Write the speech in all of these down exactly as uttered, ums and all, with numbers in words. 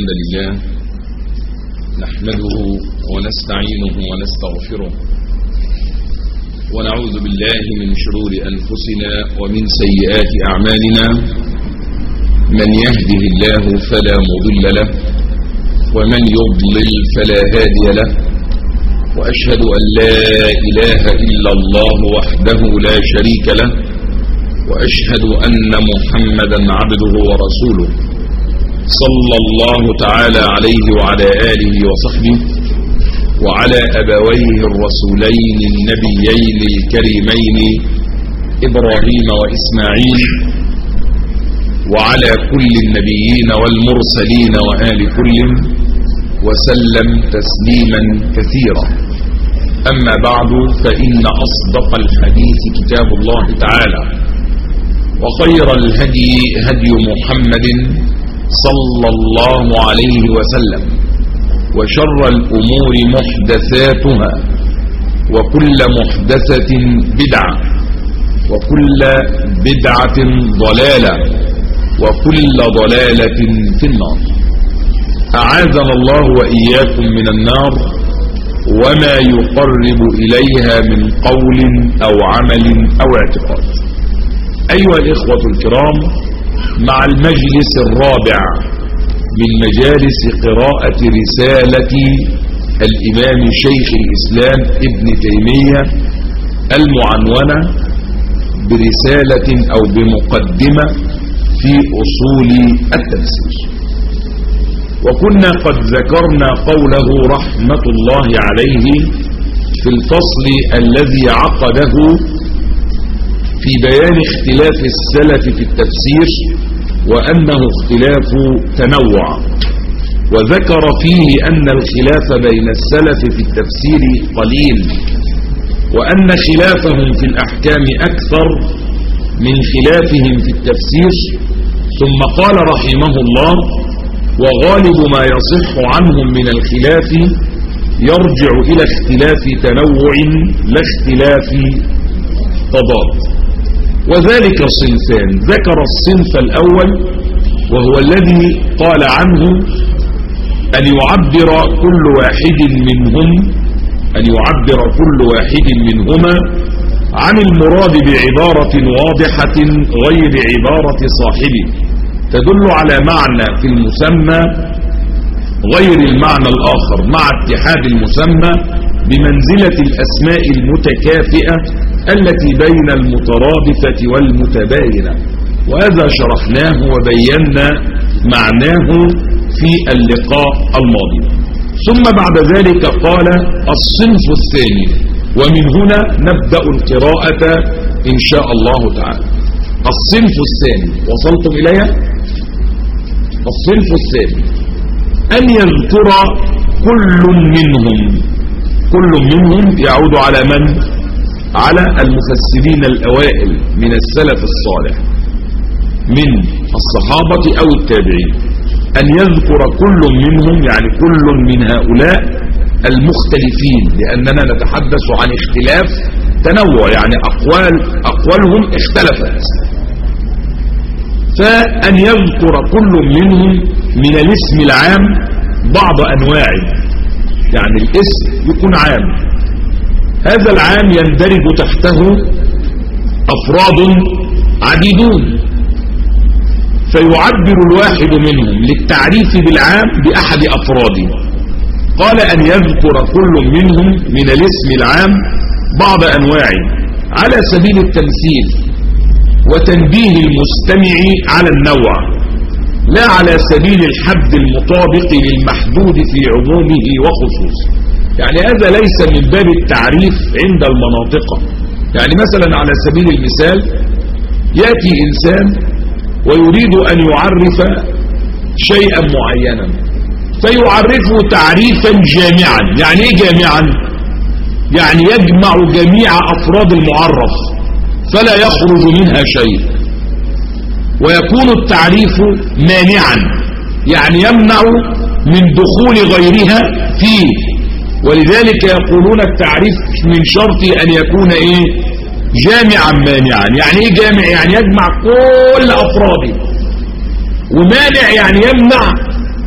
الحمد لله نحمده ونستعينه ونستغفره ونعوذ بالله من شرور أنفسنا ومن سيئات أعمالنا. من يهده الله فلا مضل له ومن يضلل فلا هادي له، وأشهد أن لا إله إلا الله وحده لا شريك له، وأشهد أن محمدا عبده ورسوله صلى الله تعالى عليه وعلى آله وصحبه وعلى أبويه الرسولين النبيين الكريمين إبراهيم وإسماعيل وعلى كل النبيين والمرسلين وآل كل وسلم تسليما كثيرا. أما بعد، فإن أصدق الحديث كتاب الله تعالى، وخير الهدي هدي محمد صلى الله عليه وسلم، وشر الأمور محدثاتها، وكل محدثة بدعة، وكل بدعة ضلالة، وكل ضلالة في النار. أعاذنا الله وإياكم من النار وما يقرب إليها من قول أو عمل أو اعتقاد. أيها الإخوة الكرام، مع المجلس الرابع من مجالس قراءة رسالة الإمام شيخ الإسلام ابن تيمية المعنونة برسالة أو بمقدمة في أصول التفسير، وكنا قد ذكرنا قوله رحمة الله عليه في الفصل الذي عقده في بيان اختلاف السلف في التفسير، وأنه اختلاف تنوع، وذكر فيه أن الخلاف بين السلف في التفسير قليل، وأن خلافهم في الأحكام أكثر من خلافهم في التفسير. ثم قال رحمه الله: وغالب ما يصح عنهم من الخلاف يرجع إلى اختلاف تنوع لا اختلاف تضاد، وذلك صنفان. ذكر الصنف الأول وهو الذي قال عنه أن يعبر كل واحد منهم أن يعبر كل واحد منهما عن المراد بعبارة واضحة غير عبارة صاحبه تدل على معنى في المسمى غير المعنى الآخر، مع اتحاد المسمى بمنزلة الأسماء المتكافئة التي بين المترادفة والمتباينة، وهذا شرحناه وبينا معناه في اللقاء الماضي. ثم بعد ذلك قال: الصنف الثاني، ومن هنا نبدأ القراءة إن شاء الله تعالى. الصنف الثاني، وصلتم إليها؟ الصنف الثاني أن يذكر كل منهم، كل منهم يعود على من؟ على المفسرين الأوائل من السلف الصالح من الصحابة أو التابعين، أن يذكر كل منهم، يعني كل من هؤلاء المختلفين، لأننا نتحدث عن اختلاف تنوع، يعني أقوال أقوالهم اختلفت، فأن يذكر كل منهم من الاسم العام بعض أنواعه، يعني الاسم يكون عام، هذا العام يندرج تحته أفراد عديدون، فيعبر الواحد منهم للتعريف بالعام بأحد أفراده. قال: أن يذكر كل منهم من الاسم العام بعض أنواعه على سبيل التمثيل وتنبيه المستمع على النوع، لا على سبيل الحد المطابق للمحدود في عمومه وخصوصه. يعني هذا ليس من باب التعريف عند المناطق. يعني مثلا على سبيل المثال، يأتي إنسان ويريد أن يعرف شيئا معينا فيعرفه تعريفا جامعا. يعني ايه جامعا؟ يعني يجمع جميع أفراد المعرف فلا يخرج منها شيء، ويكون التعريف مانعا، يعني يمنع من دخول غيرها فيه، ولذلك يقولون التعريف من شرط أن يكون إيه؟ جامعا مانعا. يعني إيه جامع؟ يعني يجمع كل أفراده، ومانع يعني يمنع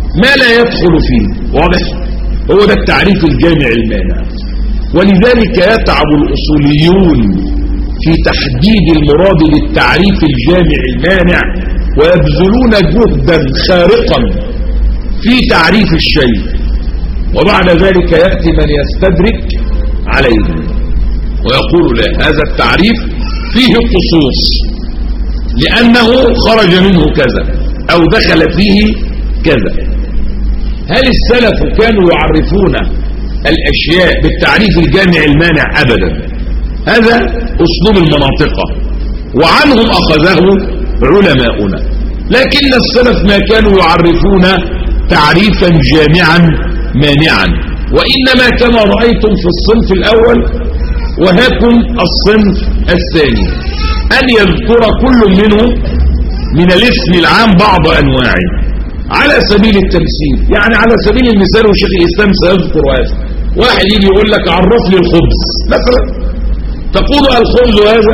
ما لا يدخل فيه. واضح؟ هو ده التعريف الجامع المانع. ولذلك يتعب الأصوليون في تحديد المراد بالتعريف الجامع المانع، ويبذلون جهدا خارقا في تعريف الشيء، وبعد ذلك يأتي من يستدرك عليه ويقول لا، هذا التعريف فيه قصوص لأنه خرج منه كذا أو دخل فيه كذا. هل السلف كانوا يعرفون الأشياء بالتعريف الجامع المانع؟ أبدا، هذا أسلوب المناطقة وعنهم أخذه علماؤنا. لكن السلف ما كانوا يعرفون تعريفا جامعا مانعا، وإنما كما رأيتم في الصنف الأول وهاكم الصنف الثاني أن يذكر كل منهم من الاسم العام بعض أنواعه على سبيل التمثيل. يعني على سبيل المثال، وشيخ الإسلام سيذكر هذا، واحد يجي يقول لك عرف لي الخبز مثلا، تقول الخبز هذا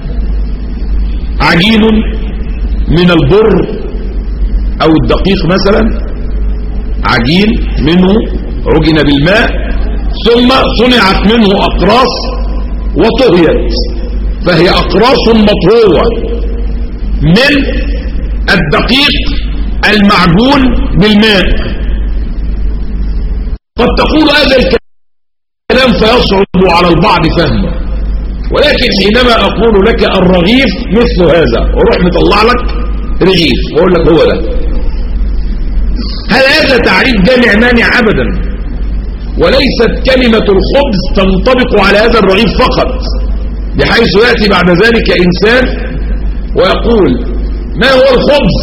عجين من البر أو الدقيق مثلا، عجين منه عجن بالماء ثم صنعت منه أقراص وطهيت، فهي أقراص مطهوة من الدقيق المعجون بالماء. قد تقول هذا الكلام فيصعب على البعض فهمه، ولكن حينما أقول لك الرغيف مثل هذا وروح مطلع لك رغيف وأقول لك هو ده، هل هذا تعريف جامع مانع؟ أبدا. وليست كلمة الخبز تنطبق على هذا الرغيف فقط، بحيث يأتي بعد ذلك إنسان ويقول ما هو الخبز،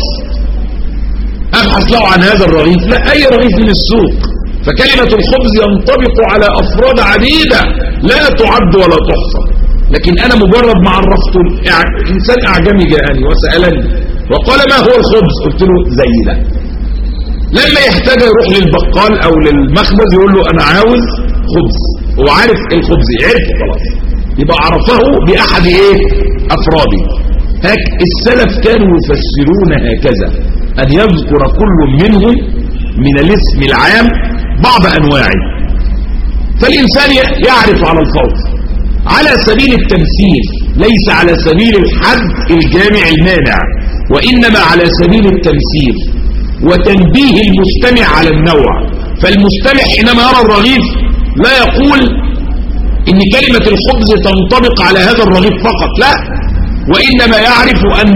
أبحث له عن هذا الرغيف، لا، أي رغيف من السوق. فكلمة الخبز ينطبق على أفراد عديدة لا تعد ولا تحصى. لكن أنا مجرد ما عرفت إنسان أعجمي جاءني وسألني وقال ما هو الخبز، قلت له زي ده. لما يحتاج يروح للبقال أو للمخبز يقول له أنا عاوز خبز، هو عارف الخبز، عرف خلاص، يبقى عرفه بأحد إيه أفراده. هك السلف كانوا يفسرون هكذا، أن يذكر كل منهم من الاسم العام بعض أنواعه، فالإنسان يعرف على الفور على سبيل التمثيل، ليس على سبيل الحد الجامع المانع، وإنما على سبيل التمثيل وتنبيه المستمع على النوع. فالمستمع حينما يرى الرغيف لا يقول إن كلمة الخبز تنطبق على هذا الرغيف فقط، لا، وإنما يعرف أن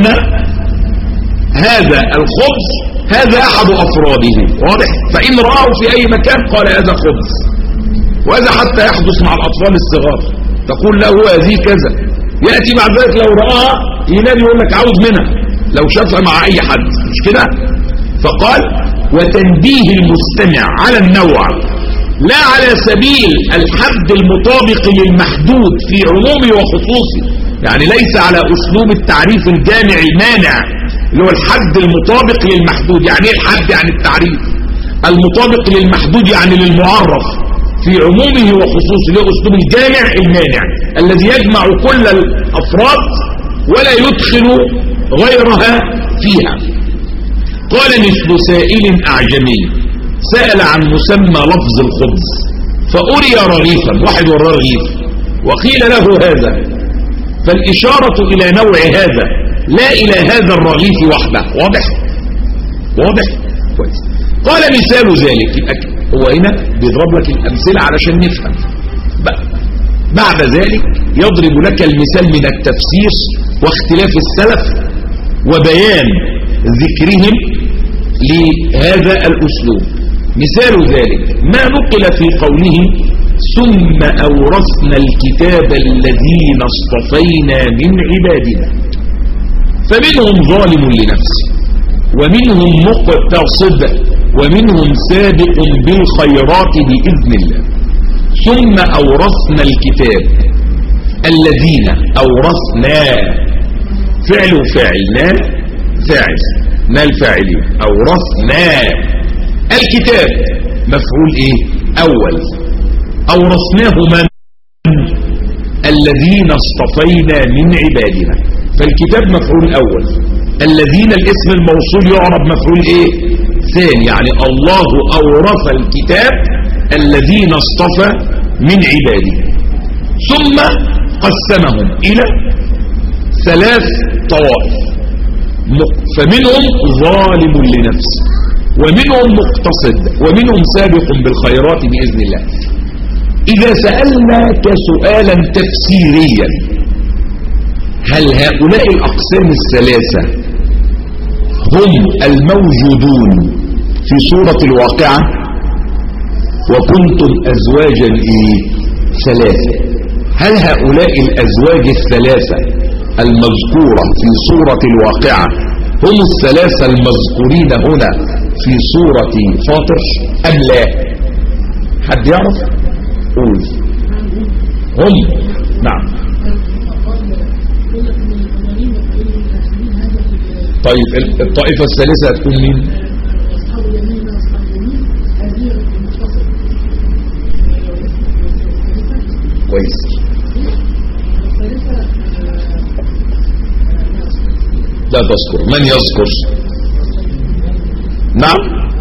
هذا الخبز هذا أحد أفراده. واضح؟ فإن رآه في أي مكان قال هذا خبز. وهذا حتى يحدث مع الأطفال الصغار، تقول له هذه كذا، يأتي بعد ذلك لو رآها ينادي يقول لك عاوز منها، لو شافها مع أي حد، مش كده؟ فقال وتنبيه المستمع على النوع لا على سبيل الحد المطابق للمحدود في عمومه وخصوصه، يعني ليس على أسلوب التعريف الجامع المانع اللي هو الحد المطابق للمحدود. يعني ايه الحد؟ يعني التعريف المطابق للمحدود، يعني للمعرف في عمومه وخصوصه، اللي هو أسلوب الجامع المانع الذي يجمع كل الأفراد ولا يدخل غيرها فيها. قال مثل سائل أعجمي سأل عن مسمى لفظ الخبز فأري رغيفا، واحد وراه رغيف وقيل له هذا، فالإشارة إلى نوع هذا لا إلى هذا الرغيف وحده. واضح؟ واضح؟ كويس. قال مثال ذلك، هو هنا بيضرب لك الأمثلة علشان نفهم بقى. بعد ذلك يضرب لك المثال من التفسير واختلاف السلف وبيان ذكرهم لهذا الأسلوب. مثال ذلك ما نقل في قوله ثم أورثنا الكتاب الذين اصطفينا من عبادنا، فمنهم ظالم لنفسه ومنهم مقتصد ومنهم سابق بالخيرات بإذن الله. ثم أورثنا الكتاب الذين أورثنا فعل فاعلنا فاعل ما الفاعلين أورثنا الكتاب مفعول ايه أول، أورثناه من الذين اصطفينا من عبادنا، فالكتاب مفعول أول، الذين الاسم الموصول يعرب مفعول ايه ثاني، يعني الله أورث الكتاب الذين اصطفى من عباده، ثم قسمهم إلى ثلاث طوائف، فمنهم ظالم لنفسه، ومنهم مقتصد، ومنهم سابق بالخيرات بإذن الله. إذا سألناك سؤالا تفسيريا، هل هؤلاء الأقسام الثلاثة هم الموجودون في سورة الواقعة؟ وكنتم أزواجا إيه؟ ثلاثة. هل هؤلاء الأزواج الثلاثة المذكورة في سورة الواقعة هم الثلاثة المذكورين هنا في سورة فاطر أم لا؟ حد يعرف؟ قول. هم. نعم. طيب الطائفة الثالثة هتكون مين؟ كويس. لا تذكر. من يذكر؟ نعم.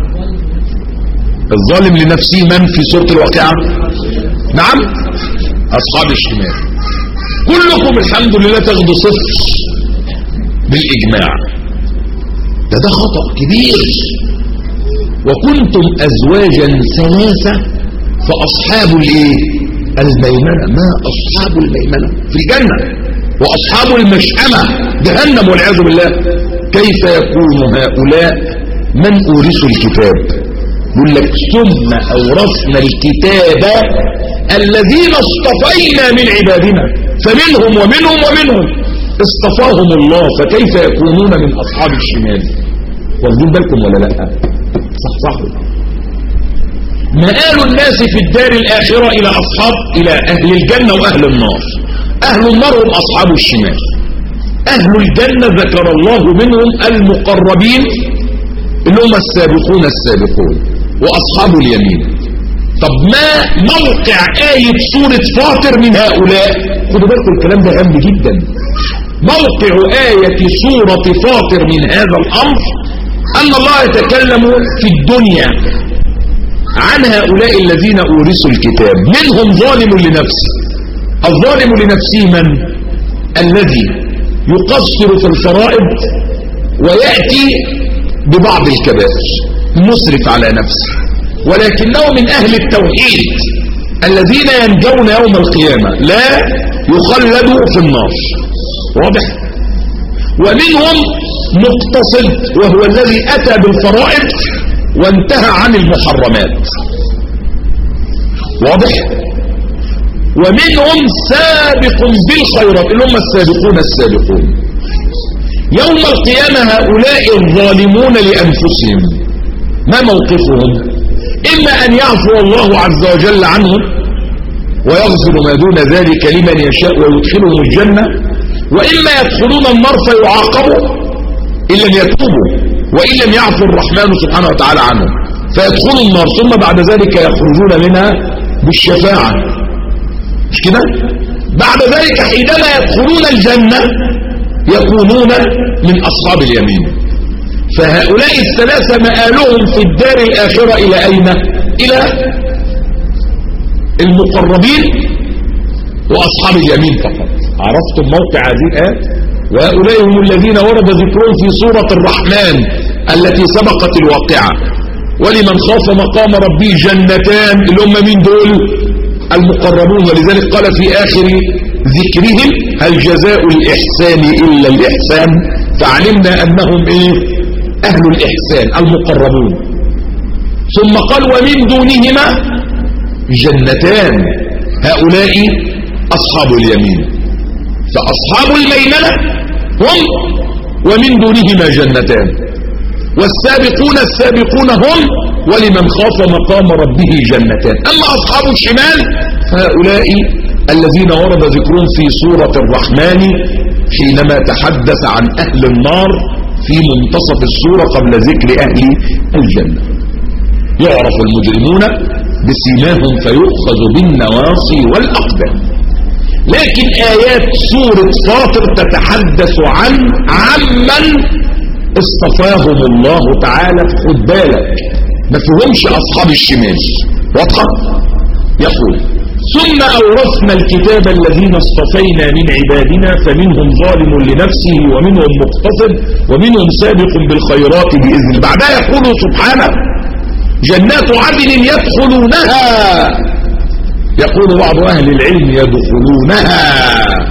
الظالم لنفسه من في سورة الواقعة؟ نعم. أصحاب الشمال. كلكم الحمد لله تاخدوا صفر بالإجماع. ده ده خطأ كبير. وكنتم أزواجا ثلاثة فأصحاب الإيه؟ الميمنة. ما أصحاب الميمنة؟ في الجنة. وأصحاب المشأمة جهنم والعياذ بالله. كيف يكون هؤلاء من أورثوا الكتاب؟ يقول لك ثم أورثنا الكتاب الذين اصطفينا من عبادنا، فمنهم ومنهم ومنهم اصطفاهم الله، فكيف يكونون من أصحاب الشمال؟ واخدين بالكم ولا لا؟ صح صح. مآل الناس في الدار الآخرة إلى أصحاب إلى أهل الجنة وأهل النار. أهل النار هم أصحاب الشمال. أهل الجنة ذكر الله منهم المقربين اللي هم السابقون السابقون، وأصحاب اليمين. طب ما موقع آية سورة فاطر من هؤلاء؟ خدوا بالكم الكلام ده هام جدا. موقع آية سورة فاطر من هذا الأمر أن الله يتكلم في الدنيا عن هؤلاء الذين أورثوا الكتاب، منهم ظالم لنفسه. الظالم لنفسه من؟ الذي يقصر في الفرائض ويأتي ببعض الكبائر، مسرف على نفسه، ولكنه من أهل التوحيد الذين ينجون يوم القيامة لا يخلدوا في النار. واضح؟ ومنهم مقتصد، وهو الذي أتى بالفرائض وانتهى عن المحرمات. واضح؟ ومنهم سابق بالخيرات اللي هم السابقون السابقون. يوم القيامة هؤلاء الظالمون لأنفسهم ما موقفهم؟ إما أن يعفو الله عز وجل عنهم ويغفر ما دون ذلك لمن يشاء ويدخلهم الجنة، وإما يدخلون النار فيعاقبوا إن لم يتوبوا، وإن لم يعفو الرحمن سبحانه وتعالى عنهم فيدخلوا النار، ثم بعد ذلك يخرجون منها بالشفاعة. مش كده؟ بعد ذلك حينما يدخلون الجنة يكونون من أصحاب اليمين. فهؤلاء الثلاثة مآلهم في الدار الآخرة إلى أين؟ إلى المقربين وأصحاب اليمين فقط. عرفتم موقع هذه الآية؟ وهؤلاء هم الذين ورد ذكرهم في سورة الرحمن التي سبقت الواقعة. ولمن خاف مقام ربه جنتان، اللي هم من دول؟ المقربون. ولذلك قال في آخر ذكرهم هل جزاء الإحسان إلا الإحسان، فعلمنا أنهم إيه؟ أهل الإحسان المقربون. ثم قال ومن دونهما جنتان، هؤلاء أصحاب اليمين. فأصحاب الميمنة هم ومن دونهما جنتان، والسابقون السابقون هم ولمن خاف مقام ربه جنتان. أما أصحاب الشمال فهؤلاء الذين ورد ذكرهم في سورة الرحمن حينما تحدث عن أهل النار في منتصف السورة قبل ذكر أهل الجنة. يعرف المجرمون بسيماهم فيؤخذ بالنواصي والأقدام. لكن آيات سورة فاطر تتحدث عن عمن اصطفاهم الله تعالى. خد بالك ما فيهمش أصحاب الشمال. واضحة؟ يقول ثم أورثنا الكتاب الذين اصطفينا من عبادنا فمنهم ظالم لنفسه ومنهم مقتصد ومنهم سابق بالخيرات بإذن. بعدها يقول سبحانه جنات عدن يدخلونها. يقول بعض أهل العلم يدخلونها،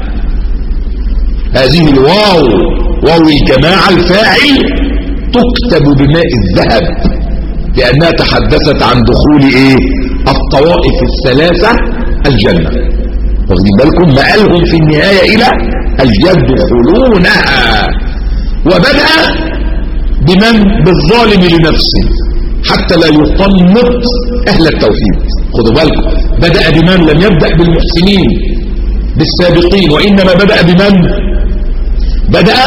هذه الواو واو الجماعة الفاعل تكتب بماء الذهب لأنها تحدثت عن دخول إيه؟ الطوائف الثلاثة الجنة. واخدين بالكم مآلهم في النهاية إلى يدخلونها. وبدأ بمن؟ بالظالم لنفسه حتى لا يقنط أهل التوحيد. خدوا بالكم بدأ بمن؟ لم يبدأ بالمحسنين بالسابقين، وإنما بدأ بمن؟ بدأ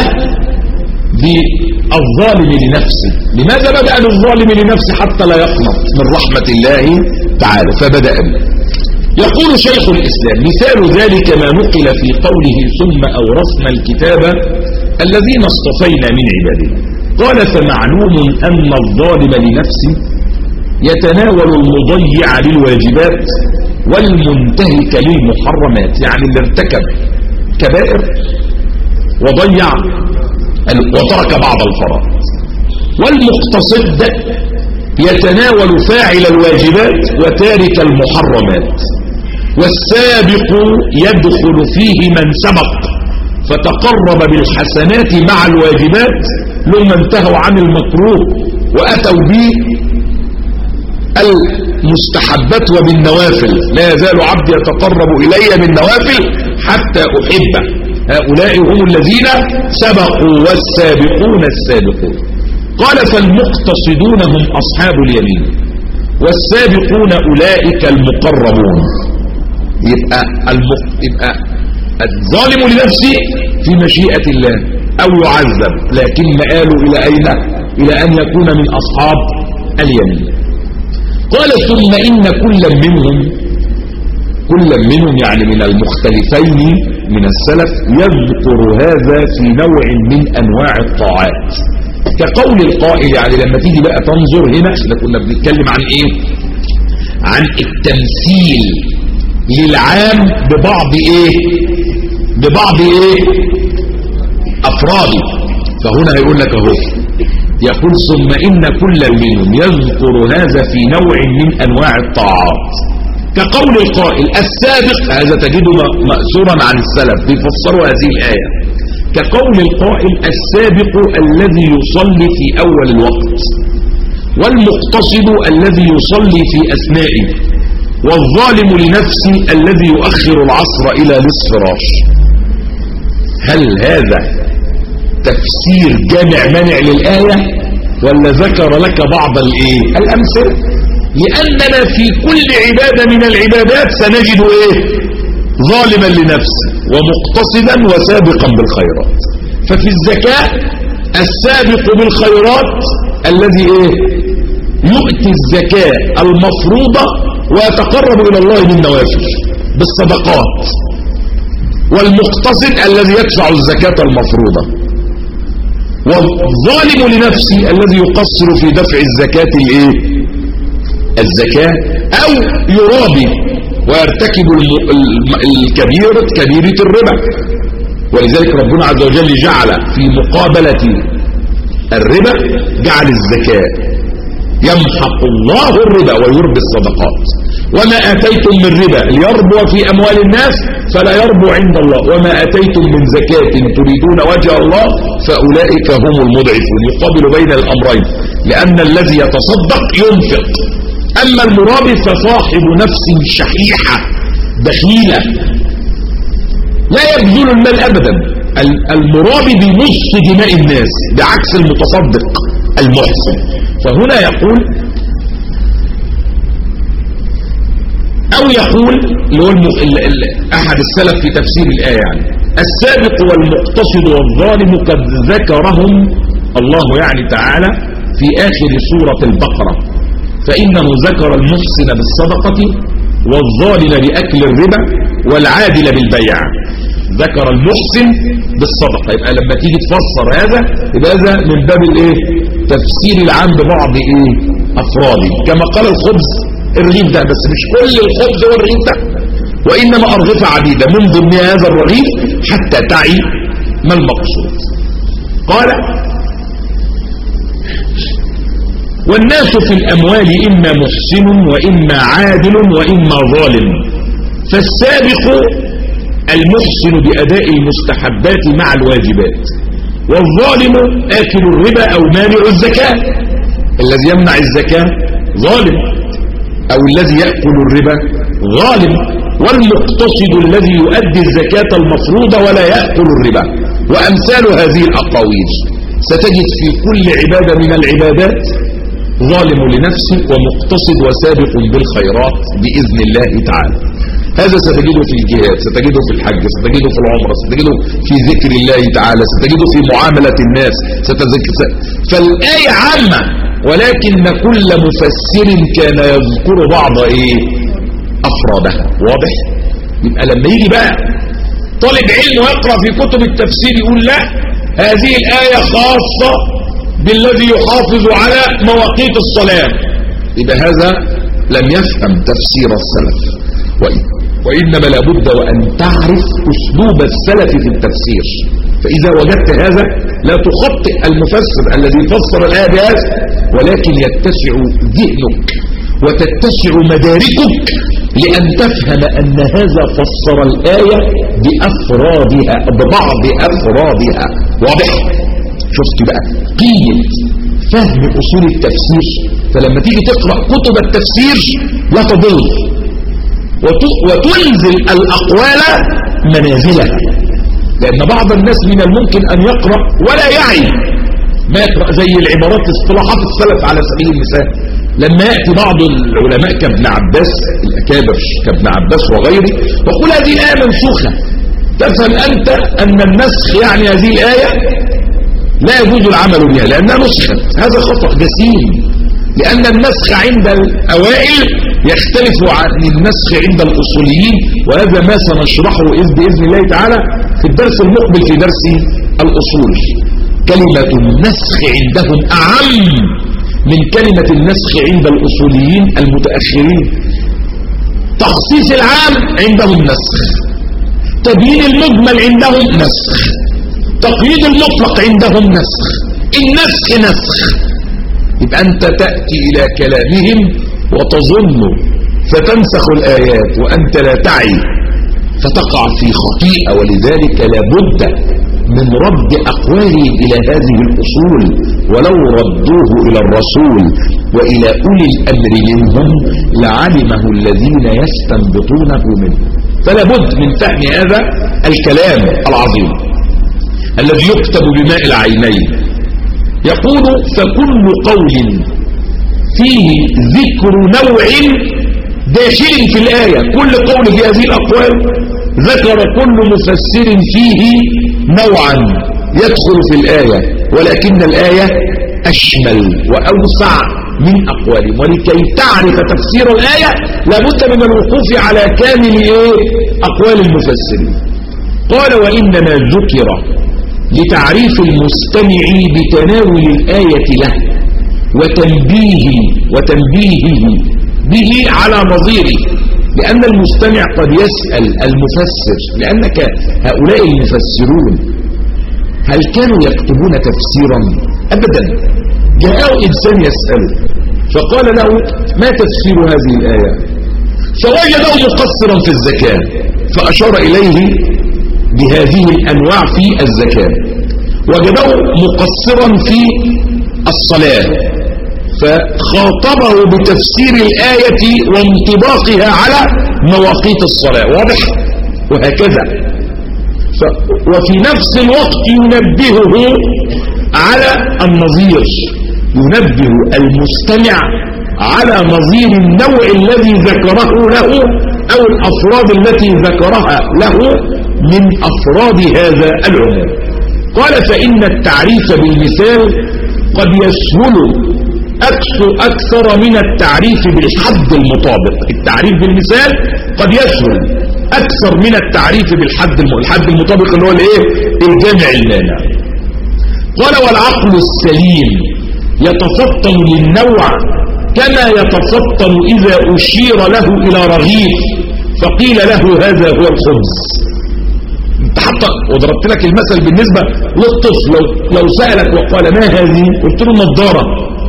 بالظالم لنفسه. لماذا بدأ بالظالم لنفسه؟ حتى لا يقنط من رحمة الله تعالى، فبدأ به. يقول شيخ الإسلام مثال ذلك ما نقل في قوله ثم أورثنا الكتاب الذين اصطفينا من عبادنا. قال فمعلوم أن الظالم لنفسه يتناول المضيع للواجبات والمنتهك للمحرمات، يعني اللي ارتكب كبائر وضيع وترك بعض الفرائض. والمقتصد يتناول فاعل الواجبات وتارك المحرمات. والسابق يدخل فيه من سبق فتقرب بالحسنات مع الواجبات لما انتهوا عن المكروه وأتوا به المستحبات وبالنوافل. لا يزال عبدي يتقرب إلي بالنوافل حتى أحبه. هؤلاء هم الذين سبقوا والسابقون السابقون. قال فالمقتصدون هم أصحاب اليمين والسابقون أولئك المقربون. يبقى, المق... يبقى الظالم لنفسه في مشيئة الله أو يعذب، لكن مآله إلى أين؟ إلى أن يكون من أصحاب اليمين. قال ثم إن كلا منهم كلا منهم يعني من المختلفين من السلف يذكر هذا في نوع من أنواع الطاعات كقول القائل. يعني لما تيجي بقى تنظر هنا، احنا كنا بنتكلم عن ايه؟ عن التمثيل للعام ببعض ايه؟ ببعض ايه؟ افراده. فهنا هيقول لك اهو يقول ثم إن كلا منهم يذكر هذا في نوع من أنواع الطاعات كقول القائل السابق. هذا تجده مأثورا عن السلف بيفسروا هذه الآية كقول القائل السابق الذي يصلي في أول الوقت والمقتصد الذي يصلي في أثنائه والظالم لنفسه الذي يؤخر العصر إلى نصف راش. هل هذا تفسير جامع مانع للآية ولا ذكر لك بعض الايه الأمثلة؟ لأننا في كل عبادة من العبادات سنجد ايه؟ ظالما لنفسه ومقتصدا وسابقا بالخيرات. ففي الزكاة السابق بالخيرات الذي ايه؟ يؤتي الزكاة المفروضة ويتقرب إلى الله بالنوافل بالصدقات، والمقتصد الذي يدفع الزكاة المفروضة، والظالم لنفسه الذي يقصر في دفع الزكاة الايه؟ الزكاة او يرابي ويرتكب الكبيرة كبيرة الربا. ولذلك ربنا عز وجل جعل في مقابلة الربا جعل الزكاة. يمحق الله الربا ويربي الصدقات. وما آتيتم من ربا ليربو في أموال الناس فلا يربو عند الله وما آتيتم من زكاة تريدون وجه الله فأولئك هم المضعفون. يقابل بين الأمرين لأن الذي يتصدق ينفق، أما المرابي فصاحب نفس شحيحة بخيلة لا يبذل المال أبدا. المرابي بنص دماء الناس بعكس المتصدق المحسن. فهنا يقول أو يقول أحد السلف في تفسير الآية يعني السابق والمقتصد والظالم قد ذكرهم الله يعني تعالى في آخر سورة البقرة، فإنه ذكر المحسن بالصدقة والظالم بأكل الربا والعادل بالبيع. ذكر المحسن بالصدقة. يبقى لما تيجي تفسر هذا يبقى هذا من باب الايه؟ تفسير العام ببعض ايه؟ افراده، كما قال الخبز الرغيف ده، بس مش كل الخبز هو الرغيف ده، وانما ارغفة عديدة من ضمن هذا الرغيف حتى تعي ما المقصود. قال والناس في الاموال اما محسن واما عادل واما ظالم، فالسابق المحسن بأداء المستحبات مع الواجبات، والظالم آكل الربا أو مانع الزكاة. الذي يمنع الزكاة ظالم، أو الذي يأكل الربا ظالم، والمقتصد الذي يؤدي الزكاة المفروضة ولا يأكل الربا. وأمثال هذه الأقاويل ستجد في كل عبادة من العبادات ظالم لنفسه ومقتصد وسابق بالخيرات بإذن الله تعالى. هذا ستجده في الجهاد، ستجده في الحج، ستجده في العمرة، ستجده في ذكر الله تعالى، ستجده في معاملة الناس، ستذكر. فالآية عامة، ولكن كل مفسر كان يذكر بعض ايه؟ أفرادها. واضح؟ يبقى لما يجي بقى طالب علم ويقرأ في كتب التفسير يقول لا، هذه الآية خاصة بالذي يحافظ على مواقيت الصلاة، يبقى هذا لم يفهم تفسير السلف. وإنما لابد وأن تعرف أسلوب السلف في التفسير، فإذا وجدت هذا لا تخطئ المفسر الذي فسر الآية بهذا، ولكن يتسع ذهنك وتتسع مداركك لأن تفهم أن هذا فسر الآية بأفرادها، ببعض أفرادها. واضح؟ شفت بقى قيمة فهم أصول التفسير. فلما تيجي تقرأ كتب التفسير لا تضل، وتنزل الأقوال منازلها، لأن بعض الناس من الممكن أن يقرأ ولا يعي ما يقرأ، زي العبارات اصطلاحات السلف على سبيل المثال. لما يأتي بعض العلماء كابن عباس الأكابر كابن عباس وغيره وقل هذه الآية منسوخة، تفهم أنت أن النسخ يعني هذه الآية لا يجوز العمل بها لأنها نسخت. هذا خطأ جسيم، لأن النسخ عند الأوائل يختلف عن النسخ عند الأصوليين، وهذا ما سنشرحه بإذن الله تعالى في الدرس المقبل في درس الأصول. كلمة النسخ عندهم أعم من كلمة النسخ عند الأصوليين المتأخرين. تخصيص العام عندهم نسخ، تبيين المجمل عندهم نسخ، تقييد المطلق عندهم نسخ، النسخ نسخ. يبقى أنت تأتي إلى كلامهم وتظن فتنسخ الآيات وأنت لا تعي فتقع في خطيئة. ولذلك لابد من رد أقوالهم إلى هذه الأصول، ولو ردوه إلى الرسول وإلى أولي الأمر منهم لعلمه الذين يستنبطونه منه. فلا بد من فهم هذا الكلام العظيم الذي يكتب بماء العينين. يقول فكل قول فيه ذكر نوع داخل في الآية، كل قول في هذه الأقوال ذكر كل مفسر فيه نوعا يدخل في الآية، ولكن الآية أشمل وأوسع من أقوالهم. ولكي تعرف تفسير الآية لابد من الوقوف على كامل أقوال المفسرين. قال وإنما ذكر لتعريف المستمع بتناول الآية له وتنبيه وتنبيهه به على نظيره، لأن المستمع قد يسأل المفسر، لأنك هؤلاء المفسرون هل كانوا يكتبون تفسيرا؟ أبدا. جاءه إنسان يسأله فقال له ما تفسير هذه الآية؟ فوجده مقصرا في الزكاة فأشار إليه بهذه الأنواع في الزكاة، وجده مقصرا في الصلاة فخاطبه بتفسير الآية وانطباقها على مواقيت الصلاة. واضح؟ وهكذا. ف... وفي نفس الوقت ينبهه على النظير، ينبه المستمع على نظير النوع الذي ذكره له أو الأفراد التي ذكرها له من أفراد هذا العموم. قال فإن التعريف بالمثال قد يسهل أكثر من التعريف بالحد المطابق. التعريف بالمثال قد يسهل أكثر من التعريف بالحد الحد المطابق اللي هو الايه الجامع المانع. قال والعقل السليم يتفطن للنوع كما يتفطن إذا أشير له إلى رغيف فقيل له هذا هو الخبز. انت حتى وضربت لك المثل بالنسبة للطفل، لو, لو سألك وقال ما هذه قلت له نظارة،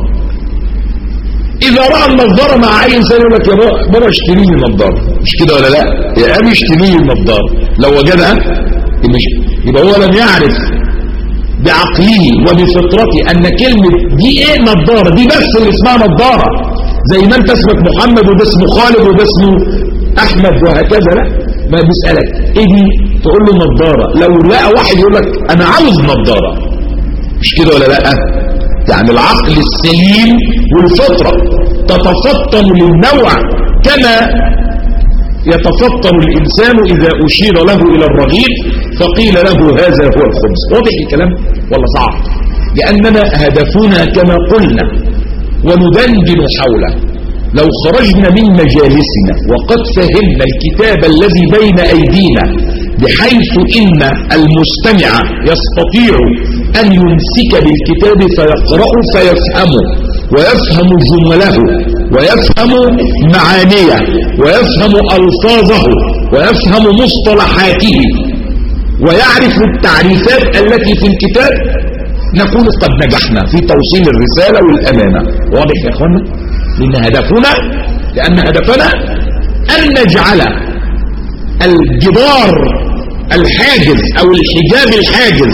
إذا رأى النظارة مع أي إنسان يقول لك يا بابا اشتري لي نظارة، مش كده ولا لا؟ يا أبي اشتري لي النظارة، لو وجدها يبقى هو لم يعرف بعقله وبفطرته أن كلمة دي إيه نظارة، دي بس اللي اسمها نظارة، زي ما أنت اسمك محمد وده اسمه خالد وده اسمه أحمد وهكذا. لا، ما بيسألك إيه دي تقول له نظارة، لو لقى واحد يقول لك أنا عاوز نظارة، مش كده ولا لا؟ يعني العقل السليم والفطرة تتفطن للنوع كما يتفطن الإنسان إذا أشير له إلى الرغيف فقيل له هذا هو الخبز. واضح الكلام ولا صعب؟ لأننا هدفنا كما قلنا وندندن حوله، لو خرجنا من مجالسنا وقد فهمنا الكتاب الذي بين أيدينا بحيث إن المستمع يستطيع أن يمسك بالكتاب فيقرأ فيفهمه ويفهم جمله ويفهم معانيه ويفهم ألفاظه ويفهم مصطلحاته ويعرف التعريفات التي في الكتاب، نكون قد نجحنا في توصيل الرسالة والأمانة. واضح يا أخوانا؟ لأن هدفنا لأن هدفنا أن نجعل الجدار الحاجز أو الحجاب الحاجز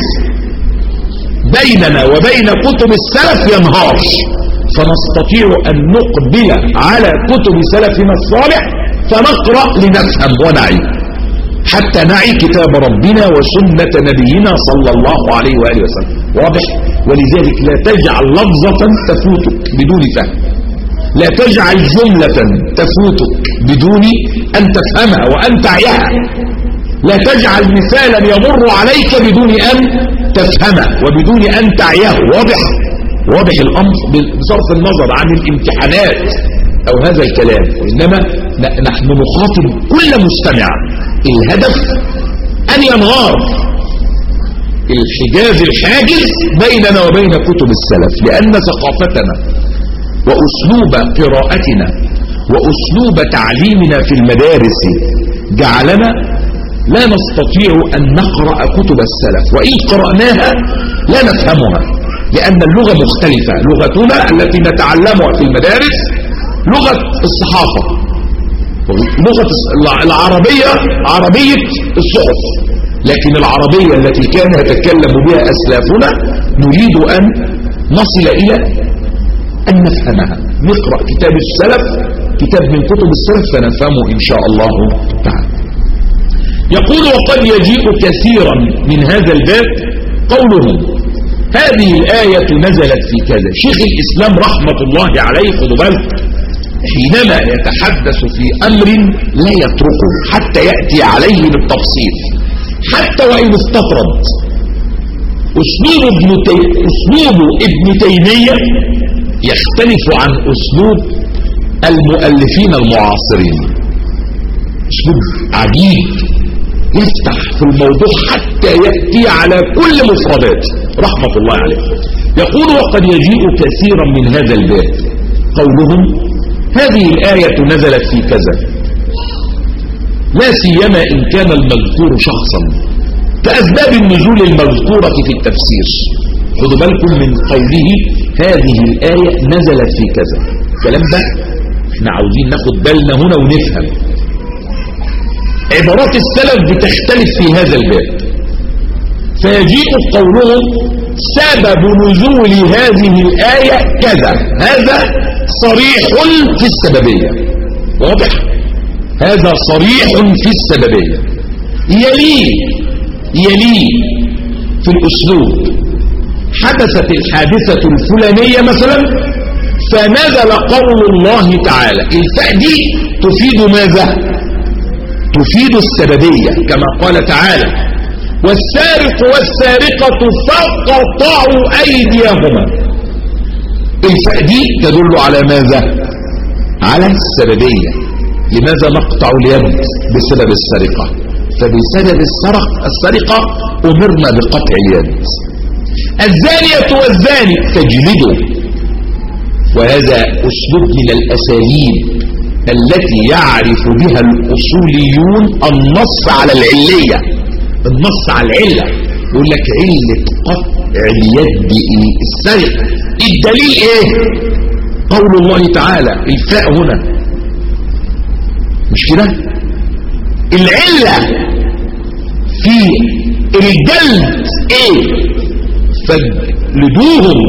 بيننا وبين كتب السلف ينهار، فنستطيع أن نقبل على كتب سلفنا الصالح فنقرأ لنفهم ونعي حتى نعي كتاب ربنا وسنة نبينا صلى الله عليه وآله وسلم. واضح؟ ولذلك لا تجعل لفظة تفوتك بدون فهم، لا تجعل جملة تفوتك بدون أن تفهمها وأن تعيها، لا تجعل مثالا يمر عليك بدون أن تفهمه وبدون أن تعيه. واضح؟ واضح الأمر بصرف النظر عن الامتحانات أو هذا الكلام، وإنما نحن نخاطب كل مستمع، الهدف أن ينهار الحجاز الحاجز بيننا وبين كتب السلف، لأن ثقافتنا وأسلوب قراءتنا وأسلوب تعليمنا في المدارس جعلنا لا نستطيع أن نقرأ كتب السلف، وإن قرأناها لا نفهمها، لأن اللغة مختلفة. لغتنا التي نتعلمها في المدارس لغة الصحافة، لغة العربية عربية الصحف، لكن العربية التي كان يتكلم بها أسلافنا نريد أن نصل إلى أن نفهمها، نقرأ كتاب السلف، كتاب من كتب السلف فنفهمه إن شاء الله تعالى. يقول وقد يجيء كثيرا من هذا الباب قولهم هذه الآية نزلت في كذا. شيخ الإسلام رحمة الله عليه خذوا بالك حينما يتحدث في أمر لا يتركه حتى يأتي عليه بالتفصيل، حتى وإن استطرد. أسلوب ابن, تي... أسلوب ابن تيمية يختلف عن أسلوب المؤلفين المعاصرين، أسلوب عجيب يفتح في الموضوع حتى يأتي على كل مفردات رحمة الله عليه. يقول وقد يجيء كثيرا من هذا الباب قولهم هذه الآية نزلت في كذا، لا سيما إن كان المذكور شخصا كأسباب النزول المذكورة في التفسير. خذوا بالكم من قوله هذه الآية نزلت في كذا، الكلام ده احنا عاوزين ناخد بالنا هنا ونفهم. عبارات السلف بتختلف في هذا الباب، فيجيء قولهم سبب نزول هذه الآية كذا، هذا صريح في السببية. واضح؟ هذا صريح في السببية. يليه يليه في الأسلوب حدثت الحادثة الفلانية مثلا فنزل قول الله تعالى، الفاء دي تفيد ماذا؟ تفيد السببية، كما قال تعالى والسارق والسارقة فقطعوا أيديهما. الفاء دي تدل على ماذا؟ على السببية. لماذا نقطع اليد؟ بسبب السرقة، فبسبب السرق السرقة أمرنا بقطع اليد. الزانية والزاني فاجلدوا. وهذا أسلوب من الأساليب التي يعرف بها الأصوليون النص على العلية. النص على العلة، يقول لك علة قطع اليد ايه؟ السرقة. الدليل ايه؟ قول الله تعالى، الفاء هنا مش كده؟ العلة في الجلد ايه؟ فاجلدوهم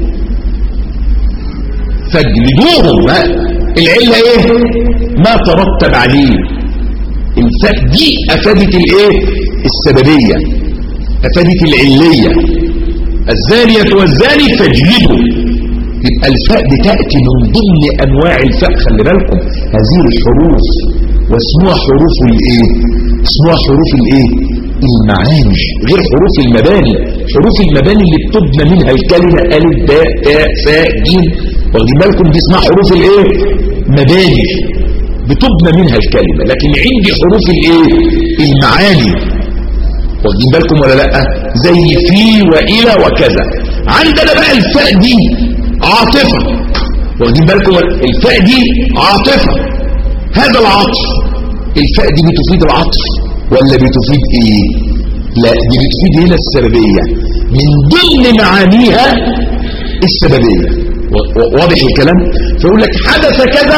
فاجلدوهم. العلة ايه؟ ما ترتب عليه. الفاء دي افادت الايه؟ السببية، افادت العلية. الزانية والزاني فاجلدوا. يبقى الفاء بتأتي من ضمن انواع الفاء. خلي بالكم هذه الحروف واسمها حروف الايه؟ اسمها حروف الايه؟ المعاني، غير حروف المباني. حروف المباني اللي بتبنى منها الكلمة الف باء تاء فاء جيم، واخدين بالكم؟ دي اسمها حروف الايه؟ مباني، بتبنى منها الكلمة. لكن عندي حروف الايه؟ المعاني، واخدين بالكم ولا لا؟ زي في والى وكذا. عندنا بقى الفاء دي عاطفة، واخدين بالكم؟ الفاء دي عاطفة. هذا العطف، الفاء دي بتفيد العطف ولا بتفيد ايه؟ لا، دي بتفيد هنا السببية، من ضمن معانيها السببية. واضح الكلام؟ فيقول لك حدث كذا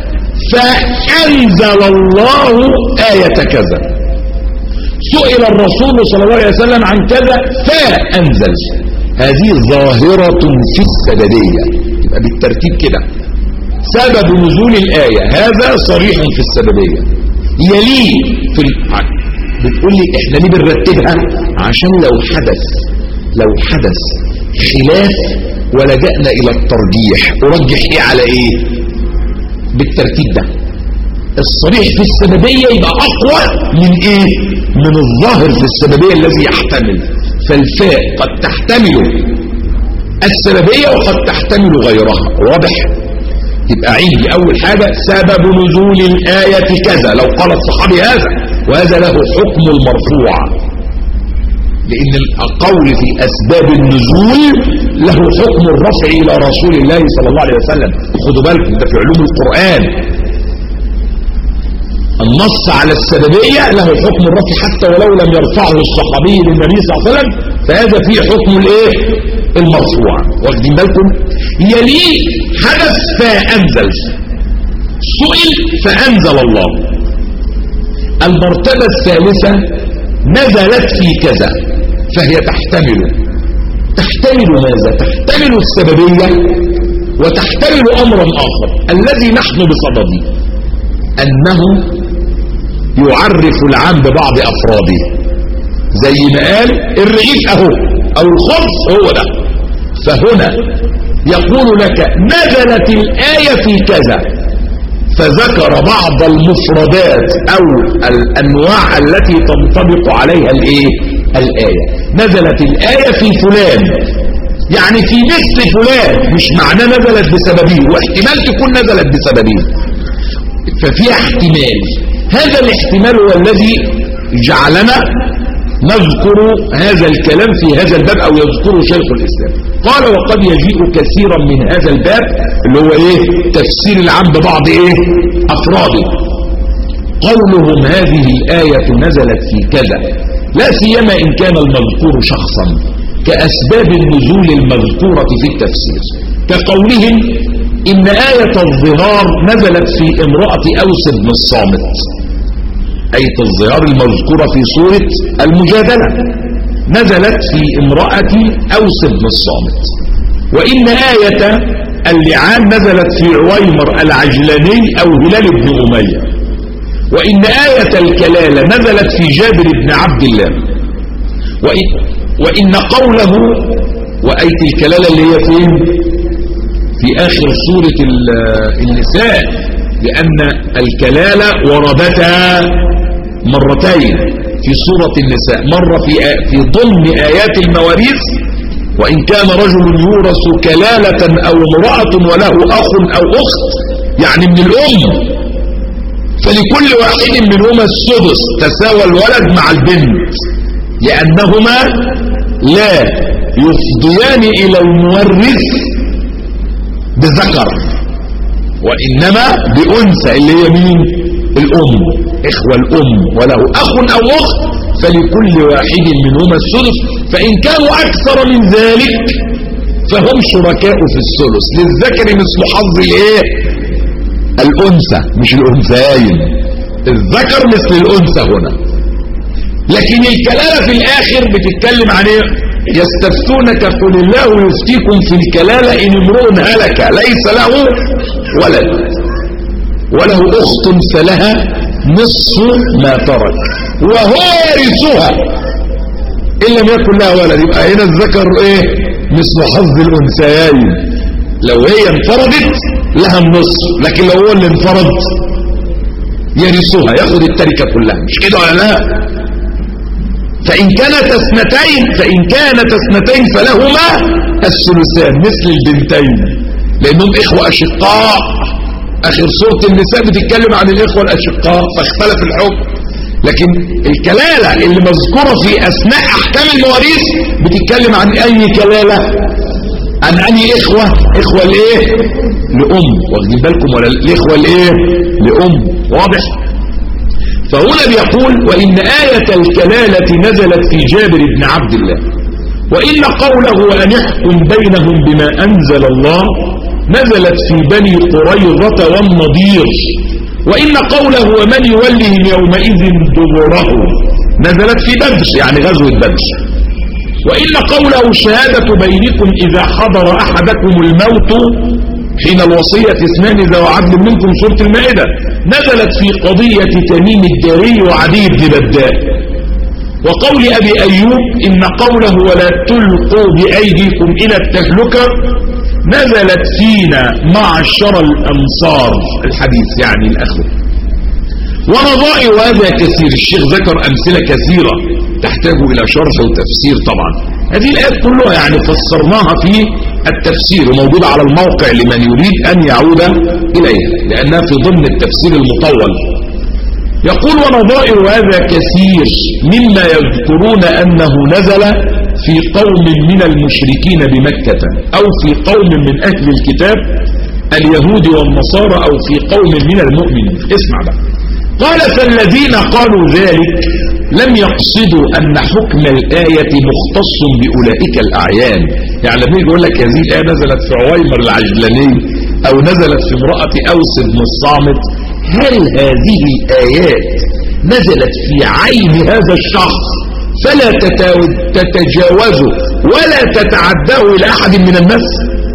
فأنزل الله آية كذا، سئل الرسول صلى الله عليه وسلم عن كذا فأنزل. هذه ظاهرة في السببية، يبقى بالترتيب كده. سبب نزول الآية هذا صريح في السببية، يليه في الحق. بتقول لي احنا ليه بنرتبها؟ عشان لو حدث لو حدث خلاف ولجأنا الى الترجيح، ارجح ايه على ايه؟ بالترتيب ده. الصريح في السببية يبقى اقوى من ايه؟ من الظاهر في السببية الذي يحتمل. فالفاء قد تحتمل السببية وقد تحتمل غيرها. واضح؟ يبقى عندي اول حاجة سبب نزول الآية كذا، لو قال الصحابي هذا، وهذا له حكم المرفوع، لان القول في اسباب النزول له حكم الرفع الى رسول الله صلى الله عليه وسلم. خدوا بالكم ده في علوم القرآن. النص على السببية له حكم الرفع حتى ولو لم يرفعه الصحابي للنبي صلى الله عليه وسلم، فهذا فيه حكم الايه؟ المرفوع. واخدين بالكم؟ يليه حدث فأنزل، سئل فأنزل الله. المرتبة الثالثة نزلت في كذا، فهي تحتمل تحتمل ماذا؟ تحتمل السببية وتحتمل أمرا آخر الذي نحن بصدده، أنه يعرف العام ببعض أفراده. زي ما قال الرغيف أهو أو الخبز هو ده. فهنا يقول لك نزلت الآية في كذا، فذكر بعض المفردات أو الأنواع التي تنطبق عليها الإيه؟ الآية. نزلت الآية في فلان، يعني في مثل فلان، مش معناه نزلت بسببه، واحتمال تكون نزلت بسببه، ففيها احتمال. هذا الاحتمال هو الذي جعلنا نذكر هذا الكلام في هذا الباب، أو يذكره شيخ الإسلام. قال وقد يجيء كثيرا من هذا الباب اللي هو ايه؟ تفسير العام ببعض ايه؟ افراده. قولهم هذه الآية نزلت في كذا، لا سيما ان كان المذكور شخصا، كأسباب النزول المذكورة في التفسير، كقولهم ان آية الظهار نزلت في امرأة أوس بن الصامت، آية الظهار المذكورة في سورة المجادلة نزلت في امرأة أوس بن الصامت. وإن آية اللعان نزلت في عويمر العجلاني أو هلال بن أمية. وإن آية الكلالة نزلت في جابر بن عبد الله. وإن, وإن قوله وآية الكلالة اللي هي فين؟ في آخر سورة النساء، لأن الكلالة وردتا مرتين في سورة النساء، مرة في في ضمن آيات المواريث، وإن كان رجل يورث كلالة أو امرأة وله أخ أو أخت، يعني من الأم، فلكل واحد منهما السدس، تساوى الولد مع البنت، لأنهما لا يفضيان إلى المورث بذكر وإنما بأنثى اللي هي مين؟ الأم، إخوة الأم وله أخ أو أخت فلكل واحد منهما السدس، فإن كانوا أكثر من ذلك فهم شركاء في الثلث، للذكر مثل حظ الايه؟ الأنثى، مش الأنثيين، الذكر مثل الأنثى هنا. لكن الكلالة في الآخر بتتكلم عن ايه؟ يستفتونك قل الله يفتيكم في الكلالة إن امرؤ هلك ليس له ولد وله أخت فلها نصف ما ترك وهو يرثها إن لم يكن لها ولد. يبقى هنا الذكر ايه؟ مثل حظ الأنثيين، لو هي انفردت لها النصف، لكن لو هو اللي انفرد يرثها، ياخد التركة كلها، مش كده ولا لا؟ فإن كانت اثنتين فإن كانت اثنتين فلهما الثلثان مثل البنتين لأنهم إخوة أشقاء. آخر سورة النساء بتتكلم عن الإخوة الأشقاء فاختلف الحكم، لكن الكلالة اللي مذكورة في أثناء أحكام المواريث بتتكلم عن أي كلالة؟ عن أي إخوة؟ إخوة لإيه؟ لأم، واخدين بالكم ولا الإخوة لإيه؟ لأم، واضح؟ فهنا بيقول وإن آية الكلالة نزلت في جابر بن عبد الله، وإن قوله وأن يحكم بينهم بما أنزل الله نزلت في بني قريظة والنضير، وإن قوله ومن يولهم يومئذ دبره نزلت في بدر يعني غزوة بدر، وإن قوله شهادة بينكم إذا حضر أحدكم الموت حين الوصية اثنان ذو عدل منكم سورة المائدة نزلت في قضية تميم الداري وعدي بن بداء، وقول أبي أيوب إن قوله ولا تلقوا بأيديكم إلى التهلكة نزلت فينا معشر الأنصار الحديث يعني الأخر. ونظائر هذا كثير، الشيخ ذكر أمثلة كثيرة تحتاج إلى شرح وتفسير طبعا. هذه الآيات كلها يعني فسرناها في التفسير وموجودة على الموقع لمن يريد أن يعود إليها لأنها في ضمن التفسير المطول. يقول ونظائر هذا كثير مما يذكرون أنه نزل في قوم من المشركين بمكة أو في قوم من أهل الكتاب اليهود والنصارى أو في قوم من المؤمنين. اسمع بقى، قال فالذين قالوا ذلك لم يقصدوا أن حكم الآية مختص بأولئك الأعيان. يعني لما يقول لك هذه الآية نزلت في عويمر العجلاني أو نزلت في امرأة أوس بن الصامت، هل هذه الآيات نزلت في عين هذا الشخص فلا تتجاوزه ولا تتعداه إلى أحد من الناس؟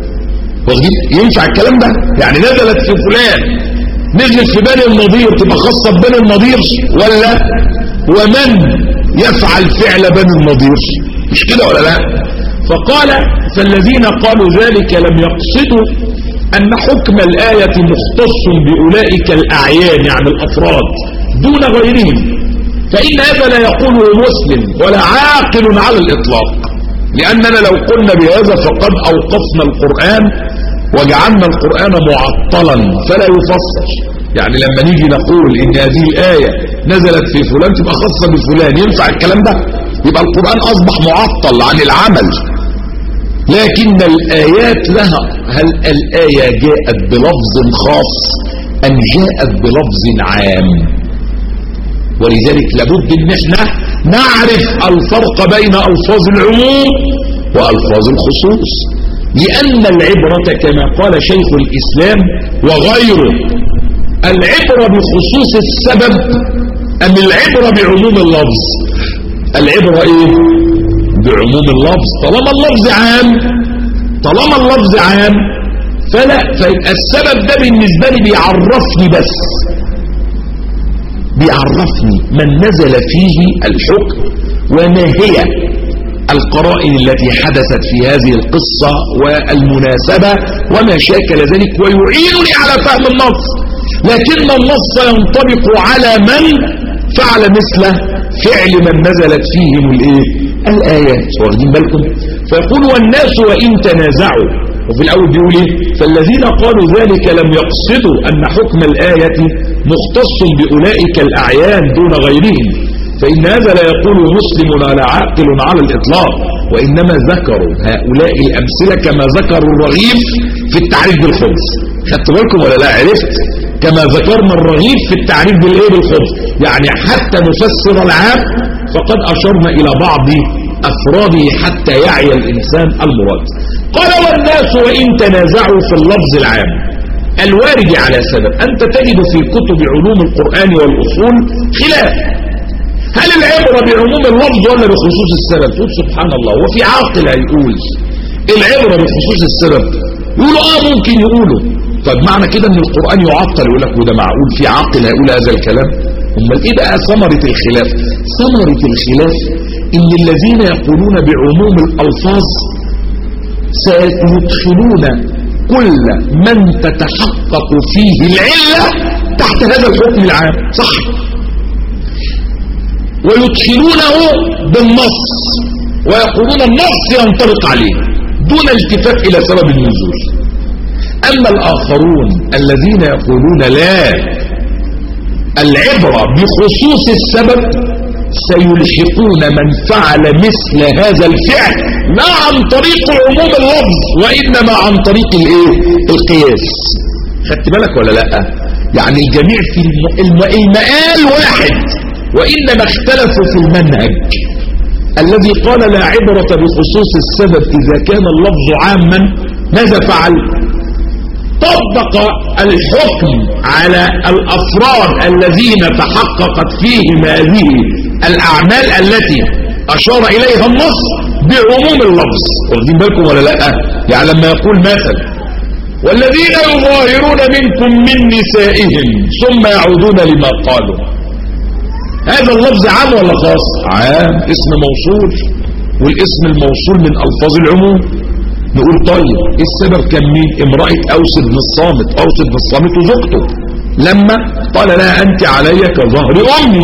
ينفع الكلام ده؟ يعني نزلت في فلان، نزلت في بني النضير تبقى خاصة ببني النضير ولا ومن يفعل فعل بني النضير؟ مش كده ولا لا؟ فقال فالذين قالوا ذلك لم يقصدوا أن حكم الآية مختص بأولئك الأعيان يعني الأفراد دون غيرهم، فإن هذا لا يقوله مسلم ولا عاقل على الإطلاق، لأننا لو قلنا بهذا فقد أوقفنا القرآن وجعلنا القرآن معطلا فلا يفسر. يعني لما نيجي نقول إن هذه الآية نزلت في فلان تبقى خاصة بفلان، ينفع الكلام ده؟ يبقى القرآن أصبح معطل عن العمل. لكن الآيات لها، هل الآية جاءت بلفظ خاص أم جاءت بلفظ عام؟ ولذلك لابد ان احنا نعرف الفرق بين ألفاظ العموم وألفاظ الخصوص، لأن العبرة كما قال شيخ الإسلام وغيره العبرة بخصوص السبب أم العبرة بعموم اللفظ؟ العبرة ايه؟ بعموم اللفظ. طالما اللفظ عام طالما اللفظ عام فلا، فالسبب ده بالنسبة لي بيعرفني، بس بيعرفني من نزل فيه الحكم وما هي القرائن التي حدثت في هذه القصة والمناسبة وما شاكل ذلك، ويعينني على فهم النص. لكن النص ينطبق على من فعل مثل فعل من نزلت فيهم الايه؟ الآيات. واخدين بالكم؟ فيقول والناس وإن تنازعوا، وفي الأول بيقول ايه؟ فالذين قالوا ذلك لم يقصدوا أن حكم الآية مختص بأولئك الأعيان دون غيرهم، فإن هذا لا يقول مسلم ولا عاقل على الإطلاق، وإنما ذكروا هؤلاء الأمثلة كما ذكروا الرغيف في التعريف بالخبز. خدت بالكم ولا لا؟ عرفت؟ كما ذكرنا الرغيف في التعريف بالإيه؟ بالخبز. يعني حتى نفسر العام فقد أشرنا إلى بعض أفراده حتى يعي الإنسان المراد. قال والناس وإن تنازعوا في اللفظ العام الوارد على سبب. أنت تجد في كتب علوم القرآن والأصول خلاف، هل العبرة بعموم اللفظ ولا بخصوص السبب؟ تقول سبحان الله، وفي عاقل هيقول العبرة بخصوص السبب؟ يقولوا اه ممكن يقولوا. طب معنى كده ان القرآن يعطل؟ يقول لك وده معقول في عاقل هيقول هذا الكلام؟ امال ايه بقى ثمرة الخلاف؟ ثمرة الخلاف ان الذين يقولون بعموم الالفاظ سيدخلون كل من تتحقق فيه العلة تحت هذا الحكم العام، صح؟ ويدخلونه بالنص ويقولون النص ينطبق عليه دون التفات إلى سبب النزول. أما الآخرون الذين يقولون لا، العبرة بخصوص السبب، سيلحقون من فعل مثل هذا الفعل لا عن طريق عموم اللفظ وإنما عن طريق الايه؟ القياس. خدت بالك ولا لا؟ يعني الجميع في المقال واحد، وإنما اختلفوا في المنهج. الذي قال لا عبرة بخصوص السبب إذا كان اللفظ عاما ماذا فعل؟ طبق الحكم على الأفراد الذين تحققت فيهم هذه الأعمال التي أشار إليها النص بعموم اللفظ. واخدين بالكم ولا لا؟ يعني لما يقول مثلا والذين يظاهرون منكم من نسائهم ثم يعودون لما قالوا، هذا اللفظ عام ولا خاص؟ عام، اسم موصول، والاسم الموصول من ألفاظ العموم. نقول طيب السبب كان مين؟ امرأة أوس بن الصامت، أوس بن الصامت وزوجته لما قال لا أنت علي كظهر أمي.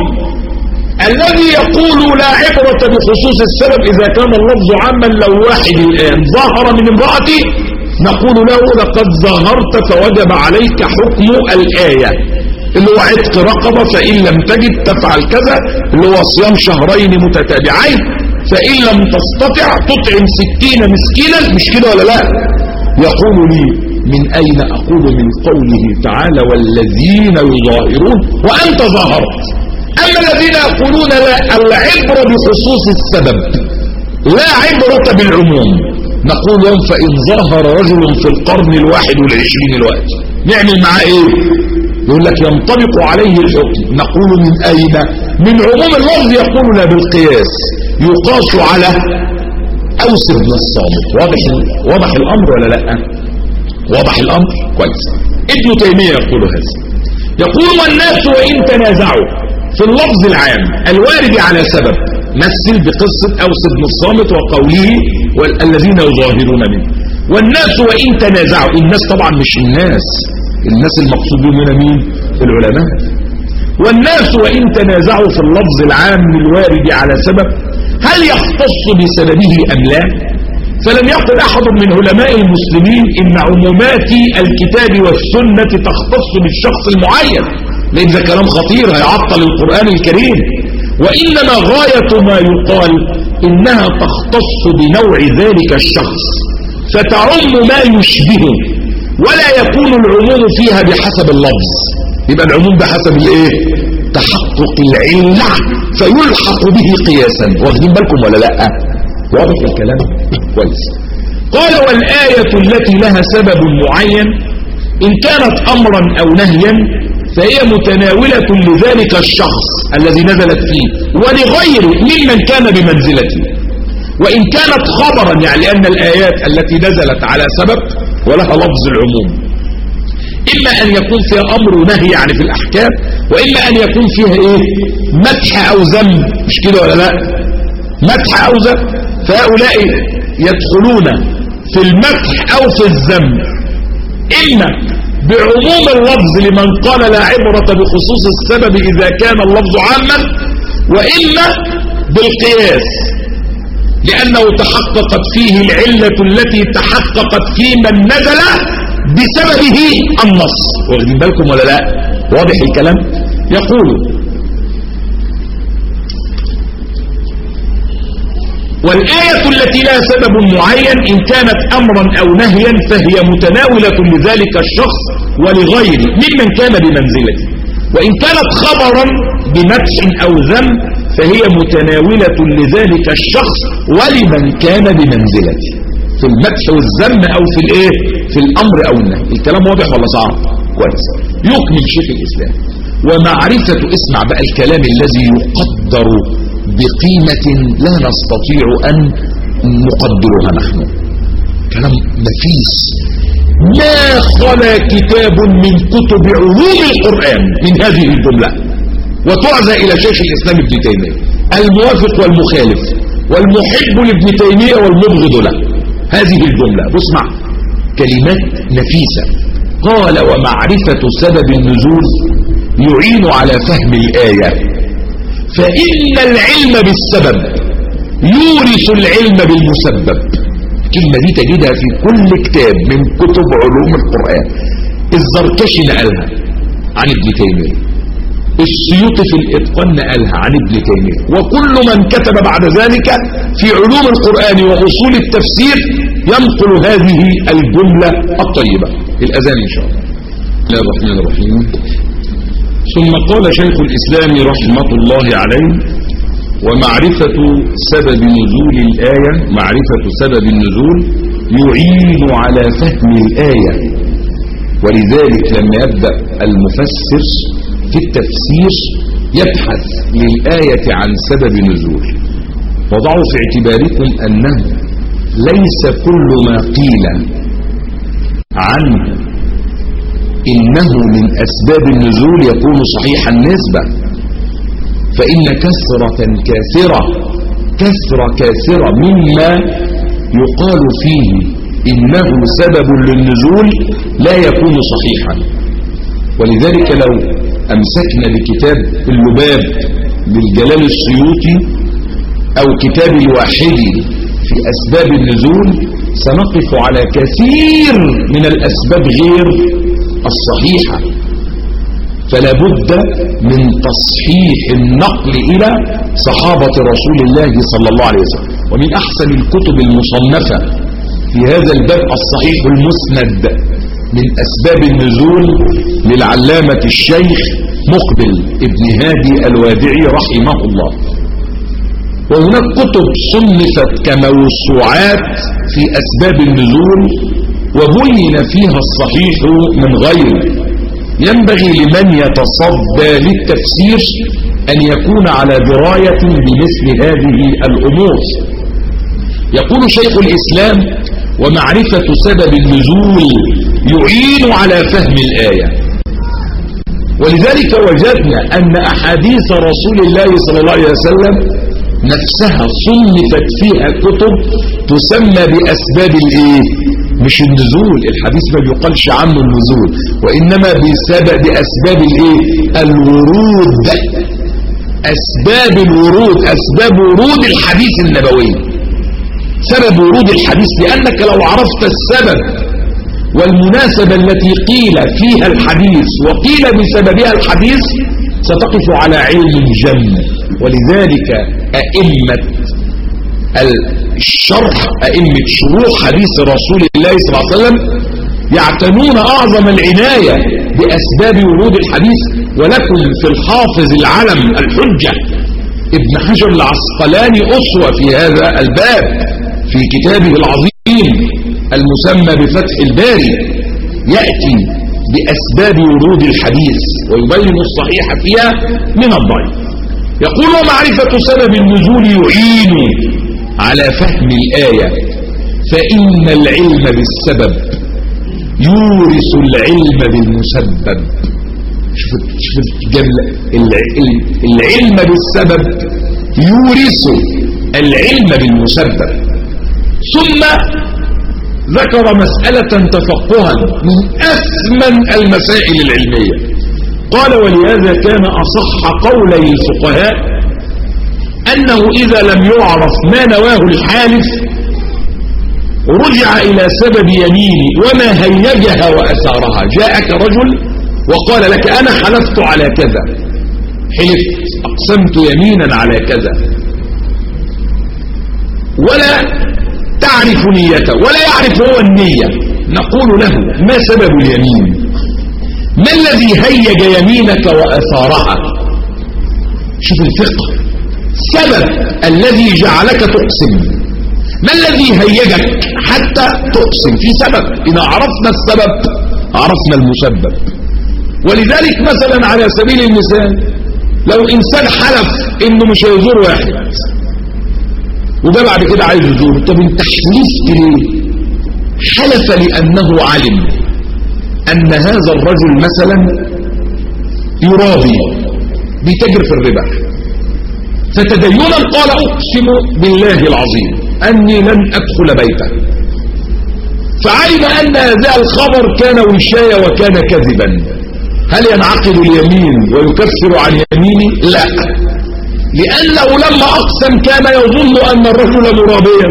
الذي يقول لا عبرة بخصوص السبب إذا كان اللفظ عاما، لو واحد الآن ظهر من امرأتي نقول له لقد ظهرت فوجب عليك حكم الآية اللي هو عتق رقبة، فإن لم تجد تفعل كذا، اللي هو صيام شهرين متتابعين، فإن لم تستطع تطعم ستين مسكينا. مش كده ولا لا؟ يقول لي من أين أقول من قوله تعالى والذين يظاهرون وأنت ظاهرت. أما الذين يقولون لا، العبرة بخصوص السبب لا عبرة بالعموم، نقول لهم فإن ظهر رجل في القرن الواحد والعشرين الوقت نعمل معاه ايه؟ يقول لك ينطبق عليه الحكم. نقول من أين؟ من عموم اللفظ. يقول لا بالقياس، يقاس على أوس بن الصامت. واضح واضح الأمر ولا لا؟ واضح الأمر كويس. ابن تيمية يقول هذا، يقول والناس وإن تنازعوا في اللفظ العام الوارد على سبب، مثل بقصة أوس بن الصامت وقوله والذين يظاهرون منه. والناس وإن تنازعوا، الناس طبعا مش الناس، الناس المقصود بهم هنا مين؟ العلماء. والناس وإن تنازعوا في اللفظ العام الوارد على سبب هل يختص بسببه أم لا؟ فلم يقل أحد من علماء المسلمين إن عمومات الكتاب والسنة تختص بالشخص المعين، لأن ده كلام خطير هيعطل القرآن الكريم. وإنما غاية ما يقال إنها تختص بنوع ذلك الشخص فتعم ما يشبهه، ولا يكون العموم فيها بحسب اللفظ. يبقى العموم بحسب الايه؟ تحقق العلة فيلحق به قياسا. واخدين بالكم ولا لا؟ واضح الكلام كويس. قال والآية التي لها سبب معين إن كانت أمرا أو نهيا فهي متناولة لذلك الشخص الذي نزلت فيه ولغيره ممن كان بمنزلته. وإن كانت خبرا، يعني لأن الآيات التي نزلت على سبب ولها لفظ العموم، إما أن يكون فيها أمر ونهي يعني في الأحكام، وإما أن يكون فيها إيه؟ مدح أو ذم. مش كده ولا لا؟ مدح أو ذم، فهؤلاء يدخلون في المدح أو في الذم، إما بعموم اللفظ لمن قال لا عبرة بخصوص السبب إذا كان اللفظ عاما، وإما بالقياس لأنه تحققت فيه العلة التي تحققت في من نزل بسببه النص. واخدين بالكم ولا لا؟ واضح الكلام؟ يقول والآية التي لا سبب معين إن كانت أمرا أو نهيا فهي متناولة لذلك الشخص ولغيره ممن كان بمنزلته، وإن كانت خبرا بمدح أو ذم فهي متناولة لذلك الشخص ولمن كان بمنزلته في المدح والذم أو في الإيه؟ في الأمر أو النهي. الكلام واضح ولا صعب؟ كويس. يكمل شيخ الإسلام ومعرفة، اسمع بقى الكلام الذي يقدر بقيمة لا نستطيع أن نقدرها نحن، كلام نفيس. ما خلا كتاب من كتب علوم القرآن من هذه الجملة، وتعزى إلى شيخ الإسلام ابن تيمية الموافق والمخالف والمحب لابن تيمية والمبغض له. هذه الجملة بسمع كلمات نفيسة. قال ومعرفة سبب النزول يعين على فهم الآية، فإن العلم بالسبب يورث العلم بالمسبب. الكلمة دي تجدها في كل كتاب من كتب علوم القرآن. الزركشي نقلها عن ابن تيمية، السيوطي في الإتقان نقلها عن ابن تيمية، وكل من كتب بعد ذلك في علوم القرآن وأصول التفسير ينقل هذه الجملة الطيبة. الأذان إن شاء الله. بسم الله الرحمن الرحيم. ثم قال شيخ الإسلام رحمة الله عليه ومعرفة سبب نزول الآية، معرفة سبب النزول يعين على فهم الآية، ولذلك لما يبدأ المفسر في التفسير يبحث للآية عن سبب نزول. وضعوا في اعتباركم أنه ليس كل ما قيل عنه إنه من أسباب النزول يكون صحيح النسبة، فإن كثرة كاثرة كثرة كاثرة مما يقال فيه إنه سبب للنزول لا يكون صحيحا. ولذلك لو أمسكنا بكتاب اللباب للجلال السيوطي أو كتاب الواحدي في أسباب النزول سنقف على كثير من الأسباب غير الصحيحة، فلا بد من تصحيح النقل إلى صحابة رسول الله صلى الله عليه وسلم. ومن أحسن الكتب المصنفة في هذا الباب الصحيح المسند من أسباب النزول للعلامة الشيخ مقبل ابن هادي الوادعي رحمه الله. وهناك كتب صنفت كموسوعات في أسباب النزول وبين فيها الصحيح من غيره. ينبغي لمن يتصدى للتفسير أن يكون على دراية بمثل هذه الأمور. يقول شيخ الإسلام ومعرفة سبب النزول يعين على فهم الآية، ولذلك وجدنا أن أحاديث رسول الله صلى الله عليه وسلم نفسها صنفت فيها كتب تسمى بأسباب الإيه؟ مش النزول، الحديث ما بيقالش عنه النزول، وإنما بسبب بأسباب الإيه؟ الورود، أسباب الورود، أسباب ورود الحديث النبوي، سبب ورود الحديث. لأنك لو عرفت السبب والمناسبة التي قيل فيها الحديث وقيل بسببها الحديث ستقف على علم جم. ولذلك أئمة الشرح، أئمة شروح حديث رسول الله صلى الله عليه وسلم يعتنون أعظم العناية بأسباب ورود الحديث. ولكم في الحافظ العلم الحجة ابن حجر العسقلاني أسوة في هذا الباب في كتابه العظيم المسمى بفتح الباري، يأتي بأسباب ورود الحديث ويبين الصحيح فيها من الضعيف. يقول ومعرفة سبب النزول يعين على فهم الآية، فإن العلم بالسبب يورث العلم بالمسبب. شوف شوف الجملة، العلم بالسبب يورث العلم بالمسبب. ثم ذكر مسألة تفقها من أثمن المسائل العلمية. قال ولهذا كان أصح قولي الفقهاء أنه إذا لم يعرف ما نواه الحالف رجع إلى سبب يمينه وما هيجها وأثارها. جاءك رجل وقال لك أنا حلفت على كذا، حلفت أقسمت يمينا على كذا، ولا تعرف نيته ولا يعرف هو النية، نقول له ما سبب اليمين؟ ما الذي هيج يمينك وأثارها؟ شوف الفقه، سبب الذي جعلك تقسم، ما الذي هيجك حتى تقسم؟ في سبب، إذا عرفنا السبب عرفنا المسبب. ولذلك مثلا على سبيل المثال لو إنسان حلف إنه مش هيزور واحد وده بعد كده عايز يزوره، طب انت حلفت ليه؟ حلف لأنه علم أن هذا الرجل مثلا يرابي بيتاجر في الربا، فتدينا قال أقسم بالله العظيم أني لن أدخل بيته، فعلم أن هذا الخبر كان وشاية وكان كذبا، هل ينعقد اليمين ويكفر عن يمينه؟ لا، لأنه لما أقسم كان يظن أن الرجل مرابيا،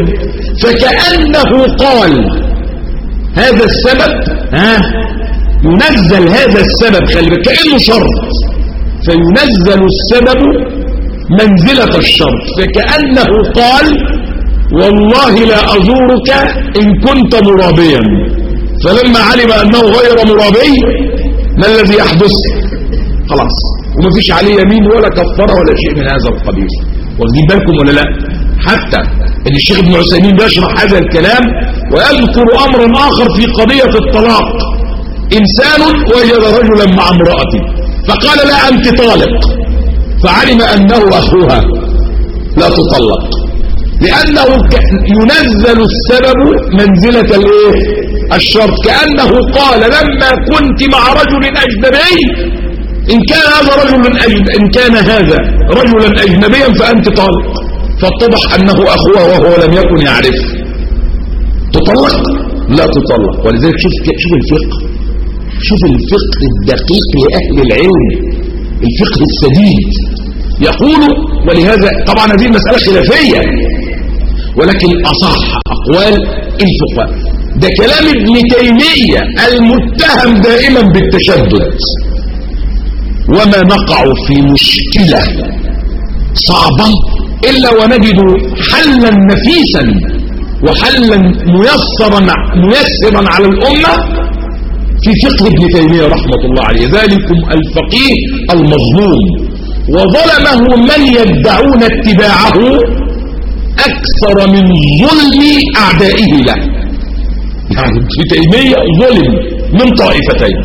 فكأنه قال هذا السبب، ها ينزل هذا السبب، خلي بالك كأنه شرط، فينزل السبب منزلة الشرط، فكأنه قال والله لا أزورك إن كنت مرابيا، فلما علم أنه غير مرابي ما الذي يحدث؟ خلاص، وما فيش عليه يمين ولا كفارة ولا شيء من هذا القبيل. واخدين بالكم ولا لا؟ حتى ان الشيخ ابن عثيمين بيشرح هذا الكلام ويذكر امرا اخر في قضية الطلاق. انسان وجد رجلا مع امرأته فقال لا انت طالق، فعلم انه اخوها لا تطلق، لانه ينزل السبب منزلة الايه؟ الشرط، كأنه قال لما كنت مع رجل اجنبي إن كان هذا رجل أجن... إن كان هذا رجلا أجنبيا فأنت طالق، فاتضح أنه أخوه وهو لم يكن يعرف، تطلق؟ لا تطلق. ولذلك شوف شوف الفقه، شوف الفقه الدقيق لأهل العلم، الفقه السديد. يقول، ولهذا طبعا هذه المسألة خلافية ولكن أصح أقوال الفقهاء، ده كلام ابن تيمية المتهم دائما بالتشدد. وما نقع في مشكلة صعبة إلا ونجد حلا نفيسا وحلا ميسرا ميسرا على الأمة في فقه ابن تيمية رحمة الله عليه. ذلكم الفقيه المظلوم وظلمه من يدعون اتباعه أكثر من ظلم أعدائه له. يعني ابن تيمية ظلم من طائفتين،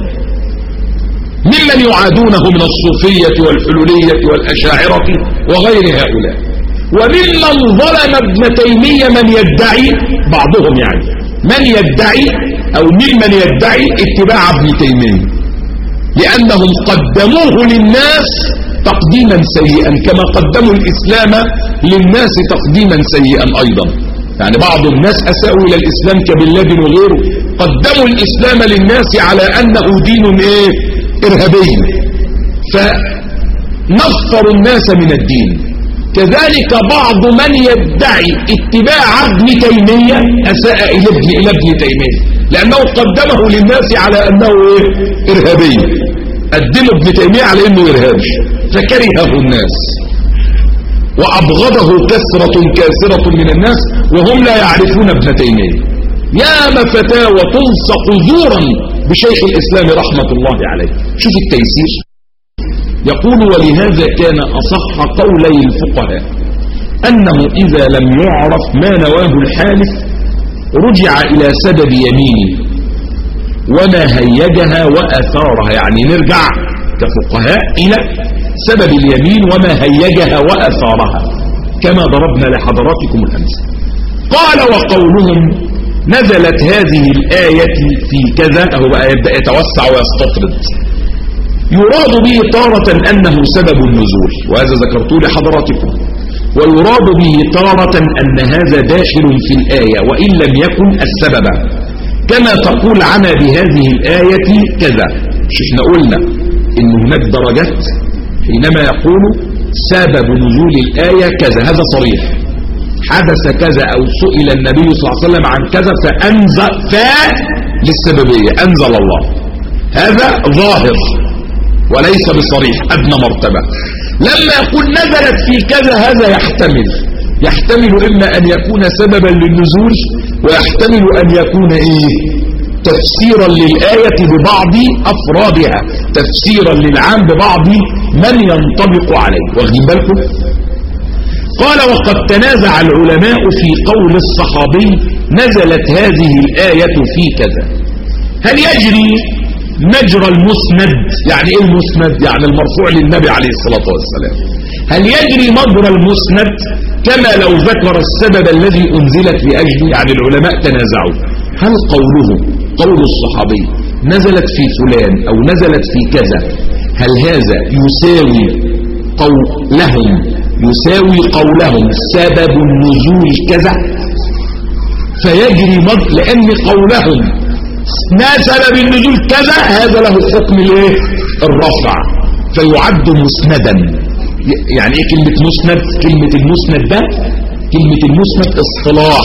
ممن يعادونه من الصوفية والحلولية والأشاعرة وغير هؤلاء، وممن ظلم ابن تيمية من يدعي، بعضهم يعني من يدعي أو ممن يدعي اتباع ابن تيمية، لأنهم قدموه للناس تقديما سيئا كما قدموا الإسلام للناس تقديما سيئا أيضا. يعني بعض الناس أساءوا إلى الإسلام كبن لادن وغيره، قدموا الإسلام للناس على أنه دين إيه؟ إرهابي، فنفروا الناس من الدين. كذلك بعض من يدعي اتباع ابن تيمية أساء إلى ابن, إلى ابن تيمية لأنه قدمه للناس على أنه إيه؟ إرهابي، قدموا ابن تيمية على أنه إرهابي فكرهه الناس وأبغضه كثرة كاثرة من الناس وهم لا يعرفون ابن تيمية. يا فتاوى تلصق زورا بشيخ الإسلام رحمة الله عليه. شوف التيسير، يقول ولهذا كان أصح قولي الفقهاء أنه إذا لم يعرف ما نواه الحالف رجع إلى سبب يمينه وما هيجها وأثارها، يعني نرجع كفقهاء إلى سبب اليمين وما هيجها وأثارها كما ضربنا لحضراتكم الأمثلة. قال وقولهم نزلت هذه الآية في كذا، أهو بقى يبدأ يتوسع ويستطرد، يراد به تارة أنه سبب النزول وهذا ذكرته لحضراتكم، ويراد به تارة أن هذا داخل في الآية وإن لم يكن السبب، كما تقول عنا بهذه الآية كذا. شفنا قلنا إن هناك درجات، حينما يقول سبب نزول الآية كذا هذا صريح، حدث كذا أو سئل النبي صلى الله عليه وسلم عن كذا فأنزل فا للسببية أنزل الله، هذا ظاهر وليس بصريح، أدنى مرتبة. لما يقول نزلت في كذا هذا يحتمل يحتمل إما أن يكون سببا للنزول، ويحتمل أن يكون إيه تفسيرا للآية ببعض أفرادها، تفسيرا للعام ببعض من ينطبق عليه. واخدين بالكم؟ قال وقد تنازع العلماء في قول الصحابي نزلت هذه الآية في كذا. هل يجري مجرى المسند؟ يعني ايه المسند؟ يعني المرفوع للنبي عليه الصلاة والسلام. هل يجري مجرى المسند كما لو ذكر السبب الذي أنزلت لأجله؟ يعني العلماء تنازعوا هل قوله قول الصحابي نزلت في فلان أو نزلت في كذا، هل هذا يساوي قولهم يساوي قولهم سبب النزول كذا فيجري مجرى، لأن قولهم ما سبب النزول كذا هذا له حكم الايه الرفع فيعد مسندا. يعني ايه كلمة مسند؟ كلمة المسند ده كلمة المسند اصطلاح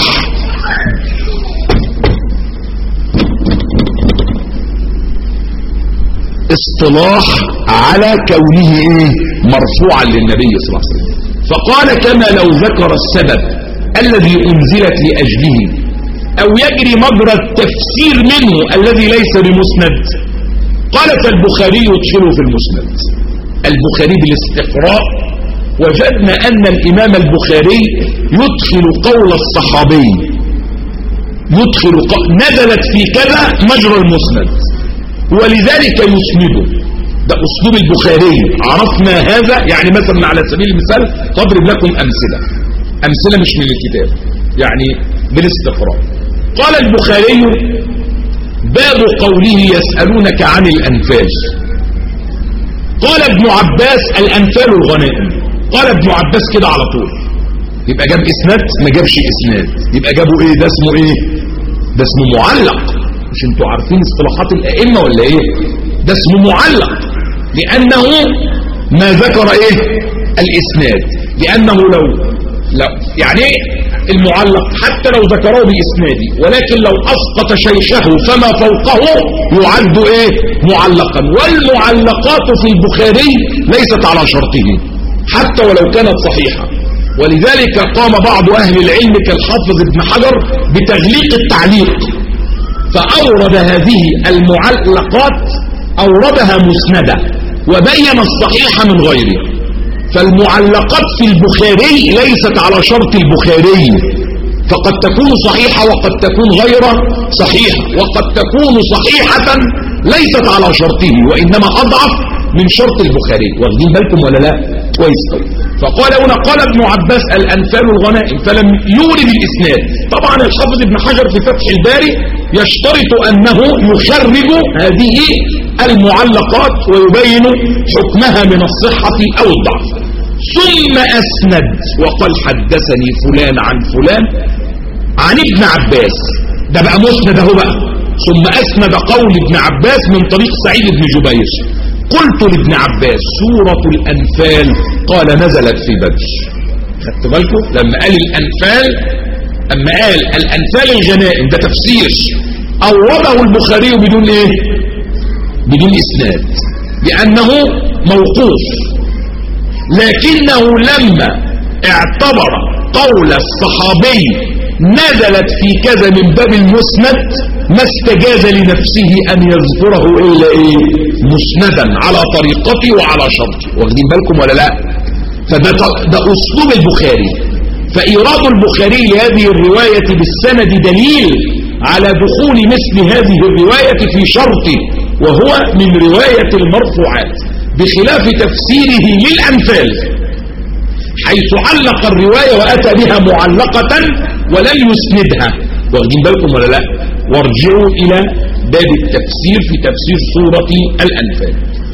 اصطلاح على كونه ايه مرفوعا للنبي صلى الله عليه وسلم. فقال كما لو ذكر السبب الذي انزلت لاجله، او يجري مجرى التفسير منه الذي ليس بمسند. قال فالبخاري يدخله في المسند. البخاري بالاستقراء وجدنا ان الامام البخاري يدخل قول الصحابي يدخل قول نزلت في كذا مجرى المسند، ولذلك يسنده. ده اسلوب البخاري، عرفنا هذا. يعني مثلا على سبيل المثال اضرب لكم امثله امثله مش من الكتاب، يعني بالاستقراء. قال البخاري باب قوله يسألونك عن الأنفال. قال ابن عباس الأنفال الغنائم. قال ابن عباس كده على طول، يبقى جاب إسناد؟ ما جابش إسناد، يبقى جابوا إيه؟ ده اسمه إيه؟ ده اسمه معلق. مش انتوا عارفين اصطلاحات الأئمة ولا إيه؟ ده اسمه معلق لأنه ما ذكر إيه الإسناد، لأنه لو لا يعني ايه المعلق؟ حتى لو ذكره بإسناده، ولكن لو أسقط شيخه فما فوقه يعد ايه معلقا. والمعلقات في البخاري ليست على شرطه حتى ولو كانت صحيحة، ولذلك قام بعض أهل العلم كالحافظ ابن حجر بتغليق التعليق، فأورد هذه المعلقات أوردها مسندة وبين الصحيح من غيره. فالمعلقات في البخاري ليست على شرط البخاري، فقد تكون صحيحة وقد تكون غير صحيحة، وقد تكون صحيحة ليست على شرطه وإنما أضعف من شرط البخاري. واخدين بالكم ولا لا؟ كويس. فقال هنا قال ابن عباس الأنفال الغنائم، فلم يورد الإسناد. طبعا الحافظ ابن حجر في فتح الباري يشترط أنه يخرج هذه المعلقات ويبين حكمها من الصحة أو الضعف. ثم أسند وقال حدثني فلان عن فلان عن ابن عباس، ده بقى مسند اهو بقى. ثم أسند قول ابن عباس من طريق سعيد بن جبير. قلت لابن عباس سورة الأنفال، قال نزلت في بدر. خدت بالكم لما قال الأنفال، أما قال الأنفال الغنائم ده تفسير أورده البخاري بدون إيه؟ بدون إسناد، لأنه موقوف. لكنه لما اعتبر قول الصحابي نزلت في كذا من باب المسند ما استجاز لنفسه أن يذكره إلا إيه؟ مسندا على طريقته وعلى شرطه. واخدين بالكم ولا لا؟ فده ده أسلوب البخاري. فإيراد البخاري لهذه الرواية بالسند دليل على دخول مثل هذه الرواية في شرطه، وهو من رواية المرفوعات، بخلاف تفسيره للأنفال حيث علق الرواية وأتى بها معلقة ولم يسندها. واخدين بالكم ولا لا؟ وارجعوا إلى باب التفسير في تفسير سورة الأنفال.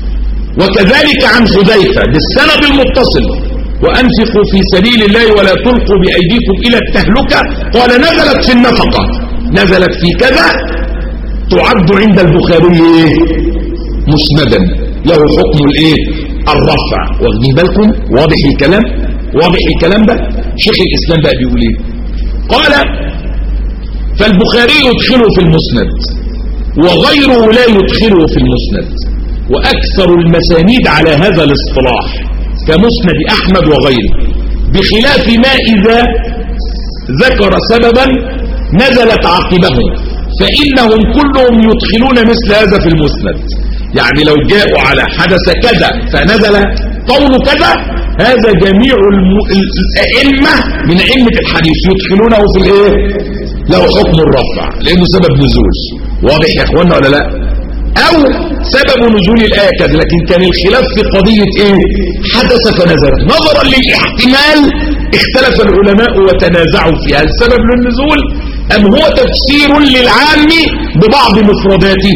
وكذلك عن حذيفة بالسند المتصل وأنفقوا في سبيل الله ولا تلقوا بأيديكم إلى التهلكة، قال نزلت في النفقة، نزلت في كذا، تعد عند البخاري مسندا له حكم الايه الرفع. واخدين بالكم؟ واضح الكلام؟ واضح الكلام ده؟ شيخ الإسلام بقى بيقول ايه؟ قال فالبخاري يدخله في المسند. وغيره لا يدخله في المسند. وأكثر المسانيد على هذا الاصطلاح كمسند أحمد وغيره، بخلاف ما إذا ذكر سببا نزلت عقبه فإنهم كلهم يدخلون مثل هذا في المسند. يعني لو جاءوا على حدث كذا فنزل قول كذا، هذا جميع الأئمة من أئمة الحديث يدخلونه في الايه؟ له حكم الرفع لأنه سبب نزول. واضح يا اخوانا ولا لا؟ أو سبب نزول الآية كذا، لكن كان الخلاف في قضية ايه؟ حدث فنزل. نظرا للاحتمال اختلف العلماء وتنازعوا فيها السبب للنزول أم هو تفسير للعام ببعض مفرداته.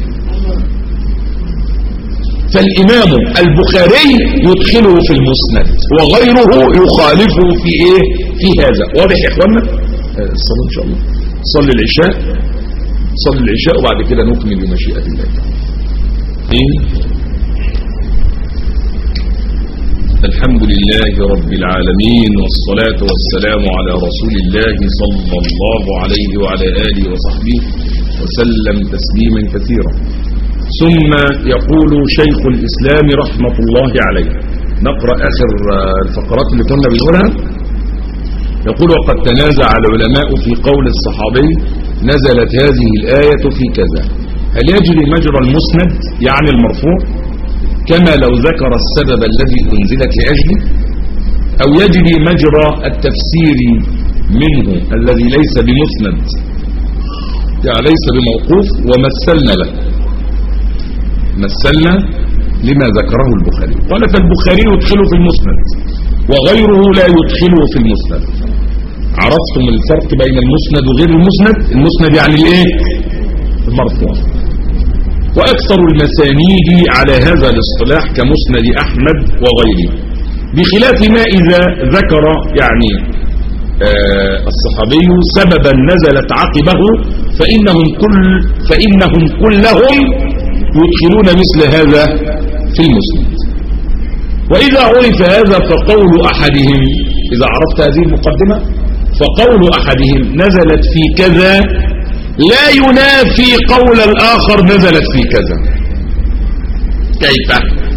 فالإمام البخاري يدخله في المسند وغيره يخالفه في ايه؟ في هذا. واضح يا اخوانا؟ الصلاة ان شاء الله صلي العشاء، صلي العشاء وبعد كده نكمل بمشيئة الله. إيه؟ الحمد لله رب العالمين، والصلاة والسلام على رسول الله صلى الله عليه وعلى آله وصحبه وسلم تسليما كثيرا. ثم يقول شيخ الإسلام رحمة الله عليه، نقرأ آخر الفقرات اللي كنا بنقولها. يقول: وقد تنازع العلماء في قول الصحابي نزلت هذه الآية في كذا، هل يجري مجرى المسند يعني المرفوع كما لو ذكر السبب الذي أنزلت لأجله، أو يجري مجرى التفسير منه الذي ليس بمسند يعني ليس بموقوف؟ ومثلنا له مثلنا لما ذكره البخاري. قال: فالبخاري يدخله في المسند وغيره لا يدخله في المسند. عرفتم الفرق بين المسند وغير المسند؟ المسند يعني الايه؟ المرفوع. واكثر المسانيد على هذا الاصطلاح كمسند احمد وغيره، بخلاف ما اذا ذكر يعني آه الصحابي سببا نزلت عقبه فانهم كل فانهم كلهم يدخلون مثل هذا في المسند. واذا عرف هذا فقول احدهم، اذا عرفت هذه المقدمه، فقول أحدهم نزلت في كذا لا ينافي قول الآخر نزلت في كذا. كيف؟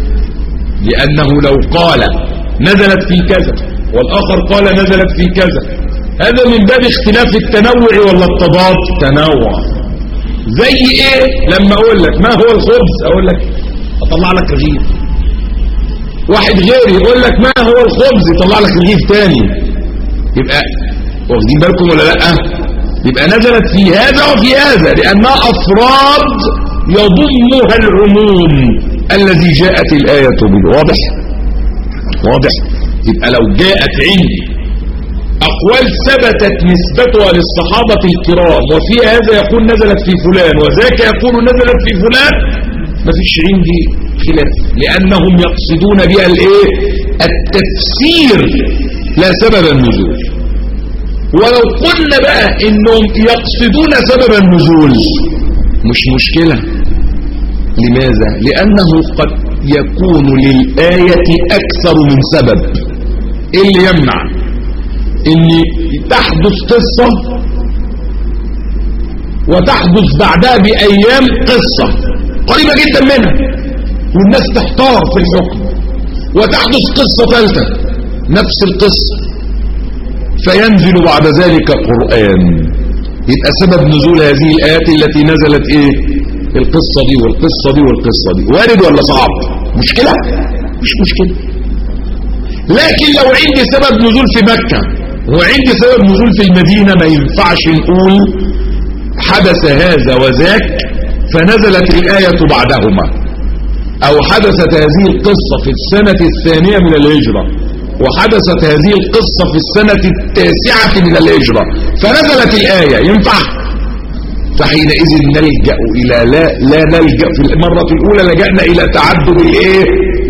لأنه لو قال نزلت في كذا والآخر قال نزلت في كذا، هذا من باب اختلاف التنوع ولا التضاد؟ تنوع. زي ايه؟ لما اقول لك ما هو الخبز اقول لك اطلع لك رغيف، واحد غيري يقول لك ما هو الخبز يطلع لك رغيف تاني. يبقى واخدين بالكم ولا لا؟ يبقى نزلت في هذا وفي هذا لأنها أفراد يضمها العموم الذي جاءت الآية به. واضح؟ واضح؟ يبقى لو جاءت عندي أقوال ثبتت نسبتها للصحابة الكرام وفي هذا يقول نزلت في فلان وذاك يقول نزلت في فلان، ما فيش عندي خلاف، لأنهم يقصدون بها الايه؟ التفسير لا سبب النزول. ولو قلنا بقى انهم يقصدون سبب النزول مش مشكلة. لماذا؟ لأنه قد يكون للآية أكثر من سبب. إيه اللي يمنع ان تحدث قصة وتحدث بعدها بأيام قصة قريبة جدا منها والناس تحتار في الحكم، وتحدث قصة ثالثة نفس القصة فينزل بعد ذلك قرآن، يبقى سبب نزول هذه الآيات التي نزلت ايه؟ القصة دي والقصة دي والقصة دي. وارد ولا صعب؟ مشكلة؟ مش مشكلة. لكن لو عندي سبب نزول في مكة وعندي سبب نزول في المدينة ما ينفعش نقول حدث هذا وذاك فنزلت الآية بعدهما، أو حدثت هذه القصة في السنة الثانية من الهجرة وحدثت هذه القصة في السنة التاسعة من الهجرة فنزلت الآية. ينفع؟ فحينئذ نلجأ إلى لا لا نلجأ في المرة الأولى لجأنا إلى تعدد الإيه؟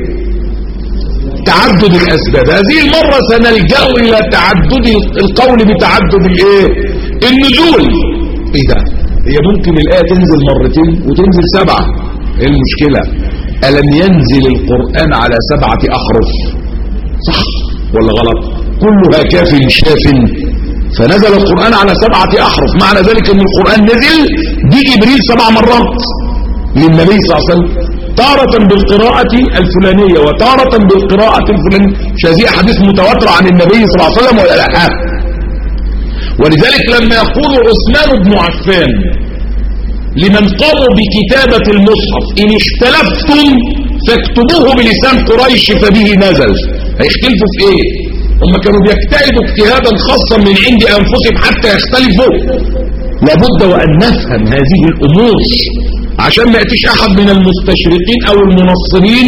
تعدد الأسباب. هذه المرة سنلجأ إلى تعدد القول بتعدد الإيه؟ النزول. إيه ده؟ هي ممكن الآية تنزل مرتين وتنزل سبعة، إيه المشكلة؟ ألم ينزل القرآن على سبعة أحرف؟ صح ولا غلط؟ كلها كاف شاف فنزل القرآن على سبعة أحرف. معنى ذلك أن القرآن نزل بجبريل سبع مرات للنبي صلى الله عليه وسلم، تارة بالقراءة الفلانية وتارة بالقراءة الفلانية. مش هذه حديث متواتر عن النبي صلى الله عليه وسلم ولا لا؟ ولذلك لما يقول عثمان بن عفان لمن قاموا بكتابة المصحف إن اختلفتم فاكتبوه بلسان قريش فبه نزل، هيختلفوا في ايه؟ هم كانوا بيجتهدوا اجتهادا خاصا من عند أنفسهم حتى يختلفوا. لابد وأن نفهم هذه الأمور عشان ما يأتيش أحد من المستشرقين أو المنصرين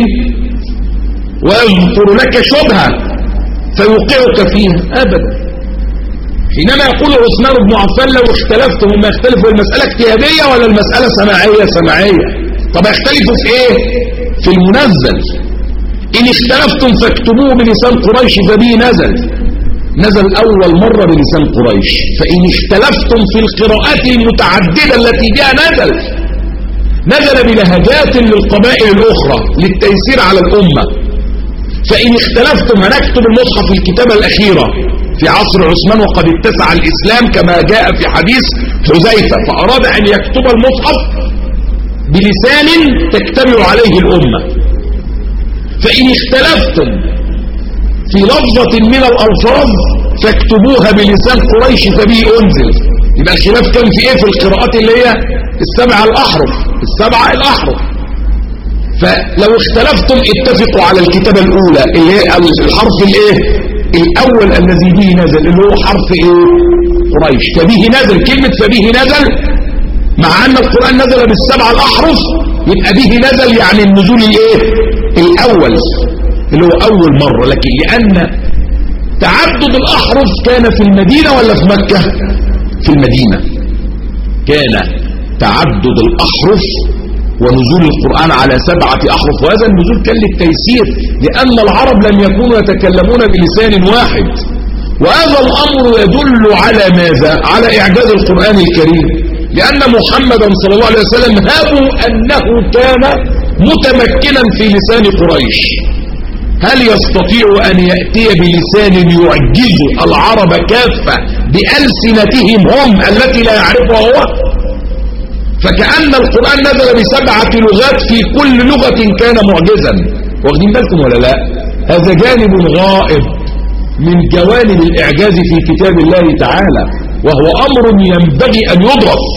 ويذكر لك شبهة فيوقعك فيها أبدا. حينما يقول عثمان بن عفان لو اختلفتم هم يختلفوا المسألة اجتهادية ولا المسألة سماعية؟ سماعية. طب يختلفوا في ايه؟ في المنزل. إن اختلفتم فاكتبوه بلسان قريش فبه نزل، نزل أول مرة بلسان قريش. فإن اختلفتم في القراءات المتعددة التي بها نزل، نزل بلهجات للقبائل الأخرى للتيسير على الأمة. فإن اختلفتم هنكتب المصحف الكتابة الأخيرة في عصر عثمان وقد اتسع الإسلام كما جاء في حديث حذيفة، فأراد أن يكتب المصحف بلسان تجتمع عليه الأمة. فإن اختلفتم في لفظة من الألفاظ فاكتبوها بلسان قريش فبه أنزل. يبقى الخلاف كان في ايه؟ في القراءات اللي هي السبع الأحرف، السبع الأحرف. فلو اختلفتم اتفقوا على الكتابة الأولى اللي هي الحرف الايه الأول الذي به نزل اللي هو حرف ايه؟ قريش. فبه نزل، كلمة فبه نزل مع أن القرآن نزل بالسبع الأحرف يبقى به نزل يعني النزول الايه؟ الأول اللي هو أول مرة. لكن لأن تعدد الأحرف كان في المدينة ولا في مكة؟ في المدينة. كان تعدد الأحرف ونزول القرآن على سبعة أحرف، وهذا النزول كان للتيسير لأن العرب لم يكونوا يتكلمون بلسان واحد. وهذا الأمر يدل على ماذا؟ على إعجاز القرآن الكريم، لأن محمدا صلى الله عليه وسلم هابوا أنه كان متمكنا في لسان قريش. هل يستطيع أن يأتي بلسان يعجز العرب كافة بألسنتهم هم التي لا يعرفها هو؟ فكأن القرآن نزل بسبعة لغات في كل لغة كان معجزا. واخدين بالكم ولا لا؟ هذا جانب غائب من جوانب الإعجاز في كتاب الله تعالى، وهو أمر ينبغي أن يدرس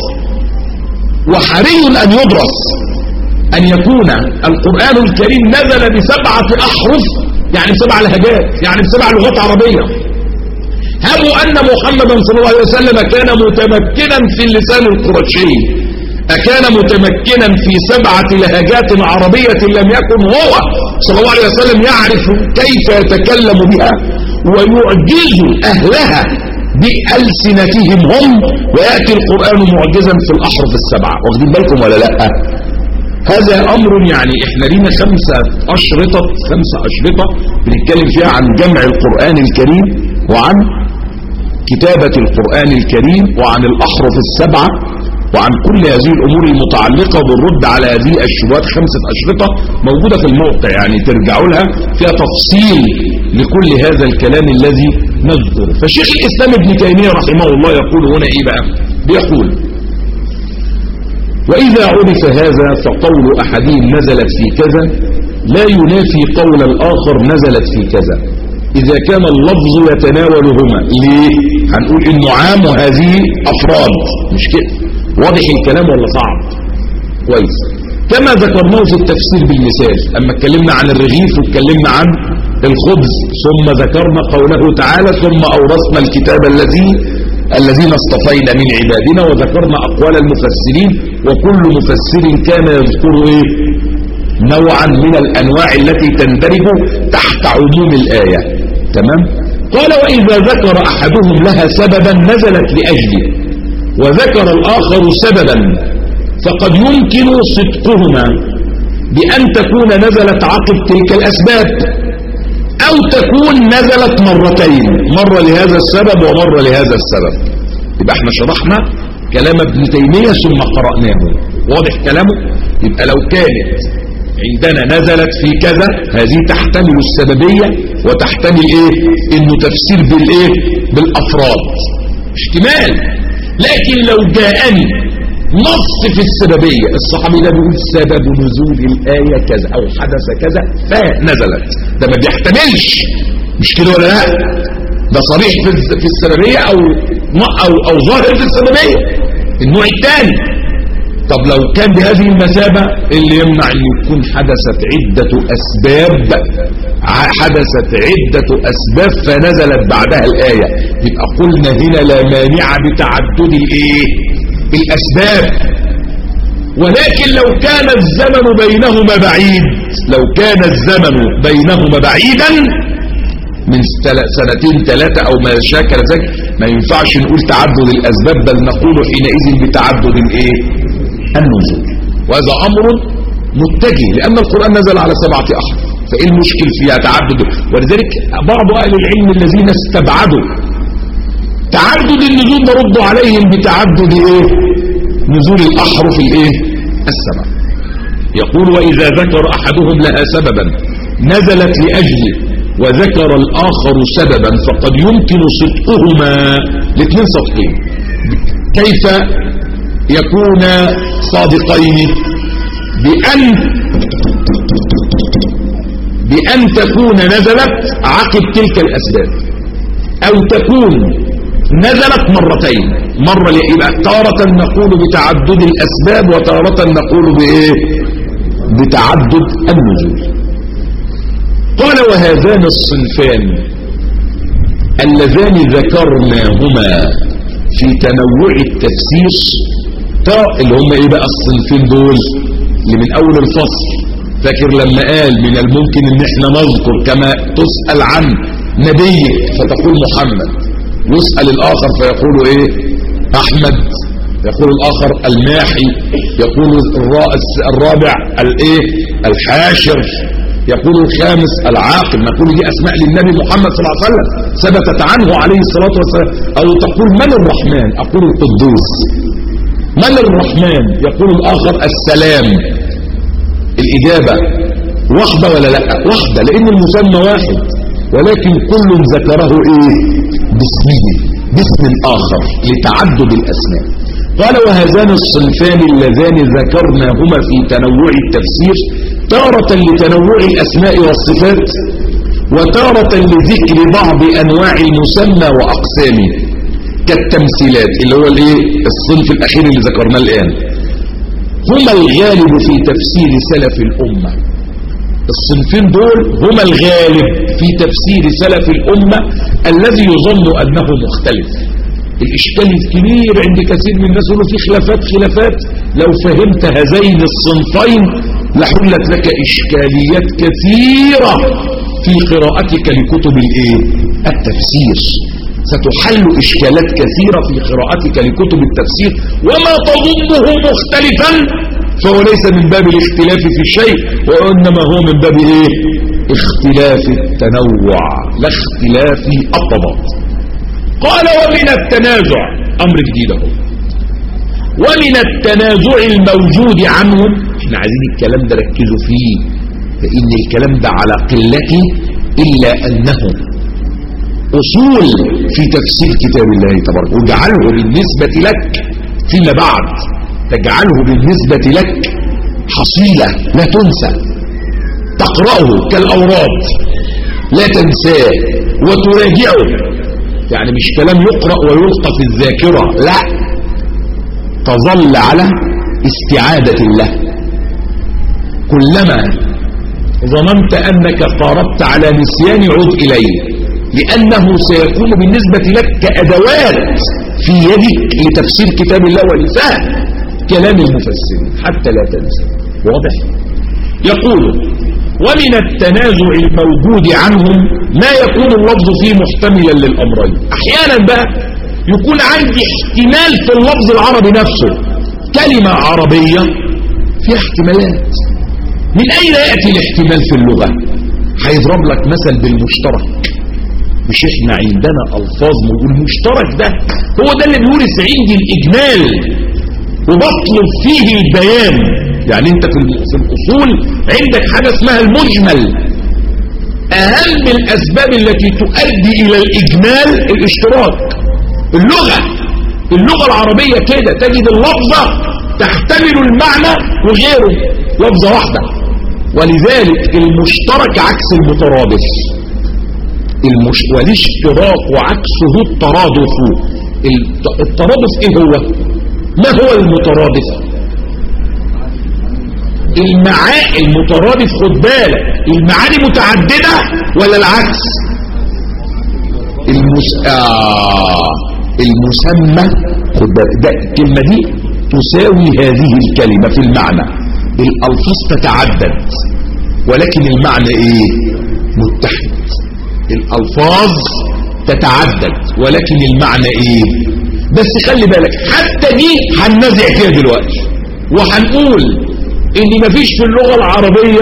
وحري أن يدرس، أن يكون القرآن الكريم نزل بسبعة أحرف يعني بسبع لهجات يعني بسبع لغات عربية. هبوا أن محمدا صلى الله عليه وسلم كان متمكنا في اللسان القرشي، أكان متمكنا في سبعة لهجات عربية لم يكن هو صلى الله عليه وسلم يعرف كيف يتكلم بها ويعجز أهلها بألسنتهم هم، ويأتي القرآن معجزا في الأحرف السبعة. واخدين بالكم ولا لأ؟ هذا أمر يعني إحنا لينا خمسة أشرطة خمسة أشرطة بنتكلم فيها عن جمع القرآن الكريم وعن كتابة القرآن الكريم وعن الأحرف السبعة وعن كل هذه الأمور المتعلقة بالرد على هذه الشبهات. خمسة أشرطة موجودة في الموقع يعني ترجعوا لها، فيها تفصيل لكل هذا الكلام الذي نذكره. فشيخ الإسلام ابن تيمية رحمه الله يقول هنا إيه بقى؟ بيقول: وإذا عرف هذا فقول أحدهم نزلت في كذا لا ينافي قول الآخر نزلت في كذا إذا كان اللفظ يتناولهما. ليه؟ هنقول إنه عام وهذه أفراد، مش كده؟ واضح الكلام ولا صعب؟ كويس. كما ذكرناه في التفسير بالمثال أما اتكلمنا عن الرغيف واتكلمنا عن الخبز، ثم ذكرنا قوله تعالى ثم أورثنا الكتاب الذي الذين اصطفينا من عبادنا، وذكرنا أقوال المفسرين، وكل مفسر كان يذكر إيه؟ نوعا من الأنواع التي تندرج تحت عموم الآية. تمام؟ قال: وإذا ذكر أحدهم لها سببا نزلت لأجله وذكر الآخر سببا فقد يمكن صدقهما بأن تكون نزلت عقب تلك الأسباب أو تكون نزلت مرتين، مرة لهذا السبب ومرة لهذا السبب. يبقى احنا شرحنا كلام ابن تيمية ثم قرأناه، واضح كلامه؟ يبقى لو كانت عندنا نزلت في كذا هذه تحتمل السببية وتحتمل ايه؟ انه تفسير بالايه؟ بالافراد. احتمال. لكن لو جاءني نص في السببية، الصحابي ده بيقول سبب نزول الآية كذا أو حدث كذا فنزلت، ده ما بيحتملش، مش كده ولا لا؟ ده صريح في السببية أو أو أو ظاهر في السببية. النوع الثاني، طب لو كان بهذه المثابة اللي يمنع أن يكون حدثت عدة أسباب، حدثت عدة أسباب فنزلت بعدها الآية، يبقى قلنا هنا لا مانع بتعدد الإيه؟ الأسباب. ولكن لو كان الزمن بينهما بعيد، لو كان الزمن بينهما بعيدا من سنتين ثلاثة أو ما شاكل ذلك، ما ينفعش نقول تعدد الأسباب، بل نقول حينئذ بتعدد الإيه؟ النزول. وهذا أمر متجه، لأن القرآن نزل على سبعة أحرف، فإيه المشكل فيها تعدد؟ ولذلك بعض أهل العلم الذين استبعدوا تعدد النزول نرد عليهم بتعدد إيه؟ نزول الأحرف الإيه؟ السبع. يقول وإذا ذكر أحدهم لها سببا نزلت لأجله وذكر الآخر سببا فقد يمكن صدقهما، الاثنين صدقين. كيف يكون صادقين؟ بأن بأن تكون نزلت عقب تلك الأسباب، أو تكون نزلت مرتين، مرة يبقى تارة نقول بتعدد الأسباب وتارة نقول بإيه؟ بتعدد النزول. قال وهذان الصنفان اللذان ذكرناهما في تنوع التفسير، اللي هم ايه بقى الصنفين دول اللي من اول الفصل؟ فاكر لما قال من الممكن ان احنا نذكر كما تسأل عن نبيك فتقول محمد، يسأل الاخر فيقول ايه؟ احمد، يقول الاخر الماحي، يقول الرابع الايه؟ الحاشر، يقول الخامس العاقل. نقول دي اسماء للنبي محمد صلى الله عليه وسلم ثبتت عنه عليه الصلاة والسلام. او تقول من الرحمن، اقول القدوس. من الرحمن، يقول الاخر السلام. الاجابة واحدة ولا لا؟ واحدة، لان المسمى واحد، ولكن كل ذكره ايه؟ باسمه، باسم الاخر لتعدد الاسماء. قال وهذان الصنفان اللذان ذكرناهما في تنوع التفسير، تارة لتنوع الأسماء والصفات، وتارة لذكر بعض أنواع المسمى وأقسامه كالتمثيلات، اللي هو الايه؟ الصنف الأخير اللي ذكرناه الآن. هما الغالب في تفسير سلف الأمة. الصنفين دول هما الغالب في تفسير سلف الأمة الذي يظن أنه مختلف. الإشكال الكبير عند كثير من الناس يقولوا في خلافات خلافات، لو فهمت هذين الصنفين لحلت لك إشكاليات كثيرة في قراءتك لكتب الايه؟ التفسير. ستحل إشكالات كثيرة في قراءتك لكتب التفسير، وما تظنه مختلفا فهو ليس من باب الاختلاف في الشيء، وإنما هو من باب ايه؟ اختلاف التنوع لا اختلاف الضبط. قال ومن التنازع، أمر جديد اهو، ومن التنازع الموجود عنهم، احنا عايزين الكلام ده ركزوا فيه، فإن الكلام ده على قلته إلا أنه أصول في تفسير كتاب الله تبارك، وجعله بالنسبة لك فيما بعد، تجعله بالنسبة لك حصيلة لا تنسى، تقرأه كالأوراد لا تنساه وتراجعه، يعني مش كلام يقرأ ويلقى في الذاكرة، لا، تظل على استعادة له. كلما ظننت أنك قاربت على نسيان عد إليه، لأنه سيكون بالنسبة لك كأدوات في يدك لتفسير كتاب الله ولفهم كلام المفسرين حتى لا تنسى. واضح؟ يقول ومن التنازع الموجود عنهم ما يكون اللفظ فيه محتملا للأمرين. أحيانا بقى يكون عندي احتمال في اللفظ العربي نفسه، كلمة عربية فيها احتمالات. من أين يأتي الاحتمال في اللغة؟ هيضرب لك مثل بالمشترك. مش احنا عندنا ألفاظ والمشترك ده هو ده اللي بيورث عندي الإجمال وبطلب فيه البيان. يعني انت في الأصول عندك حاجة اسمها المجمل. أهم الأسباب التي تؤدي إلى الإجمال الاشتراك. اللغة اللغة العربية كده تجد اللفظة تحتمل المعنى وغيره لفظة واحدة. ولذلك المشترك عكس المترادف، المش... والاشتراك وعكسه الترادف. الترادف ايه هو؟ ما هو المترادف؟ المعاني المترادف، خد بالك، المعاني متعددة ولا العكس؟ المس... آه المسمى، خد بالك، ده الكلمة دي تساوي هذه الكلمة في المعنى. الألفاظ تتعدد ولكن المعنى ايه؟ متحد. الألفاظ تتعدد ولكن المعنى ايه؟ بس خلي بالك حتى دي هننزع فيها دلوقتي وهنقول ان مفيش في اللغة العربية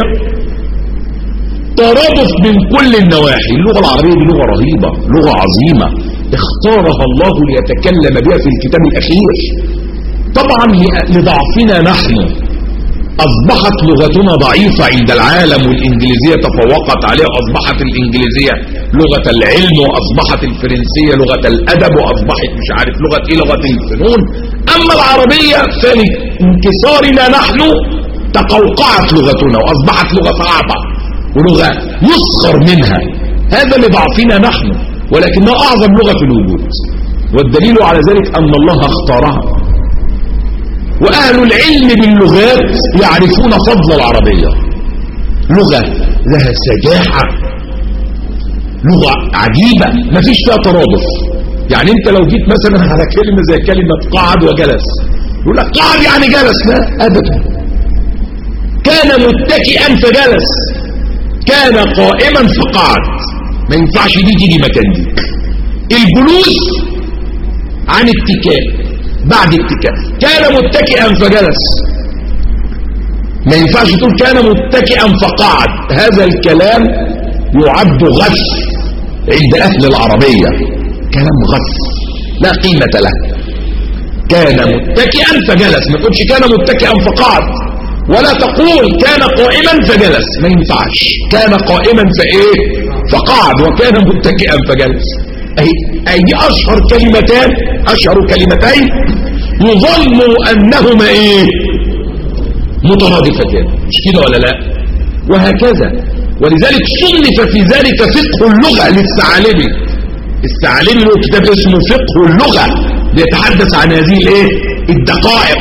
ترادف من كل النواحي. اللغة العربية دي لغة رهيبة، لغة عظيمة اختارها الله ليتكلم بها في الكتاب الأخير. طبعا لضعفنا نحن أصبحت لغتنا ضعيفة عند العالم، والإنجليزية تفوقت عليها، أصبحت الإنجليزية لغة العلم، وأصبحت الفرنسية لغة الأدب، وأصبحت مش عارف لغة إيه، لغة الفنون. أما العربية فلانكسارنا نحن تقوقعت لغتنا وأصبحت لغة صعبة ولغة يسخر منها. هذا لضعفنا نحن، ولكنها أعظم لغة في الوجود، والدليل على ذلك أن الله اختارها. وأهل العلم باللغات يعرفون فضل العربية. لغة لها سجاحة، لغة عجيبة ما فيش فيها ترادف. يعني انت لو جيت مثلا على كلمة زي كلمة قعد وجلس، يقول لك قعد يعني جلس، لا أبدا. كان متكئا فجلس، كان قائما فقعد، ما ينفعش دي تيجي مكان دي. الجلوس عن اتكاء بعد اتكاء، كان متكئا فجلس، ما ينفعش تقول كان متكئا فقعد. هذا الكلام يعد غث عند أهل العربية، كلام غث لا قيمة له. كان متكئا فجلس، ما تقولش كان متكئا فقعد، ولا تقول كان قائما فجلس، ما ينفعش. كان قائما فايه فقعد، وكان متكئا فجلس. اي اي اشهر كلمتان، اشهر كلمتين يظن انهما ايه مترادفتان، مش كده ولا لا؟ وهكذا. ولذلك صنف في ذلك فقه اللغة للثعالبي. الثعالبي له كتاب اسمه فقه اللغة ليتحدث عن هذه الايه الدقائق.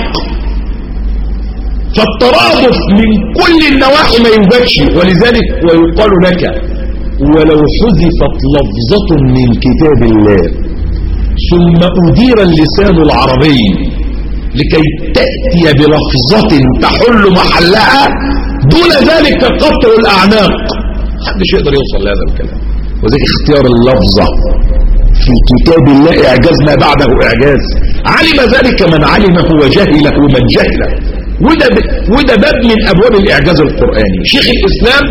فالترادف من كل النواحي ما يوجدش. ولذلك ويقال لك ولو حذفت لفظة من كتاب الله ثم أدير اللسان العربي لكي تأتي بلفظة تحل محلها، دون ذلك قطع الأعناق. محدش يقدر يوصل لهذا الكلام. وذلك اختيار اللفظة في كتاب الله إعجاز ما بعده إعجاز. علم ذلك من علمه وجهله من جهله. وده, وده باب من أبواب الإعجاز القرآني. شيخ الإسلام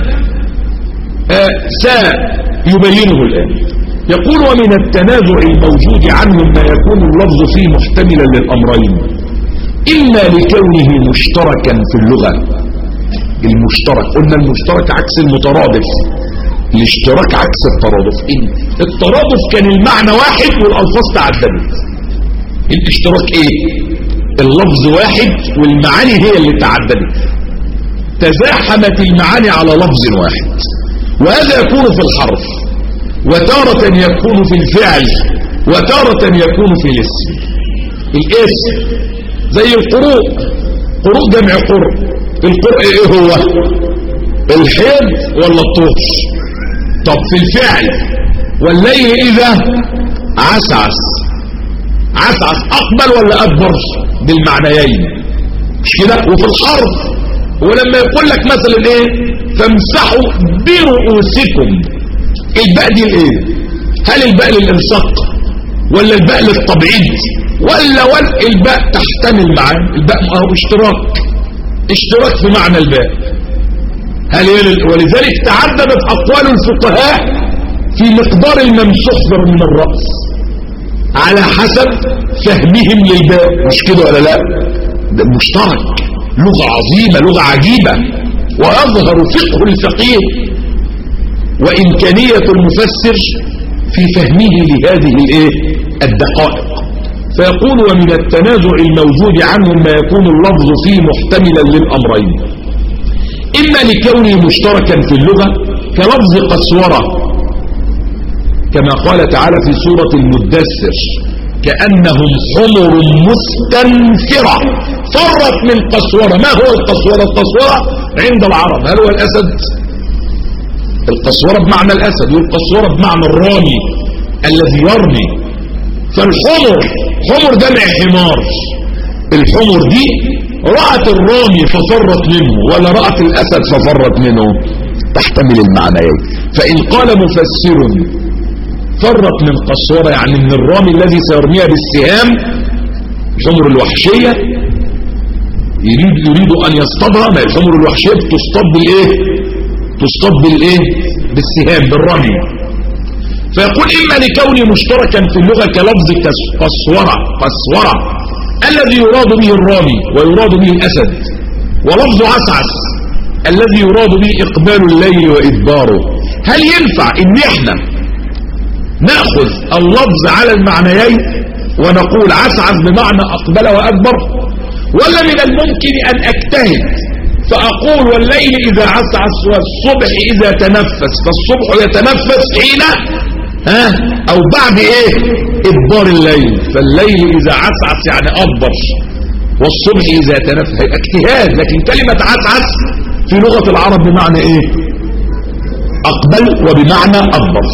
آه سيبينه الآن. يقول ومن التنازع الموجود عنهم ما يكون اللفظ فيه محتملا للأمرين، إما لكونه مشتركا في اللغة. المشترك قلنا المشترك عكس المترادف، الاشتراك عكس الترادف. إن الترادف كان المعنى واحد والألفاظ تعددت. الاشتراك ايه؟ اللفظ واحد والمعاني هي اللي تعددت، تزاحمت المعاني على لفظ واحد. وهذا يكون في الحرف، وتارة يكون في الفعل، وتارة يكون في الاسم. الاسم زي القروء، قروء جمع قرء. القرء ايه هو؟ الحيض ولا الطهر؟ طب في الفعل والليل اذا عسعس، عسعس اقبل ولا ادبر؟ بالمعنيين مش كده. وفي الحرف ولما يقول لك مثلا ايه فامسحوا برؤوسكم، الباء دي الايه؟ هل الباء للالصاق ولا الباء للتبعيد ولا ولا الباء تحتمل معاه؟ الباء هو اشتراك، اشتراك في معنى الباء. هل ولذلك تعددت اقوال الفقهاء في مقدار الممسوح من الرأس على حسب فهمهم للباء، مش كده ولا لا؟ ده مشترك، لغة عظيمة، لغة عجيبة. ويظهر فقه الفقيه وإمكانية المفسر في فهمه لهذه الايه الدقائق. فيقول ومن التنازع الموجود عنهم ما يكون اللفظ فيه محتملا للأمرين، إما لكونه مشتركا في اللغة كلفظ قسورة كما قال تعالى في سورة المدثر كأنهم حمر مستنفرة فرت من قسورة. ما هو القسورة؟ القسورة عند العرب هل هو الأسد؟ القسورة بمعنى الأسد، والقسورة بمعنى الرامي الذي يرمي. فالحمر حمر جمع حمار، الحمر دي رأت الرامي ففرت منه ولا رأت الأسد ففرت منه، تحتمل المعنيين. فإن قال مفسر فرت من قسورة يعني من الرامي الذي سيرميها بالسهام، الحمر الوحشية يريد يريد أن يصطادها، ما الحمر الوحشية تصطاد بالإيه؟ تصطاد بالإيه؟ بالسهام بالرمي. فيقول إما لكونه مشتركا في اللغة كلفظ قسورة قسورة الذي يراد به الرامي ويراد به الأسد، ولفظ عسعس الذي يراد به إقبال الليل وإدباره. هل ينفع إن إحنا نأخذ اللفظ على المعنيين ونقول عسعس بمعنى أقبل وأدبر، ولا من الممكن أن أجتهد فأقول والليل إذا عسعس والصبح إذا تنفس، فالصبح يتنفس حين ها أو بعد إيه؟ إدبار الليل، فالليل إذا عسعس يعني أدبر والصبح إذا تنفس، اجتهاد. لكن كلمة عسعس في لغة العرب بمعنى إيه؟ أقبل وبمعنى أدبر.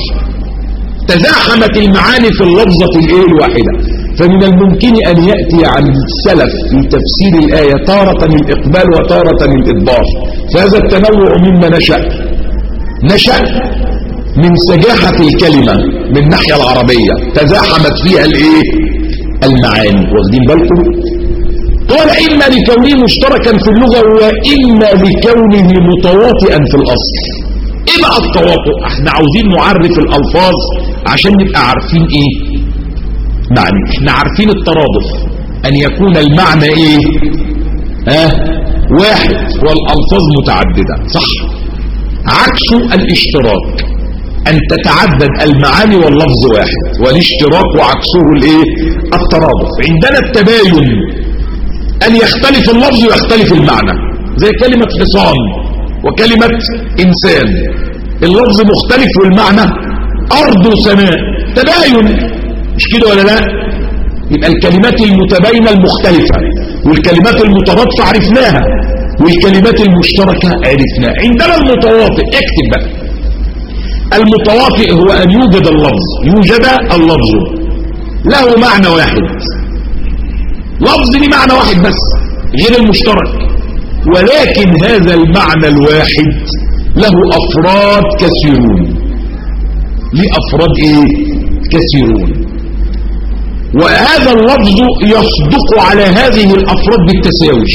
تزاحمت المعاني في اللفظة الإيه الواحدة. فمن الممكن أن يأتي عن السلف في تفسير الآية تارة الإقبال وتارة الإدبار، فهذا التنوع مما نشأ نشأ من سجاحة الكلمة من الناحية العربية، تزاحمت فيها الإيه المعاني. واخدين بالكم؟ قال إما لكونه مشتركا في اللغة وإما لكونه متواطئا في الأصل. إيه بقى التواطؤ؟ احنا عاوزين نعرف الألفاظ عشان نبقى عارفين إيه معنى. احنا عارفين الترادف أن يكون المعنى إيه اه واحد والألفاظ متعددة، صح؟ عكسه الاشتراك أن تتعدد المعاني واللفظ واحد، والاشتراك وعكسه الإيه الترادف. عندنا التباين أن يختلف اللفظ ويختلف المعنى، زي كلمة حصان وكلمة إنسان، اللفظ مختلف والمعنى أرض وسماء، تباين، مش كده ولا لا؟ يبقى الكلمات المتباينة المختلفة والكلمات المترادفة عرفناها والكلمات المشتركة عرفناها. عندنا المتواطئ، اكتب بقى، المتواطئ هو أن يوجد اللفظ يوجد اللفظ له معنى واحد، لفظ لي معنى واحد بس غير المشترك، ولكن هذا المعنى الواحد له أفراد كثيرون، ليه أفراد إيه كثيرون، وهذا اللفظ يصدق على هذه الأفراد بالتساوي،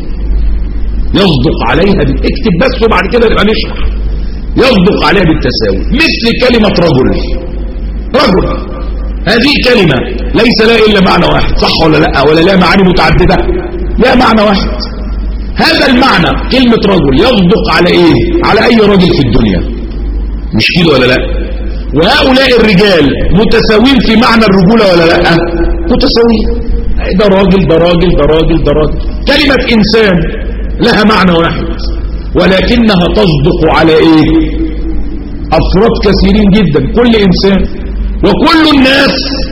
يصدق عليها بال... اكتب بس وبعد كده نبقى نشرح. يصدق عليها بالتساوي، مثل كلمة رجل. رجل هذه كلمة ليس لها إلا معنى واحد، صح ولا لا؟ ولا لها معاني متعددة؟ لا معنى واحد. هذا المعنى كلمة رجل يصدق على إيه؟ على أي رجل في الدنيا، مش كده ولا لا؟ وهؤلاء الرجال متساوين في معنى الرجولة ولا لا؟ متساوين، ده راجل ده راجل ده راجل ده راجل. كلمة إنسان لها معنى واحد ولكنها تصدق على إيه؟ أفراد كثيرين جدا، كل إنسان وكل الناس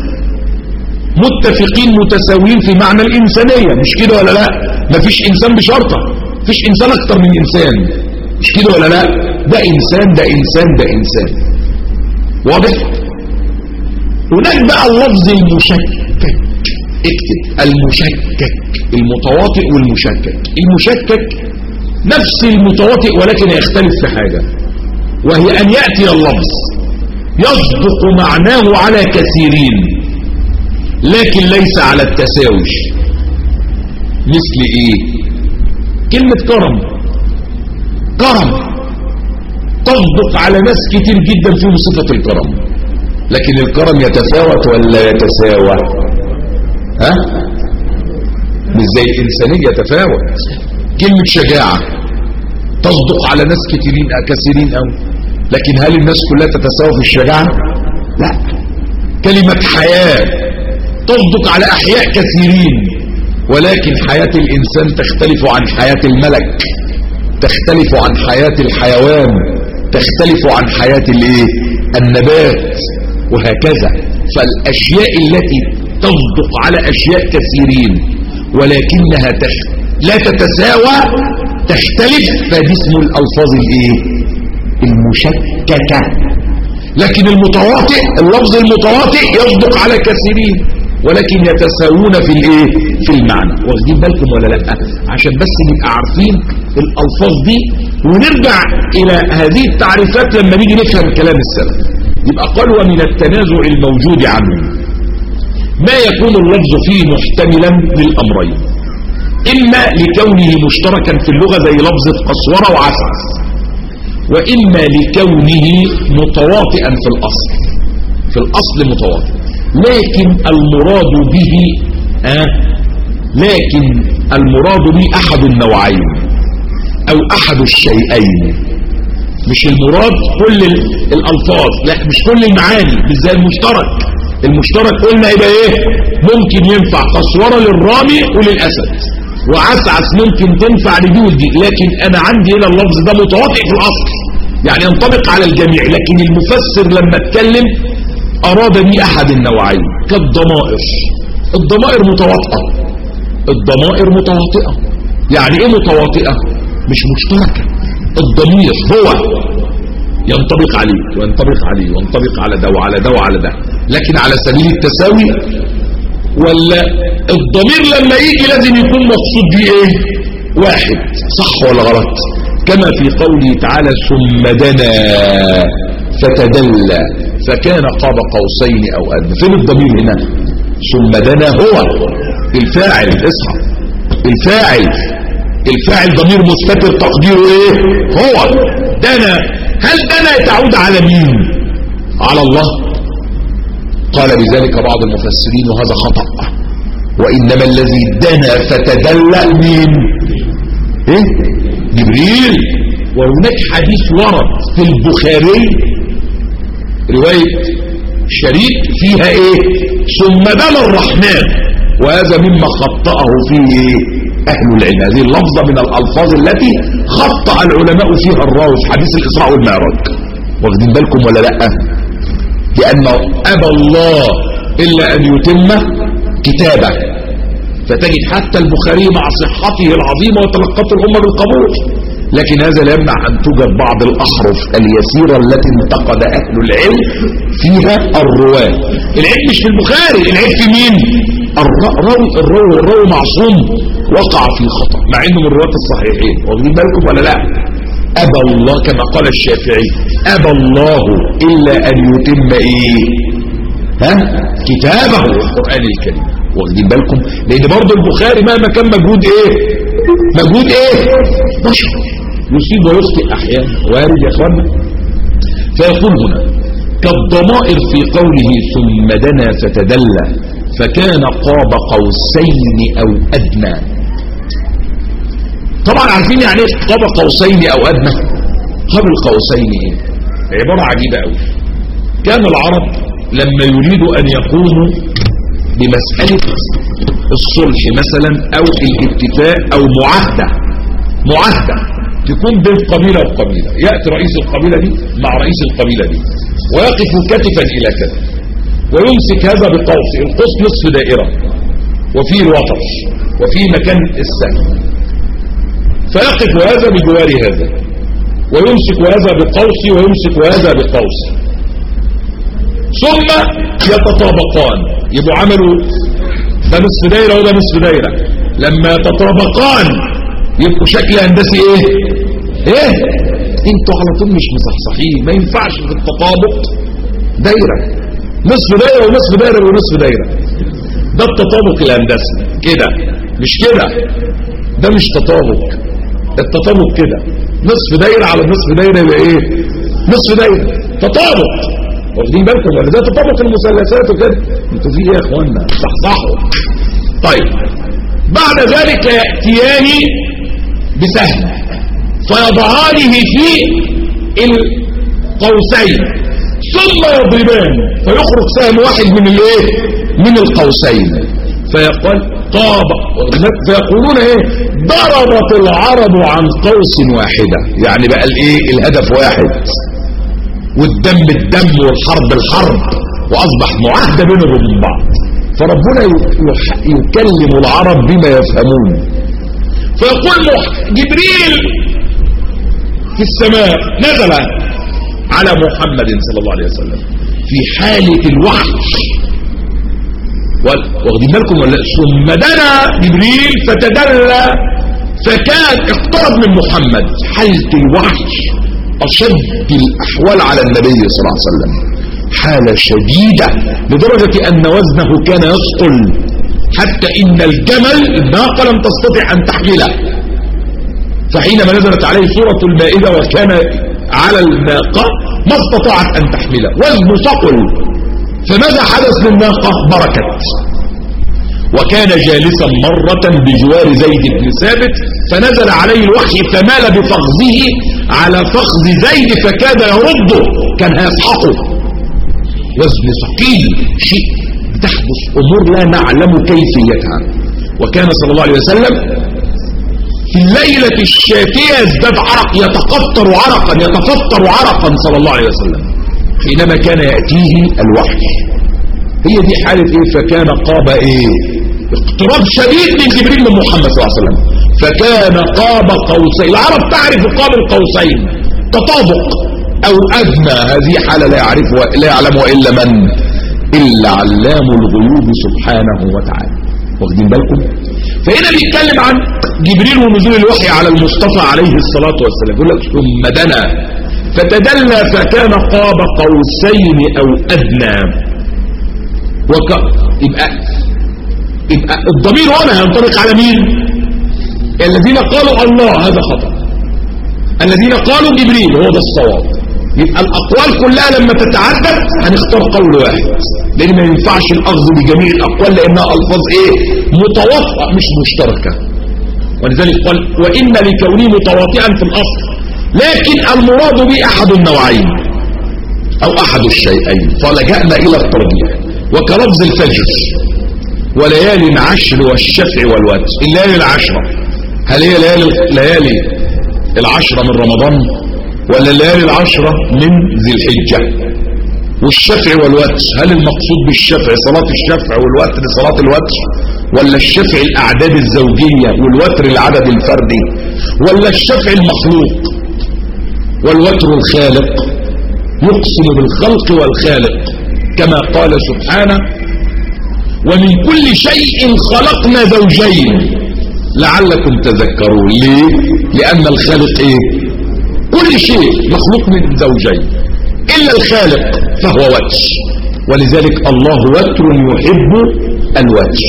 متفقين متساويين في معنى الإنسانية، مش كده ولا لا؟ مفيش إنسان بشرطة، مفيش إنسان أكتر من إنسان، مش كده ولا لا؟ ده إنسان ده إنسان ده إنسان، واضح؟ هناك بقى اللفظ المشكك، اكتب المشكك، المتواطئ والمشكك. المشكك نفس المتواطئ ولكن يختلف في حاجة، وهي أن يأتي اللفظ يصدق معناه على كثيرين لكن ليس على التساوي. مثل ايه؟ كلمة كرم، كرم تصدق على ناس كتير جدا فيهم صفة الكرم، لكن الكرم يتفاوت ولا يتساوى؟ ها؟ مش زي الإنسانية يتفاوت. كلمة شجاعة تصدق على ناس كتيرين كثيرين أوي، لكن هل الناس كلها تتساوى في الشجاعة؟ لا. كلمة حياة تصدق على أحياء كثيرين، ولكن حياة الإنسان تختلف عن حياة الملك، تختلف عن حياة الحيوان، تختلف عن حياة الايه النبات، وهكذا. فالأشياء التي تصدق على أشياء كثيرين ولكنها تخ... لا تتساوى تختلف، فدي اسم الألفاظ الايه المشككة. لكن المتواطئ، اللفظ المتواطئ يصدق على كثيرين ولكن يتساوون في الايه في المعنى. واخدين بالكم ولا لا؟ عشان بس نبقى عارفين الالفاظ دي ونرجع الى هذه التعريفات لما نيجي نفهم كلام السلف. يبقى قال ومن التنازع الموجود عنه ما يكون اللفظ فيه محتملا للامرين، اما لكونه مشتركا في اللغة زي لفظة قسورة وعسعس، واما لكونه متواطئا في الاصل، في الاصل متواطئ، لكن المراد به آه لكن المراد به احد النوعين او احد الشيئين. مش المراد كل الالفاظ، لا مش كل المعاني، مش زي المشترك. المشترك قلنا يبقى ايه؟ ممكن ينفع قسورة للرامي وللاسد، وعسعس ممكن تنفع لدي ودي، لكن انا عندي هنا اللفظ ده متواطئ في الاصل، يعني ينطبق على الجميع. لكن المفسر لما اتكلم أراد بي أحد النوعين كالضمائر. الضمائر متواطئة، الضمائر متواطئة. يعني إيه متواطئة؟ مش مشتركة. الضمير هو ينطبق عليه وينطبق عليه وينطبق على ده وعلى ده وعلى ده، لكن على سبيل التساوي. ولا الضمير لما يجي لازم يكون مقصود بيه إيه؟ واحد. صح ولا غلط؟ كما في قوله تعالى ثم دنا فتدلى فكان قاب قوسين او ادنى. فين الضمير هنا؟ ثم دنا هو الفاعل. اصحى، الفاعل الفاعل ضمير مستتر تقديره ايه؟ هو دنا. هل دنا تعود على مين؟ على الله. قال بذلك بعض المفسرين وهذا خطأ، وانما الذي دنا فتدلى مين؟ ايه؟ جبريل. وهناك حديث ورد في البخاري رواية شريك فيها ايه؟ ثم دنا الرحمن، وهذا مما خطأه فيه اهل العلم. هذه اللفظة من الالفاظ التي خطأ العلماء فيها الراوي في حديث الاسراء والمعراج. واخدين بالكم ولا لا؟ لان ابى الله الا ان يتم كتابه، فتجد حتى البخاري مع صحته العظيمة وتلقته الامة بالقبول، لكن هذا لا يمنع أن توجد بعض الأحرف اليسيرة التي انتقد أهل العلم فيها الرواة. العيب مش في البخاري، العيب في مين؟ الراوي. الراوي الراوي معصوم وقع في خطأ مع انه من رواة الصحيحين. واخدين بالكم ولا لا؟ أبى الله كما قال الشافعي أبى الله إلا أن يتم إيه؟ ها؟ كتابه القرآن الكريم. واخدين بالكم؟ لأن برضه البخاري مهما كان مجهود إيه؟ مجهود إيه؟ بشر يصيب ويخطئ أحيانا، وارد يا أخوانا. فيقول هنا كالضمائر في قوله ثم دنا فتدلى فكان قاب قوسين أو أدنى. طبعا عارفين يعني ايه قاب قوسين أو أدنى؟ قاب القوسين ايه؟ عبارة عجيبة أوي. كان العرب لما يريدوا أن يقوموا بمسألة الصلح مثلا أو الاتفاق أو معاهدة معاهدة تكون بين قبيلة وقبيلة، يأتي رئيس القبيلة دي مع رئيس القبيلة دي ويقف كتفا إلى كتف ويمسك هذا بقوس، القوس نصف دائرة وفيه الوطش وفيه مكان السهم، فيقف هذا بجوار هذا ويمسك هذا بقوس ويمسك هذا بقوس، ثم يتطابقان. يبقوا عملوا ده نصف دائرة وده نصف دائرة، لما يتطابقان يبقوا شكل هندسي ايه ايه انتوا على طول مش مصحصحين. ما ينفعش في التطابق دايره نصف دايره ونصف دايره ونصف دايره، ده التطابق الهندسي كده، مش كده، ده مش تطابق. التطابق كده نصف دايره على نصف دايره يبقى ايه؟ نصف دايره تطابق. واخدين بالكم ولا ده تطابق المثلثات وكده؟ انتوا في ايه يا اخوانا؟ صحصحوا. طيب بعد ذلك ياتيان بسهم فيضعانه في القوسين ثم يضربان فيخرج سهم واحد من الايه؟ من القوسين، فيقول طاب، فيقولون ايه؟ ضربت العرب عن قوس واحدة، يعني بقى الايه؟ الهدف واحد، والدم الدم والحرب الحرب، واصبح معاهدة بينهم وبين بعض. فربنا يكلم العرب بما يفهمون، فيقول جبريل في السماء نزل على محمد صلى الله عليه وسلم في حالة الوحي، واخدين بالكم ولا؟ ثم دنا جبريل فتدلى فكان اقترب من محمد، حالة الوحي أشد الأحوال على النبي صلى الله عليه وسلم، حالة شديدة لدرجة أن وزنه كان يثقل، حتى إن الجمل الناقة لم تستطع أن تحمله، فحينما نزلت عليه سورة المائدة وكان على الناقة ما استطاعت أن تحمله، وزنه ثقل. فماذا حدث للناقة؟ بركت. وكان جالسا مرة بجوار زيد بن ثابت، فنزل عليه الوحي فمال بفخذه على فخذ زيد فكاد يرده، كان هيسحقه، وزن ثقيل، شيء تحدث أمور لا نعلم كيفيتها. وكان صلى الله عليه وسلم في الليلة الشاتية يزداد عرق، يتقطر عرقا يتفطر عرقا صلى الله عليه وسلم حينما كان يأتيه الوحي. هي دي حالة ايه؟ فكان قاب ايه؟ اقتراب شديد من جبريل من محمد صلى الله عليه وسلم، فكان قاب قوسين. العرب تعرف قاب القوسين، تطابق او ادنى، هذه حالة لا يعرفها لا يعلمها الا من؟ الا علام الغيوب سبحانه وتعالى. واخدين بالكم؟ فهنا بيتكلم عن جبريل ونزول الوحي على المصطفى عليه الصلاة والسلام، يقول لك ثم دنا فتدلى فكان قاب قوسين او ادنى. وك... يبقى يبقى الضمير هنا ينطبق على مين؟ الذين قالوا الله هذا خطأ، الذين قالوا جبريل هو ده الصواب. يبقى الاقوال كلها لما تتعدد هنختار قول واحد، لان ما ينفعش الاخذ بجميع الاقوال لانها الفاظ ايه؟ متواطئه مش مشتركه. ولذلك قال وان لكونه متواطئا في الاصل، لكن المراد به احد النوعين او احد الشيئين، فلجأنا الى الترجيح. وكلفظ الفجر وليالي عشر والشفع والوتر، الليالي العشرة هل هي ليالي ليالي العشرة من رمضان ولا الليالي العشرة من ذي الحجة؟ والشفع والوتر هل المقصود بالشفع صلاة الشفع والوتر صلاة الوتر، ولا الشفع الأعداد الزوجية والوتر العدد الفردي، ولا الشفع المخلوق والوتر الخالق؟ يقسم بالخلق والخالق كما قال سبحانه ومن كل شيء خلقنا زوجين لعلكم تذكرون. ليه؟ لأن الخالق ايه؟ كل شيء مخلوق من زوجين إلا الخالق فهو وتر، ولذلك الله وتر يحب الوتر،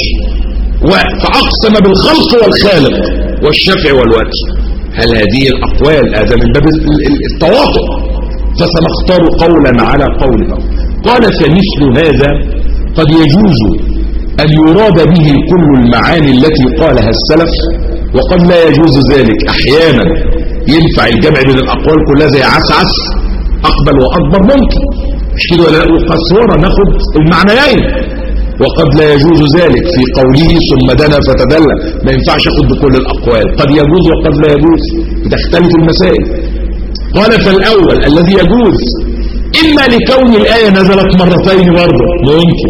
فأقسم بالخلق والخالق والشفع والوتر. هل هذه الأقوال هذا من باب التواطؤ؟ فسنختار قولا على قول آخر. قال فمثل هذا قد يجوز أن يراد به كل المعاني التي قالها السلف، وقد لا يجوز ذلك. أحيانا ينفع الجمع بين الأقوال كلها زي عسعس أقبل وأكبر ممكن، مش كده ولا لا؟ وقصورة ناخد المعنيين. وقد لا يجوز ذلك في قوله ثم دنا فتدلى، ما ينفعش أخذ بكل الأقوال، قد يجوز وقد لا يجوز، بتختلف المسائل. قال فالأول الذي يجوز إما لكون الآية نزلت مرتين برضه ممكن،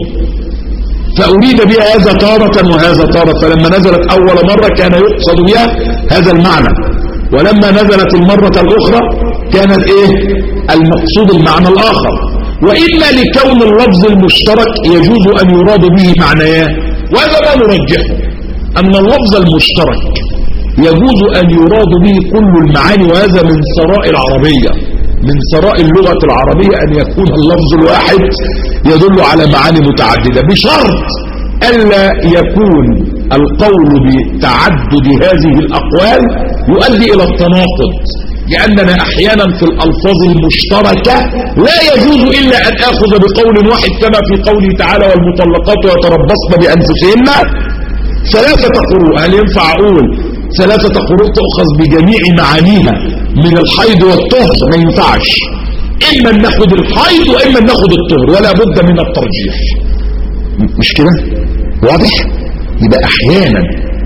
فأريد بها هذا تارة وهذا تارة، فلما نزلت أول مرة كان يقصد بها هذا المعنى، ولما نزلت المرة الأخرى كانت إيه؟ المقصود المعنى الآخر. وإما لكون اللفظ المشترك يجوز أن يراد به معنياه، وهذا ما نرجحه، أن اللفظ المشترك يجوز أن يراد به كل المعاني، وهذا من ثراء العربية، من ثراء اللغة العربية أن يكون اللفظ الواحد يدل على معاني متعددة، بشرط ألا يكون القول بتعدد هذه الأقوال يؤدي إلى التناقض، لأننا أحيانا في الألفاظ المشتركة لا يجوز إلا أن آخذ بقول واحد، كما في قوله تعالى والمطلقات يتربصن بأنفسهن ثلاثة قروء. هل ينفع أقول ثلاثة قروء تأخذ بجميع معانيها من الحيض والطهر؟ ما ينفعش، إما ناخد الحيض وإما ناخد الطهر، ولا بد من الترجيح. مش كده؟ واضح؟ يبقى احيانا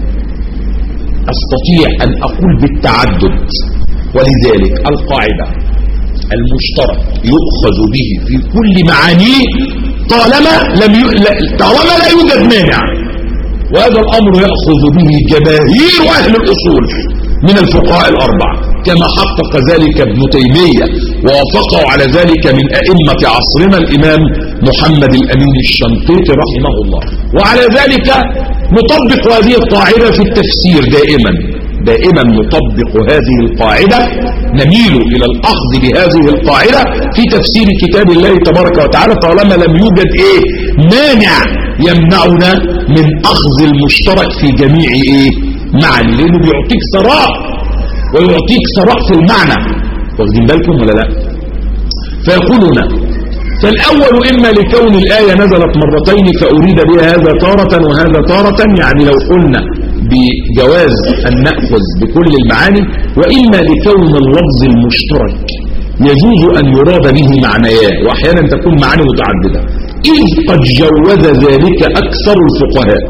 استطيع ان اقول بالتعدد، ولذلك القاعدة المشترك يؤخذ به في كل معانيه طالما لم ي... طالما لا يوجد مانع، وهذا الامر يأخذ به جماهير اهل الاصول من الفقهاء الاربعة كما حقق ذلك ابن تيمية، ووافقه على ذلك من ائمة عصرنا الامام محمد الامين الشنقيطي رحمه الله. وعلى ذلك نطبق هذه القاعدة في التفسير دائما دائما نطبق هذه القاعدة، نميل إلى الأخذ بهذه القاعدة في تفسير كتاب الله تبارك وتعالى طالما لم يوجد إيه مانع يمنعنا من أخذ المشترك في جميع إيه معنى، لأنه بيعطيك ثراء ويعطيك ثراء في المعنى. واخدين بالكم ولا لا؟ فيقولون فالأول إما لكون الآية نزلت مرتين فأريد بها هذا تارة وهذا تارة، يعني لو قلنا بجواز أن نأخذ بكل المعاني، وإما لكون اللفظ المشترك يجوز أن يراد به معنيان وأحيانا تكون معاني متعددة، إذ قد جوز ذلك أكثر الفقهاء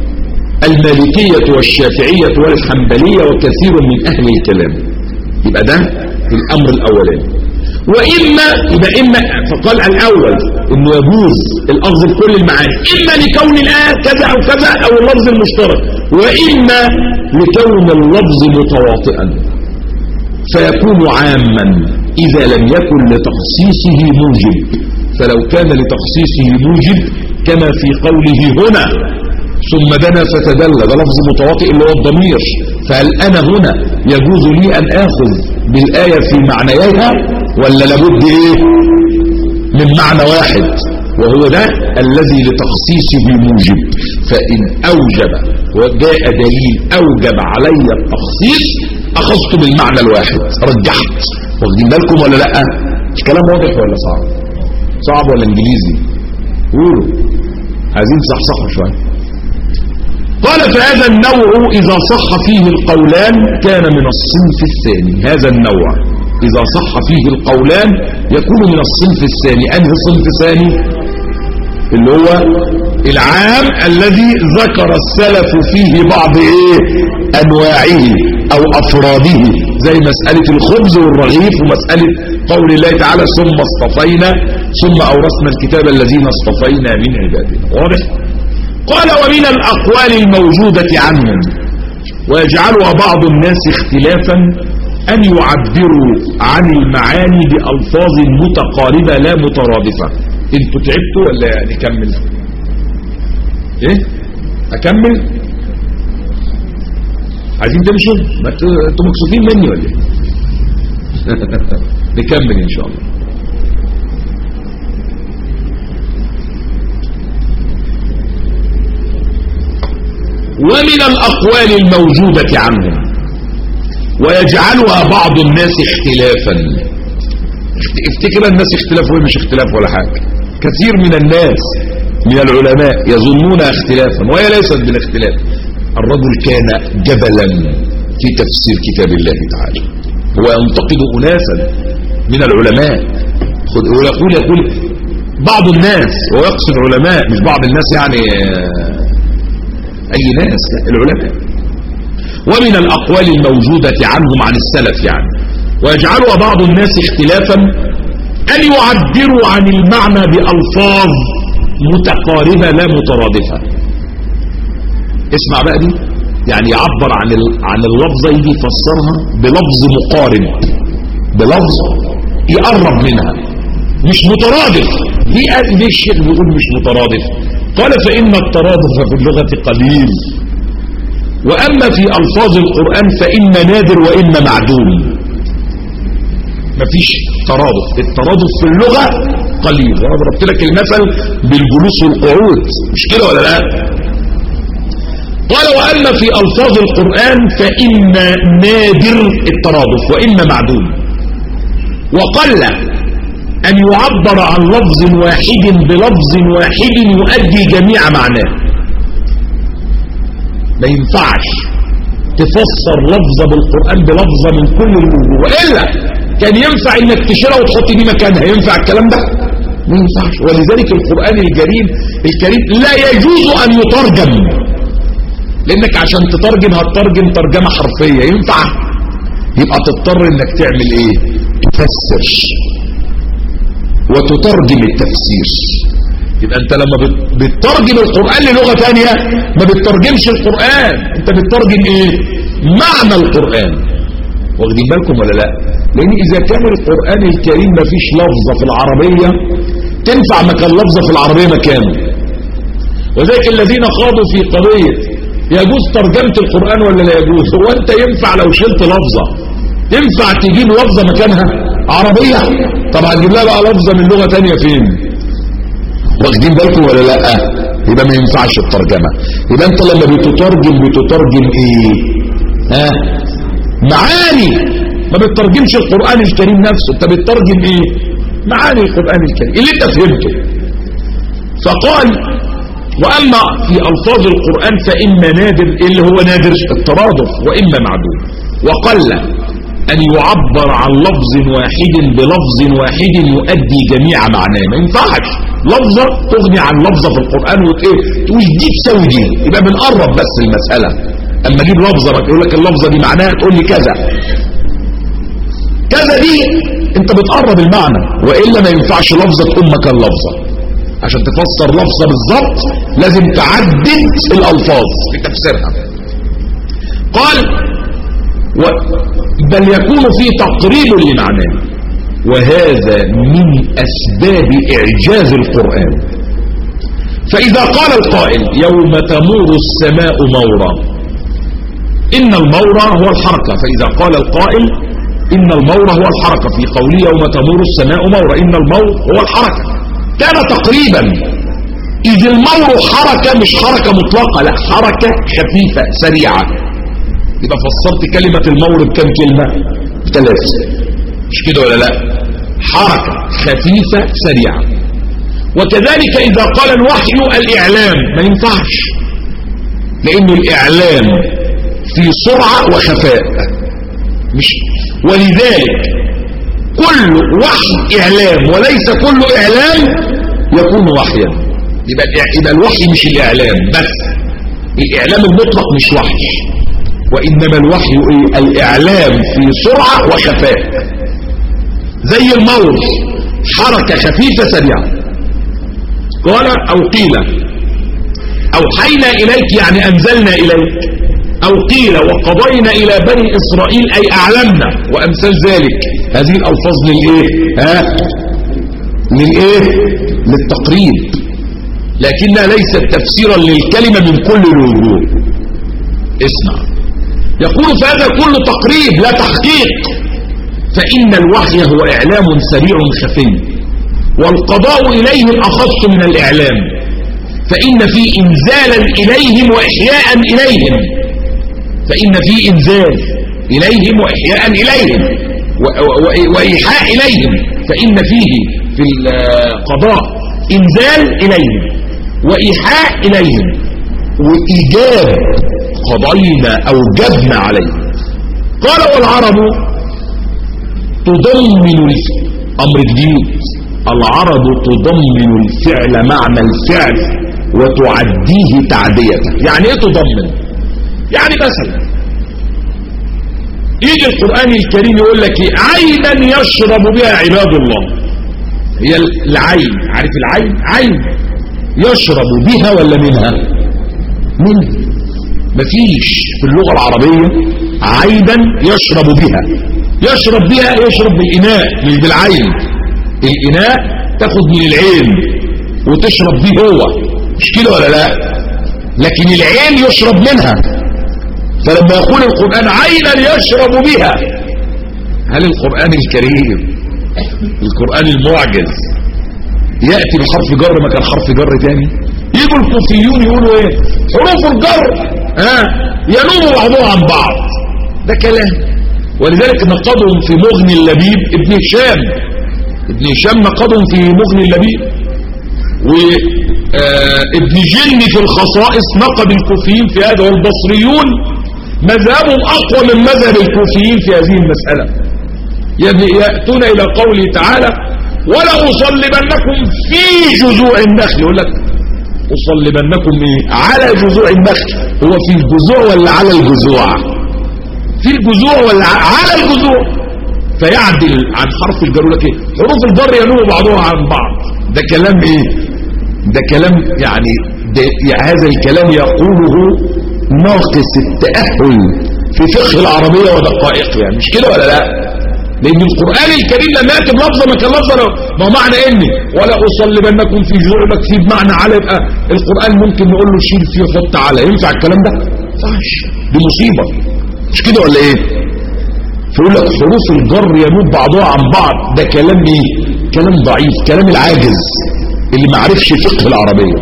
المالكية والشافعية والحنبلية وكثير من أهل الكلام. يبقى ده الأمر الأولاني. وإما يبقى إما فقال الأول إنه يجوز الأخذ بكل المعاني إما لكون الآية كذا أو كذا أو اللفظ المشترك، وإما لكون اللفظ متواطئا فيكون عاما إذا لم يكن لتخصيصه موجب. فلو كان لتخصيصه موجب كما في قوله هنا ثم دنا فتدلى، ده لفظ متواطئ اللي هو الضمير، فهل أنا هنا يجوز لي أن آخذ بالآية في معنيها ولا لابد إيه من معنى واحد وهو ده الذي لتخصيصه موجب؟ فإن أوجب وجاء دليل أوجب علي التخصيص أخذت بالمعنى الواحد رجحت. واخدين بالكم ولا لأ؟ الكلام واضح ولا صعب؟ صعب ولا إنجليزي؟ قولوا عايزين تصحصحوا شوية. قال فهذا النوع إذا صح فيه القولان كان من الصنف الثاني. هذا النوع إذا صح فيه القولان يكون من الصنف الثاني. أنهي صنف ثاني؟ اللي هو العام الذي ذكر السلف فيه بعض إيه أنواعه أو أفراده، زي مسألة الخبز والرغيف ومسألة قول الله تعالى ثم اصطفينا ثم أورثنا الكتاب الذين اصطفينا من عبادنا. واضح؟ قال ومن الأقوال الموجودة عنهم ويجعلها بعض الناس اختلافا أن يعبروا عن المعاني بألفاظ متقاربة لا مترادفة. انتوا تعبتوا ولا نكمل؟ ايه اكمل؟ عايزين تمشوا؟ ما انتوا مكسوفين مني ولا ايه؟ نكمل ان شاء الله. ومن الأقوال الموجودة عنهم ويجعلها بعض الناس اختلافا. افتكر الناس اختلاف ولا مش اختلاف ولا حاجة. كثير من الناس من العلماء يظنون اختلافا وهي ليست بالاختلاف. الرجل كان جبلا في تفسير كتاب الله تعالى، هو ينتقد أناسا من العلماء، ويقول يقول بعض الناس ويقصد علماء، مش بعض الناس يعني أي ناس، العلماء. ومن الأقوال الموجودة عنهم عن السلف يعني ويجعلها بعض الناس اختلافا أن يعبروا عن المعنى بألفاظ متقاربة لا مترادفة. اسمع بقى دي، يعني يعبر عن عن اللفظة يجي يفسرها بلفظ مقارب، بلفظ يقرب منها مش مترادف. ليه ليه الشيخ بيقول مش مترادف؟ قال فإن الترادف في اللغة قليل، وأما في ألفاظ القرآن فإن نادر وإن معدوم. مفيش ترادف، الترادف في اللغة قليل. وأنا ضربت لك المثل بالجلوس والقعود، مش كده ولا لا؟ قال وأما في ألفاظ القرآن فإن نادر الترادف وإن معدوم، وقل أن يعبر عن لفظ واحد بلفظ واحد يؤدي جميع معناه. ما ينفعش تفسر لفظة بالقرآن بلفظة من كل الوجوه، وإلا كان ينفع انك تشيلها وتحط دي مكانها. ينفع الكلام ده؟ ما ينفعش. ولذلك القرآن الكريم الكريم لا يجوز أن يترجم، لأنك عشان تترجم هتترجم ترجمة حرفية، ينفع؟ يبقى تضطر انك تعمل ايه؟ تفسر وتترجم التفسير. يبقى انت لما بتترجم القرآن للغة تانية ما بتترجمش القرآن، انت بتترجم ايه؟ معنى القرآن. واخدين بالكم ولا لا؟ لان اذا كان القرآن الكريم ما فيش لفظة في العربية تنفع مكان لفظة في العربية مكانه. وذلك الذين خاضوا في قضية يجوز ترجمة القرآن ولا لا يجوز، هو انت ينفع لو شلت لفظة ينفع تجيب لفظة مكانها عربية؟ طب هتجيب لها بقى لفظة من لغة تانية فين؟ واخدين بالكم ولا لا؟ يبقى ما ينفعش الترجمة. يبقى انت لما بتترجم بتترجم ايه؟ ها؟ معاني، ما بتترجمش القرآن الكريم نفسه، انت بتترجم ايه؟ معاني القرآن الكريم اللي انت فهمته. فقال وأما في ألفاظ القرآن فإما نادر اللي هو نادر الترادف وإما معدوم، وقل أن يعبر عن لفظ واحد بلفظ واحد يؤدي جميع معناه. ما ينفعش لفظة تغني عن لفظة في القرآن وتقول دي تساوي دي، يبقى بنقرب بس المسألة. أما أجيب لفظة يقول لك اللفظة دي معناها تقول لي كذا كذا، دي أنت بتقرب المعنى، وإلا ما ينفعش لفظة تقوم مكان لفظة. عشان تفسر لفظة بالظبط لازم تعدد الألفاظ في تفسيرها. قال و بل يكون في تقريب لمعناه، وهذا من أسباب إعجاز القرآن. فإذا قال القائل يوم تمور السماء مورا، إن المورا هو الحركة. فإذا قال القائل إن المورا هو الحركة في قوله يوم تمور السماء مورا، إن المور هو الحركة، كان تقريبا، إذ المور حركة مش حركة مطلقة، لا حركة خفيفة سريعة. يبقى فسرت كلمة المور بكم كلمة؟ بثلاثة، مش كده ولا لا؟ حركة خفيفة سريعة. وكذلك إذا قال الوحي الإعلام ما ينفعش، لأن الإعلام في سرعة وخفاء، مش ولذلك كل وحي إعلام وليس كل إعلام يكون وحيا. يبقى يبقى الوحي مش الإعلام بس، الإعلام المطلق مش وحي، وإنما الوحي إيه؟ الإعلام في سرعة وخفاء. زي المور حركة خفيفة سريعة. قال أو قيل أوحينا إليك يعني أنزلنا إليك، أو قيل وقضينا إلى بني إسرائيل أي أعلمنا، وأمثال ذلك. هذه الألفاظ للإيه؟ ها؟ للإيه؟ للتقريب، لكنها ليست تفسيرا للكلمة من كل الوجوه. اسمع، يقول فهذا كل تقريب لا تحقيق، فإن الوحي هو إعلام سريع خفي، والقضاء إليهم أخص من الإعلام، فإن فيه إنزالا إليهم وإحياء إليهم، فإن فيه إنزال إليهم وإحياء إليهم وإيحاء إليهم، فإن فيه في القضاء إنزال إليهم وإيحاء إليهم وإيجاب، قضينا أو جبنا عليهم. قال والعرب تضمن أمر جديد، العرب تضمن الفعل معنى الفعل وتعديه تعديته. يعني ايه تضمن؟ يعني مثلا يجي القرآن الكريم يقول لك ايه؟ عينا يشرب بها عباد الله. هي العين، عارف العين؟ عين يشرب بها ولا منها؟ منها. مفيش في اللغة العربية عينا يشرب بها. يشرب بها يشرب بالإناء مش بالعين. الإناء تاخد من العين وتشرب به هو، مش كده ولا لا؟ لكن العين يشرب منها. فلما يقول القرآن عينا يشرب بها، هل القرآن الكريم القرآن المعجز يأتي بحرف جر مكان حرف جر تاني؟ يجوا الكوفيون يقولوا ايه؟ حروف الجر ها ينوم بعضها عن بعض. ده كلام. ولذلك نقضهم في مغني اللبيب ابن هشام ابن هشام نقضهم في مغني اللبيب، وابن جن في الخصائص نقض الكوفيين في هذا، والبصريون مذهبهم أقوى من مذهب الكوفيين في هذه المسألة. يأتون إلى قوله تعالى ولا أصلبنكم في جذوع النخل. يقول لك أصلبنكم إيه؟ على جذوع النخل. هو في الجذوع ولا على الجذوع؟ في الجذوع ولا على الجذوع؟ فيعدل عن حرف الجر. لك ايه؟ حروف الجر ينوب بعضها عن بعض. ده كلام ايه؟ ده كلام يعني, ده يعني هذا الكلام يقوله ناقص التأهل في فقه العربية ودقائقها، يعني مش كده ولا لا؟ لأن القرآن الكريم لما يأتي بلفظة ما كان لفظة ما هو معنى إني ولا أصلبنكم في جذوع. لك في بمعنى على، يبقى القرآن ممكن نقول له شيل فيه حط على. ينفع الكلام ده؟ ما ينفعش، دي مصيبة، مش كده ولا إيه؟ فيقول لك حروف الجر ينوب بعضها عن بعض. ده كلام ايه؟ كلام ضعيف، كلام العاجز اللي ما عرفش فقه العربية.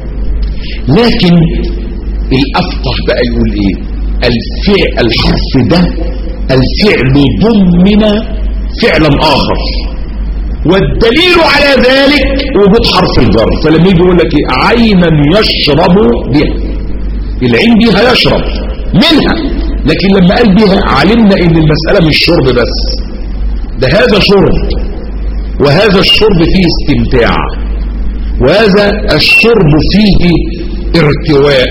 لكن الافقه بقى يقول ايه؟ الفعل الحرف ده الفعل ضمن فعلا اخر، والدليل على ذلك وجود حرف الجر. فلما يجي يقول لك ايه؟ عينا يشرب بها، العين دي هيشرب منها، لكن لما قال بها علمنا ان المسألة مش شرب بس، ده هذا شرب، وهذا الشرب فيه استمتاع، وهذا الشرب فيه ارتواء.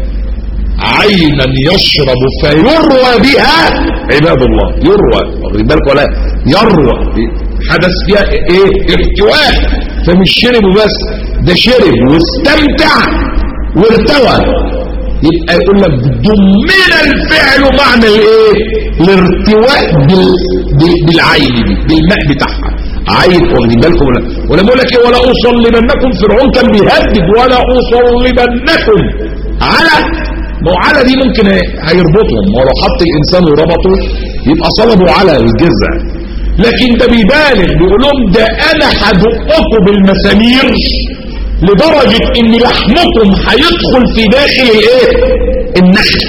عينا يشرب فيروى بها عباد الله، يروى، واخدين بالك ولا يروى؟ حدث فيها ايه؟ ارتواء. فمش شرب بس، ده شرب واستمتع وارتوى. يبقى يقول لك ضمن الفعل معنى الايه؟ الارتواء بال... بالعين دي، بالماء بتاعها. عين، واخدين بالكم ولا؟ ولما يقول لك ايه؟ ولا اصلبنكم، فرعون كان بيهدد ولا اصلبنكم على، ما هو على دي ممكن هيربطهم، ولو حط الانسان وربطه يبقى صلبوا على الجذع. لكن ده بيبالغ، بيقول لهم ده انا هدقكم بالمسامير لدرجة ان لحمكم هيدخل في داخل الايه؟ النخل.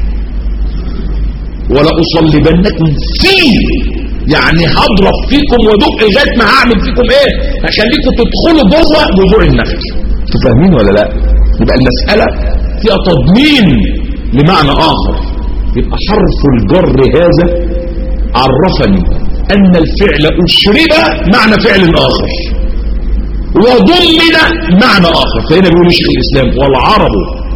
ولا اصلبنكم فيه، يعني هضرب فيكم ودق لغايه ما هعمل فيكم ايه؟ هخليكم تدخلوا جوه جذوع النخل. انتوا فاهمين ولا لا؟ يبقى المسألة فيها تضمين لمعنى اخر. يبقى حرف الجر هذا عرفني ان الفعل اشرب معنى فعل اخر، وضمن معنى آخر. فهنا بيقول شيخ الإسلام والعرب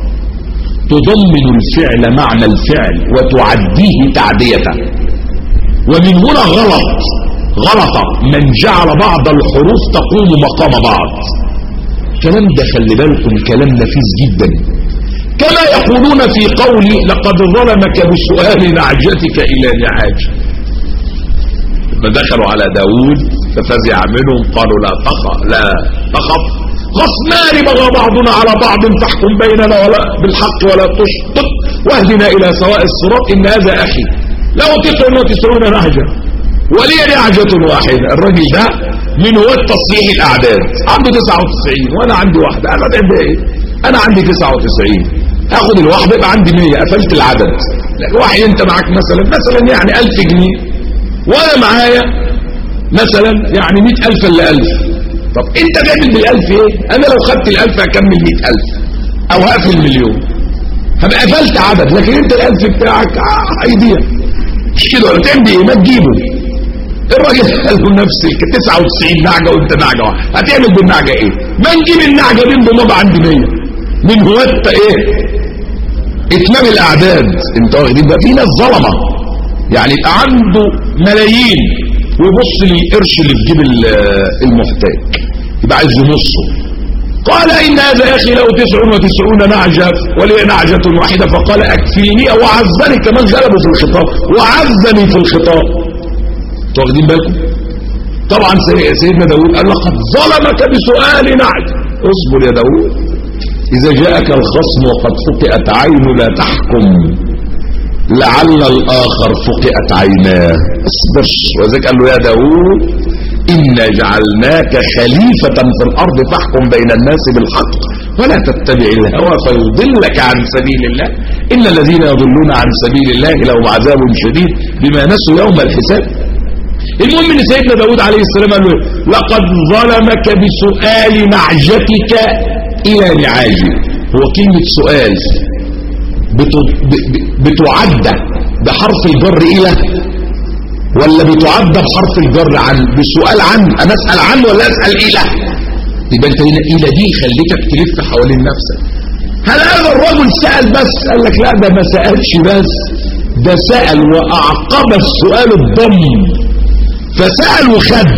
تضمن الفعل معنى الفعل وتعديه تعدية. ومن هنا غلط غلط من جعل بعض الحروف تقوم مقام بعض. كلام ده خلي بالكم كلام نفيس جدا. كما يقولون في قولي لقد ظلمك بسؤال نعجتك إلى نعاج. فدخلوا على داود ففزع منهم قالوا لا تخف لا تخف خصمان بغى بعضنا على بعض فاحكم بيننا ولا بالحق ولا تشطط واهدنا الى سواء الصراط ان هذا اخي له تسع وتسعون نهجة ولي نهجة واحدة. الراجل ده من هو تصحيح الاعداد، عنده تسعة وتسعين وانا عندي واحدة. انا عندي ايه؟ انا عندي تسعة وتسعين، اخد الواحدة يبقى عندي مية، قفلت العدد. واحد انت معاك مثلا مثلا يعني الف جنيه وانا معايا مثلا يعني مئة الف الا الف. طب انت تعمل بالالف ايه؟ انا لو خدت الالف هكمل مئة الف او هقفل مليون، هبقى قفلت عدد. لكن انت الالف بتاعك هيضيع، مش كده ولا؟ تعمل ايه؟ ما تجيبه. الراجل قال له نفس تسعة وتسعين نعجه وانت نعجه واحده، هتعمل بالنعجه ايه؟ ما نجيب النعجه دي بمضى عندي مية. من هو انت ايه؟ اتمام الاعداد. انت واخدين بقى في ناس ظلمه، يعني يبقى عنده ملايين ويبص للقرش اللي في جيب المحتاج يبقى عايز ينصه. قال ان هذا اخي له تسع وتسعون نعجه ولي نعجه واحده، فقال اكفيني وعزني. كمان غلبوا في الخطاب وعزني في الخطاب. انتوا واخدين بالكم؟ طبعا سيدنا داود قال لقد ظلمك بسؤال نعجه. اصبر يا داود، اذا جاءك الخصم وقد فقئت عين لا تحكم لعل الآخر فقئت عيناه، اصبر. وذلك قال له يا داود إنا جعلناك خليفة في الأرض فاحكم بين الناس بالحق ولا تتبع الهوى فيضلك عن سبيل الله إن الذين يضلون عن سبيل الله لهم عذاب شديد بما نسوا يوم الحساب. المهم ان سيدنا داود عليه السلام قال له لقد ظلمك بسؤال نعجتك إلى نعاجه. هو كلمة سؤال بتعد بحرف الجر إلى ولا بتعد بحرف الجر عن بسؤال عن انا اسال عنه ولا اسال الى؟ يبقى انت هنا الى دي خليتك تلف حوالين نفسك. هل هذا الرجل سأل بس؟ قال لك لا، ده ما سألش بس، ده سأل واعقب السؤال الضم، فسأل وخد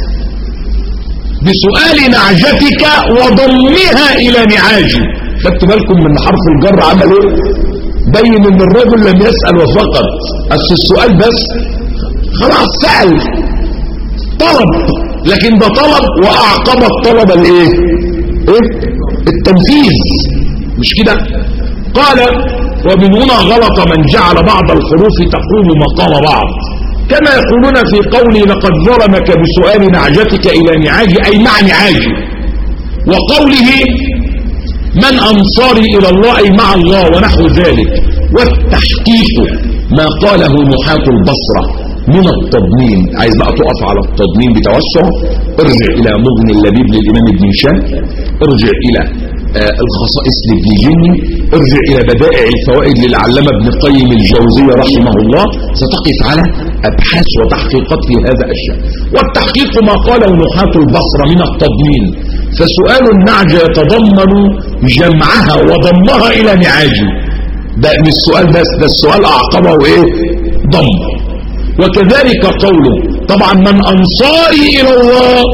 بسؤال نعجتك وضمها الى نعاجي. خدتوا بالكم من حرف الجر عمل ايه؟ بين ان الرجل لم يسأل وفقط، اصل السؤال بس خلاص سأل طلب، لكن ده طلب واعقب الطلب الايه؟ ايه؟ التنفيذ، مش كده؟ قال ومن هنا غلط من جعل بعض الحروف تقوم مقام بعض، كما يقولون في قولي لقد ظلمك بسؤال نعجتك الى نعاجي اي مع نعاجي، وقوله من انصاري الى الله اي مع الله ونحو ذلك. والتحقيق ما قاله نحاة البصرة من التضمين. عايز بقى تقف على التضمين بتوسع، ارجع الى مغني اللبيب للامام ابن هشام، ارجع الى آه الخصائص لابن جني، ارجع الى بدائع الفوائد للعلامة ابن قيم الجوزية رحمه الله، ستقف على ابحاث وتحقيقات في هذا الشأن. والتحقيق ما قاله نحاة البصرة من التضمين، فسؤال النعجة يتضمن جمعها وضمها الى نعاجي. ده مش السؤال بس، ده السؤال اعقبه ايه؟ ضم. وكذلك قوله طبعا من انصاري الى الله،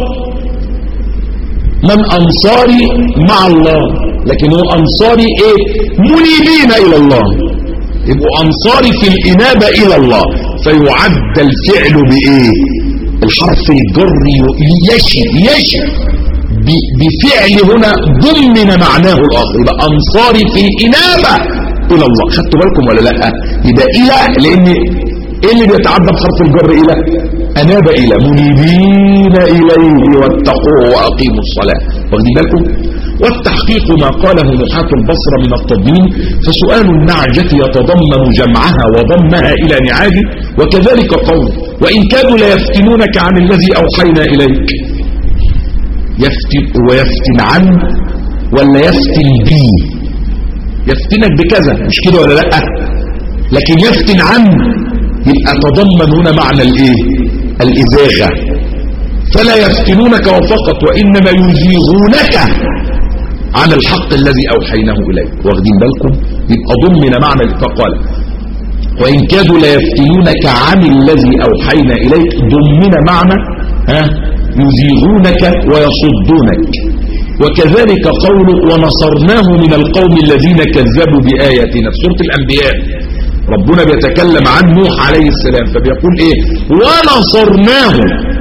من انصاري مع الله، لكن هو انصاري ايه؟ منيبين الى الله، يبقوا انصاري في الانابة الى الله، فيعد الفعل بايه؟ الحرف الجر يشي يشي بفعل هنا ضمن معناه الاخر، يبقى انصاري في الانابة الى الله. خدتوا بالكم ولا لا؟ يبقى الى، لان ايه اللي بيتعدى بحرف الجر الى؟ اناب الى، منيبين اليه واتقوه واقيموا الصلاه. واخدين بالكم؟ والتحقيق ما قاله نحاة البصرة من التضمين، فسؤال النعجة يتضمن جمعها وضمها الى نعاجه. وكذلك قوله وان كادوا ليفتنونك عن الذي اوحينا اليك. يفتن ويفتن عن ولا يفتن بي؟ يفتنك بكذا، مش كده ولا لا؟ لكن يفتن عن يبقى تضمن هنا معنى الايه؟ الازاغه. فلا يفتنونك وفقط، وانما يزيغونك عن الحق الذي اوحيناه اليك. واخدين بالكم؟ يبقى ضمن معنى فقال وان كادوا ليفتنونك عن الذي اوحينا اليك، ضمن معنى ها يزيغونك ويصدونك. وكذلك قوله ونصرناه من القوم الذين كذبوا بآياتنا في سورة الأنبياء. ربنا بيتكلم عن نوح عليه السلام فبيقول ايه؟ ونصرناه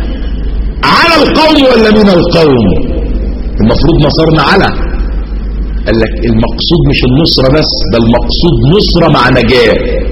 على القوم ولا من القوم؟ المفروض نصرنا على، قال لك المقصود مش النصرة بس، ده المقصود نصرة مع نجاة،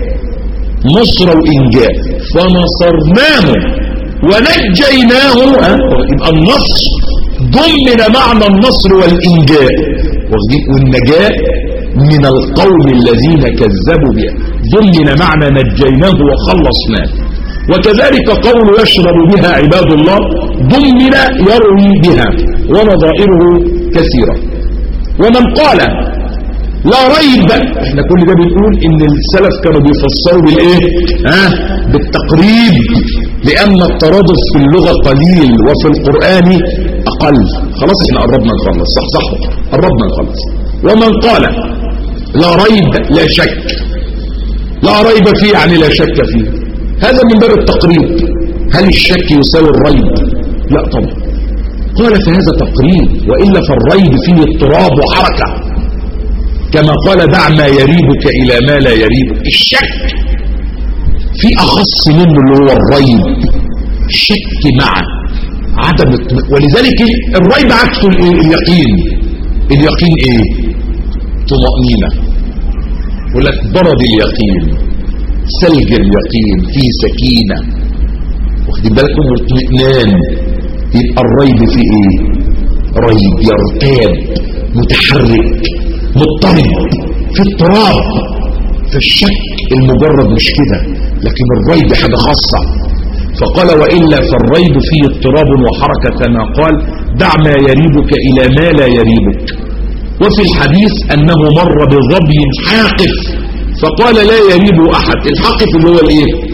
نصرة وإنجاء. فنصرناه ونجيناه، يبقى النصر ضمن معنى النصر والإنجاء، والنجاة من القوم الذين كذبوا بها ضمن معنى نجيناه وخلصناه. وكذلك قول يشرب بها عباد الله ضمن يروي بها، ونظائره كثيرة. ومن قال لا ريب، احنا كل ده بنقول ان السلف كانوا بيفسروا بالايه؟ ها بالتقريب، لان الترادف في اللغة قليل وفي القرآن اقل. خلاص احنا قربنا نخلص، صح صح قربنا نخلص. ومن قال لا ريب لا شك، لا ريب فيه يعني لا شك فيه، هذا من باب التقريب. هل الشك يساوي الريب؟ لا طبعا. قال فهذا تقريب، وإلا فالريب فيه اضطراب وحركة، كما قال دع ما يريبك إلى ما لا يريبك. الشك في أخص منه اللي هو الريب، الشك مع عدم، ولذلك الريب عكسه اليقين. اليقين ايه؟ طمأنينة، يقول لك برد اليقين، ثلج اليقين، فيه سكينة، واخدين بالكم، واطمئنان. يبقى الريب في ايه؟ ريب يرتاب، متحرك، مضطرب، في اضطراب. فالشك المجرد مش كده، لكن الريب حاجة خاصة. فقال وإلا فالريب فيه اضطراب وحركة، كما قال دع ما يريبك إلى ما لا يريبك. وفي الحديث أنه مر بظبي حاقف فقال لا يريب أحد. الحاقف اللي هو الايه؟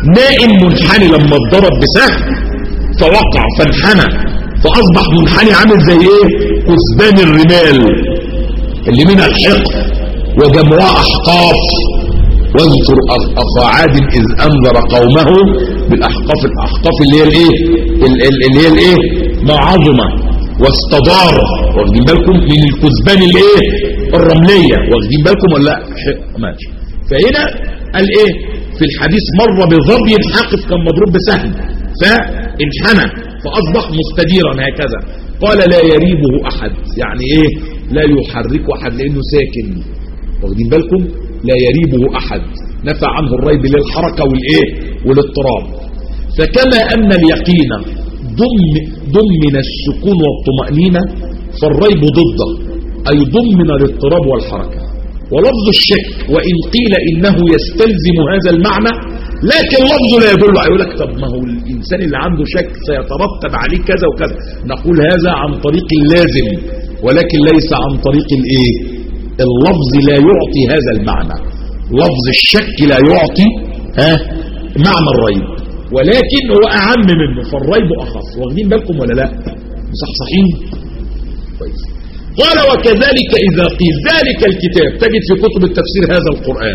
نائم منحني لما اتضرب بسهم فوقع فانحنى فأصبح منحني عامل زي ايه؟ كثبان الرمال اللي منها الحقد وجمعها أحقاف. واذكر أخا عاد إذ أنذر قومه بالأحقاف. الأحقاف اللي هي الايه؟ اللي هي الايه؟ ما عظم واستدار، واخدين بالكم من الكثبان الايه؟ الرملية، واخدين بالكم ولا لا؟ ماشي. فهنا قال ايه في الحديث؟ مر بظبي حاقف كان مضروب بسهم فانحنى فأصبح مستديرا هكذا. قال لا يريبه أحد، يعني ايه؟ لا يحرك أحد لأنه ساكن، واخدين بالكم؟ لا يريبه أحد، نفى عنه الريب للحركة والايه؟ والاضطراب. فكما أن اليقين ضم ضمن السكون والطمأنينة فالريب ضده، أي ضمن الاضطراب والحركة. ولفظ الشك وإن قيل إنه يستلزم هذا المعنى لكن لفظه لا يدل. يقول لك طب ما هو الإنسان اللي عنده شك سيترتب عليه كذا وكذا، نقول هذا عن طريق اللازم ولكن ليس عن طريق الايه؟ اللفظ لا يعطي هذا المعنى. لفظ الشك لا يعطي ها معنى الريب، ولكن هو أعم منه، فالريب أخف. واخدين بالكم ولا لا؟ مصحصحين كويس. قال وكذلك إذا قيل ذلك الكتاب، تجد في كتب التفسير هذا القرآن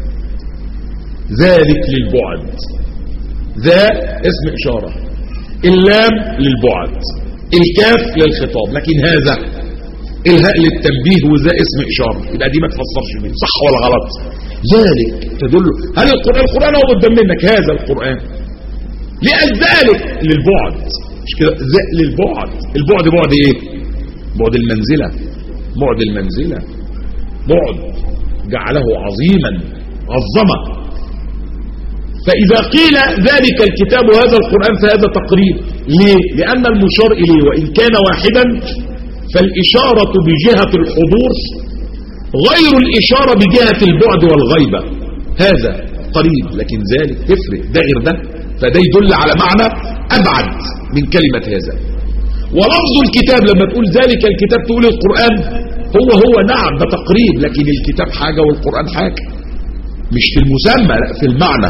ذلك للبعد، ذا اسم إشارة، اللام للبعد، الكاف للخطاب، لكن هذا الهاء للتنبيه وذا اسم إشارة، يبقى دي ما تفسرش منه، صح ولا غلط؟ ذلك تدل. هل القرآن القرآن هو قدام منك هذا القرآن؟ لأن ذلك للبعد، مش كده؟ ذا للبعد. البعد بعد ايه؟ بعد المنزلة، بعد المنزلة، بعد جعله عظيما عظمه. فإذا قيل ذلك الكتاب وهذا القرآن فهذا تقريب. ليه؟ لأن المشار إليه وإن كان واحدا فالإشارة بجهة الحضور غير الإشارة بجهة البعد والغيبة، هذا قريب لكن ذلك تفرق، ده غير ده، فده يدل على معنى أبعد من كلمة هذا. ولفظ الكتاب لما تقول ذلك الكتاب تقول القرآن، هو هو نعم ده تقريب، لكن الكتاب حاجة والقرآن حاجة، مش في المسمى لا في المعنى.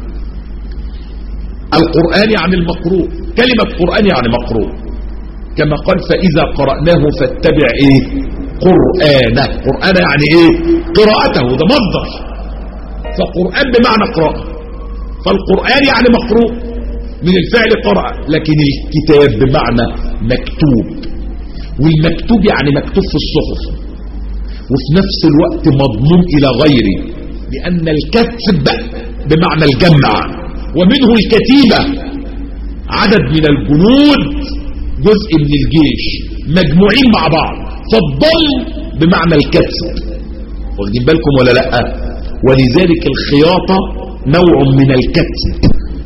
القرآن يعني المقروء، كلمة قرآن يعني مقروء، كما قال فإذا قرأناه فاتبع ايه؟ قرآنه. قرآن يعني ايه؟ قراءته، ده مصدر، فقرآن بمعنى قراءة، فالقرآن يعني مقروء من الفعل قرأ، لكن الكتاب بمعنى مكتوب، والمكتوب يعني مكتوب في الصحف، وفي نفس الوقت مضمون إلى غيره، لأن الكتب بمعنى الجمع، ومنه الكتيبة عدد من الجنود جزء من الجيش مجموعين مع بعض، فالضم بمعنى الكتب، واخدين بالكم ولا لا؟ ولذلك الخياطة نوع من الكتب،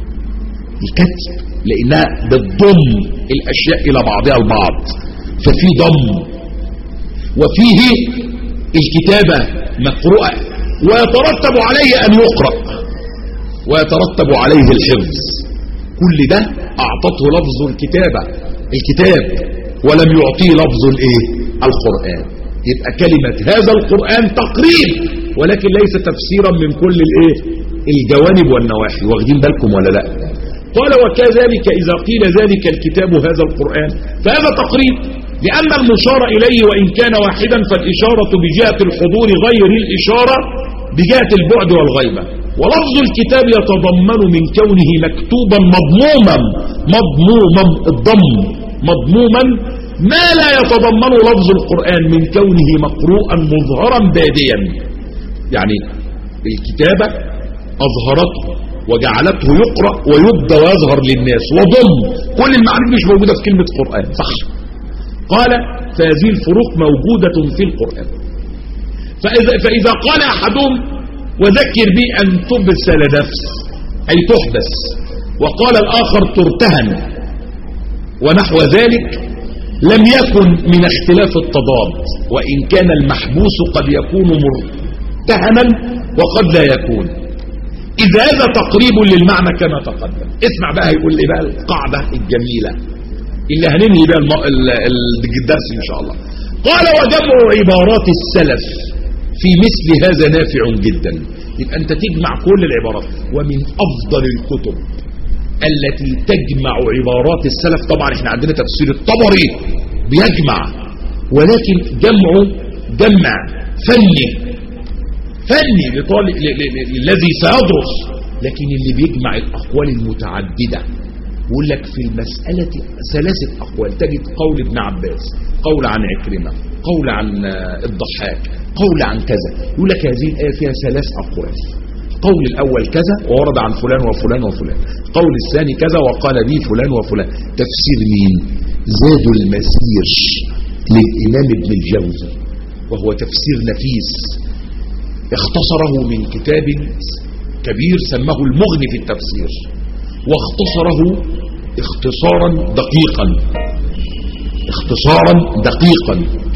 الكتب لأنها بتضم الأشياء إلى بعضها البعض، ففي ضم. وفيه الكتابة مقروءة ويترتب عليه أن يقرأ ويترتب عليه الحفظ، كل ده أعطته لفظ الكتابة الكتاب ولم يعطيه لفظ الايه؟ القرآن. يبقى كلمة هذا القرآن تقريب ولكن ليس تفسيرا من كل الايه؟ الجوانب والنواحي، واخدين بالكم ولا لا؟ قال وكذلك إذا قيل ذلك الكتاب هذا القرآن فهذا تقريب، لأن المشار إليه وإن كان واحدا فالإشارة بجهة الحضور غير الإشارة بجهة البعد والغيبة. ولفظ الكتاب يتضمن من كونه مكتوبا مضموما مضموما الضم مضموما ما لا يتضمن لفظ القرآن من كونه مقروءا مظهرا باديا، يعني الكتابة أظهرته وجعلته يقرأ ويبدى ويظهر للناس وضم، كل المعاني مش موجودة في كلمة قرآن، صح؟ قال فهذه الفروق موجودة في القرآن. فإذا, فإذا قال أحدهم وذكر بي أن تبسل نفس أي تحدث، وقال الآخر ترتهن ونحو ذلك، لم يكن من اختلاف التضاد، وإن كان المحبوس قد يكون مرتهنا وقد لا يكون، إذا هذا تقريب للمعنى كما تقدم. اسمع بقى يقول لي بقى القاعدة الجميلة اللي هننهي بها الدرس إن شاء الله. قال وجمع عبارات السلف في مثل هذا نافع جدا، يبقى أنت تجمع كل العبارات. ومن أفضل الكتب التي تجمع عبارات السلف، طبعا احنا عندنا تفسير الطبري بيجمع، ولكن جمعه جمع فني فني لطالب الذي سيدرس، لكن اللي بيجمع الأقوال المتعددة يقول لك في المسألة ثلاثة أقوال، تجد قول ابن عباس، قول عن عكرمة، قول عن الضحاك، قول عن كذا، يقول لك هذه الآية فيها ثلاث أقوال، قول الأول كذا وورد عن فلان وفلان وفلان، قول الثاني كذا وقال به فلان وفلان. تفسير مين؟ زاد المسير للإمام ابن الجوزي، وهو تفسير نفيس اختصره من كتاب كبير سماه المغني في التفسير، واختصره اختصارا دقيقا اختصارا دقيقا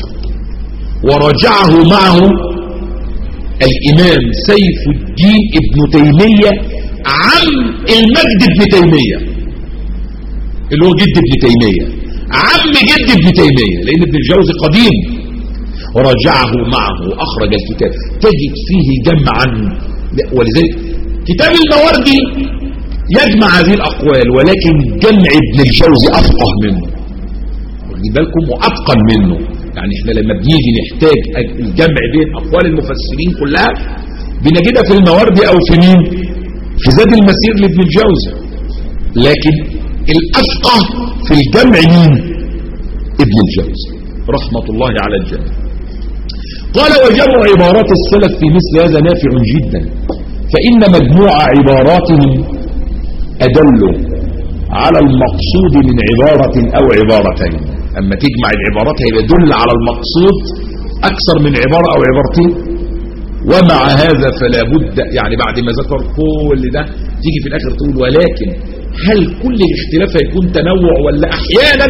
ورجعه معه الإمام سيف الدين ابن تيمية عم المجد ابن تيمية، اللي هو جد ابن تيمية، عم جد ابن تيمية، لأن ابن الجوزي قديم، ورجعه معه وأخرج الكتاب، تجد فيه جمعا. ولذلك كتاب المواردي يجمع هذه الأقوال، ولكن جمع ابن الجوزي أفقه منه، واخدين بالكم، وأتقن منه. يعني احنا لما بنيجي نحتاج الجمع بين أقوال المفسرين كلها بنجدها في المواردي أو في مين؟ في زاد المسير لابن الجوزي، لكن الأفقه في الجمع مين؟ ابن الجوزي رحمة الله على الجميع. قال وجمع عبارات السلف في مثل هذا نافع جدا، فإن مجموع عباراتهم أدل على المقصود من عبارة أو عبارتين. أما تجمع العبارات يدل على المقصود أكثر من عبارة أو عبارتين. ومع هذا فلا بد، يعني بعد ما ذكر كل ده تيجي في الآخر تقول ولكن هل كل الاختلاف يكون تنوع ولا أحيانا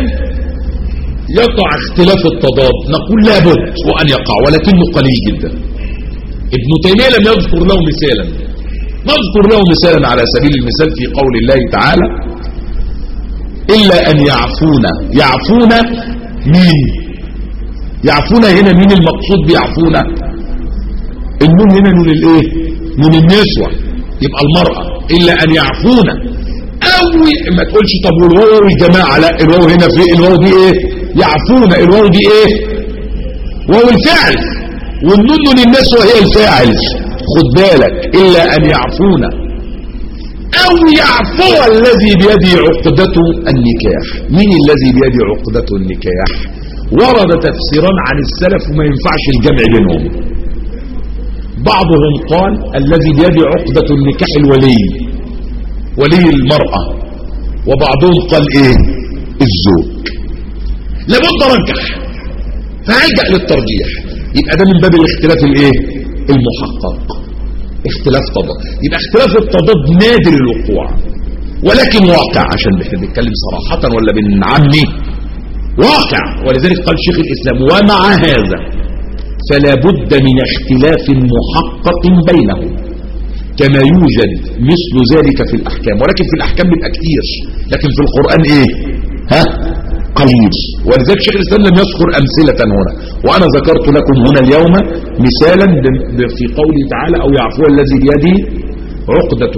يقع اختلاف التضاد؟ نقول لا بد وأن يقع، ولكنه قليل جدا. ابن تيمية لم يذكر له مثالا، نذكر له مثالا على سبيل المثال في قول الله تعالى إلا أن يعفون. يعفون مين؟ يعفون هنا مين المقصود بيعفون؟ النون هنا نون الايه؟ نون النسوة، يبقى المرأة. إلا أن يعفون، أو ما تقولش طب والواو الجماعة، لا، الواو هنا في الواو دي ايه؟ يعفون، الواو دي ايه؟ واو الفعل، والنون نون النسوة هي الفاعل، خد بالك. إلا أن يعفون أو يعفو الذي بيده عقدة النكاح. مين الذي بيده عقدة النكاح؟ ورد تفسيران عن السلف وما ينفعش الجمع بينهم. بعضهم قال الذي بيده عقدة النكاح الولي، ولي المرأة، وبعضهم قال ايه؟ الزوج. لابد رجح، فهلجأ للترجيح، يبقى ده من باب الاختلاف الايه؟ المحقق، اختلاف تضاد. يبقى اختلاف التضاد نادر الوقوع، ولكن واقع، عشان احنا بنتكلم صراحة ولا بنعمي، واقع. ولذلك قال شيخ الإسلام ومع هذا فلا بد من اختلاف محقق بينهم كما يوجد مثل ذلك في الأحكام، ولكن في الأحكام بيبقى كتير، لكن في القرآن ايه؟ ها؟ قليل. ولذلك شيخ الإسلام لم يذكر أمثلة هنا، وأنا ذكرت لكم هنا اليوم مثالا في قوله تعالى أو يعفو الذي بيده عقدة.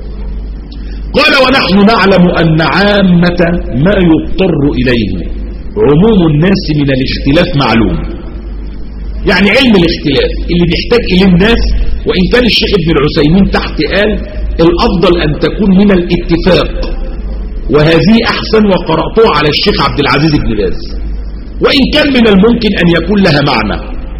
قال ونحن نعلم أن عامة ما يضطر إليه عموم الناس من الاختلاف معلوم. يعني علم الاختلاف اللي بيحتاج إليه الناس، وإن كان الشيخ ابن العثيمين تحت قال الأفضل أن تكون من الاتفاق، وهذه أحسن وقرأتها على الشيخ عبد العزيز بن باز، وإن كان من الممكن أن يكون لها معنى،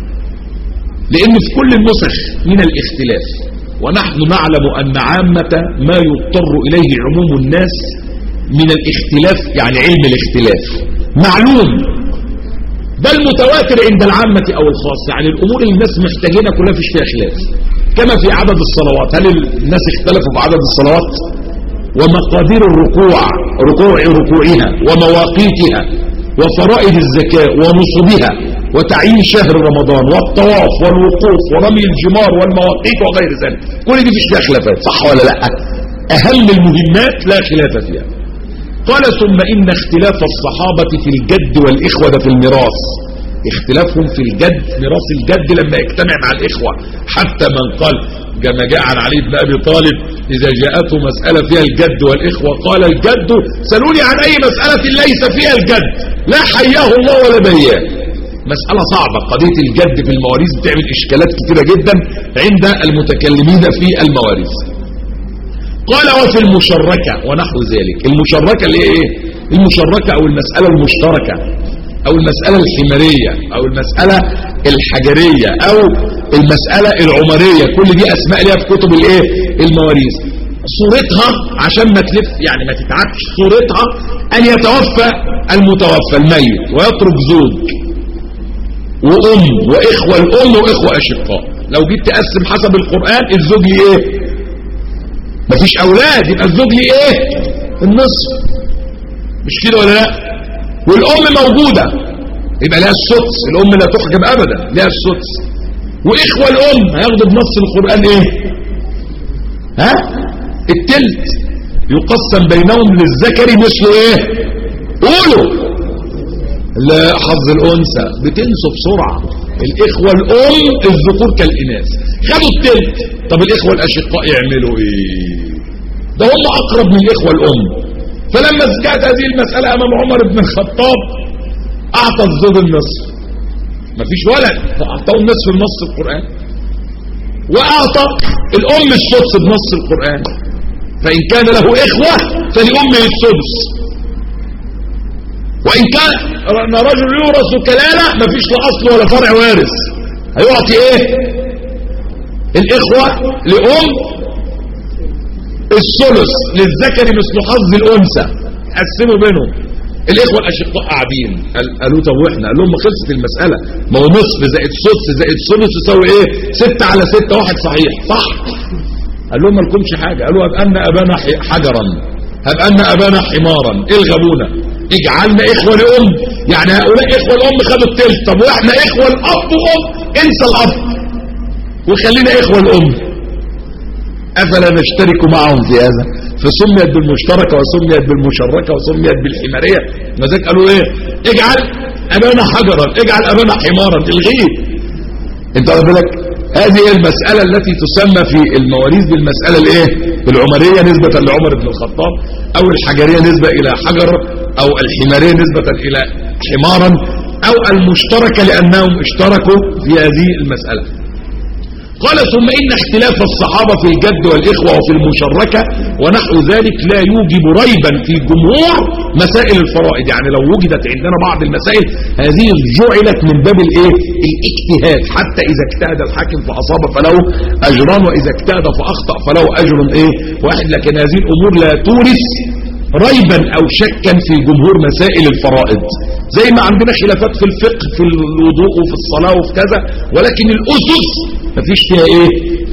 لأن في كل النسخ من الاختلاف. ونحن نعلم أن عامة ما يضطر إليه عموم الناس من الاختلاف، يعني علم الاختلاف معلوم، بل متواتر عند العامة أو الخاصة، يعني الأمور اللي الناس محتاجينها كلها فيش فيها خلاف. كما في عدد الصلوات، هل الناس اختلفوا في عدد الصلوات؟ ومقادير الركوع، ركوع ركوعها ومواقيتها، وفرائض الزكاة ونصبها، وتعيين شهر رمضان، والطواف والوقوف ورمي الجمار والمواقيت وغير ذلك، كل دي فيش فيها خلافات، صح ولا لا؟ أهم المهمات لا خلاف فيها. قال ثم إن اختلاف الصحابة في الجد والإخوة في الميراث، اختلافهم في الجد، ميراث الجد لما يجتمع مع الإخوة، حتى من قال كما جاء عن علي بن أبي طالب إذا جاءته مسألة فيها الجد والإخوة قال الجد سألوني عن أي مسألة ليس فيها الجد لا حياه الله ولا بياه. مسألة صعبة قضية الجد في المواريث بتعمل إشكالات كثيرة جدا عند المتكلمين في المواريث. قال وفي المشركة ونحو ذلك. المشركة اللي ايه؟ المشركة او المسألة المشتركة او المسألة الحمارية او المسألة الحجرية او المسألة العمرية، كل دي اسماء ليها في كتب الايه؟ المواريث. صورتها عشان ما تلف يعني ما تتعبش، صورتها ان يتوفى المتوفى الميت ويترك زوج وام واخوة الام واخوة اشقاء. لو جيت تقسم حسب القرآن الزوج ايه؟ مفيش اولاد يبقى الزوج ليه ايه؟ النصف، مش كده ولا لا؟ والام موجودة يبقى لها السدس، الام لا تحجب ابدا لها السدس. واخوة الام هياخدوا بنص القرآن ايه؟ ها؟ التلت. يقسم بينهم للذكر مثل ايه؟ قولوا لا حظ الانثى. بتنسوا بسرعة. الاخوة الام الذكور كالاناث خدوا التلت. طب الاخوة الاشقاء يعملوا ايه؟ ده هم اقرب من الاخوة الام. فلما جاءت هذه المسألة امام عمر بن الخطاب اعطى الزوج النصف، مفيش ولد فاعطاه النصف بنص القرآن، واعطى الام السدس بنص القرآن. فان كان له اخوة فلامه السدس، وان كان رجل يورث كلالة مفيش لا اصل ولا فرع وارث، هيعطي ايه؟ الاخوة لام الثلث للذكر مثل حظ الانثى، قسموا بينهم. الاخوة الاشقاء قاعدين قالوا طب واحنا؟ قال لهم خلصت المسألة، ما هو نصف زائد سدس زائد ثلث يساوي ايه؟ ستة على ستة واحد صحيح صح؟ قال لهم ما لكمش حاجة. قالوا هب ان ابانا حجرا هب ان ابانا حمارا الغى ابونا اجعلنا اخوة لام، يعني هؤلاء اخوة الام خدوا التلت، طب واحنا اخوة الاب وام انسى الاب وخلينا اخوة الام، افلا نشترك معهم في هذا؟ فسميت بالمشتركة وسميت بالمشركة وسميت بالحمارية. وذلك قالوا ايه؟ اجعل ابانا حجرا اجعل ابانا حمارا الغيه. انت واخد بالك؟ هذه المسألة التي تسمى في المواريث بالمسألة الايه؟ العمرية نسبة لعمر بن الخطاب، او الحجرية نسبة الى حجر، او الحمارية نسبة الى حمارا، او المشتركة لانهم اشتركوا في هذه المسألة. قال ثم إن اختلاف الصحابة في الجد والإخوة وفي المشركة ونحو ذلك لا يوجب ريبا في جمهور مسائل الفرائض. يعني لو وجدت عندنا بعض المسائل هذه جعلت من باب الايه؟ الاجتهاد، حتى إذا اجتهد الحاكم فأصاب فله أجران، وإذا اجتهد فأخطأ فله أجر ايه؟ واحد. لكن هذه الأمور لا تورث ريبا أو شكا في جمهور مسائل الفرائض، زي ما عندنا خلافات في الفقه في الوضوء وفي الصلاة وفي كذا، ولكن الأسس مفيش فيها ايه؟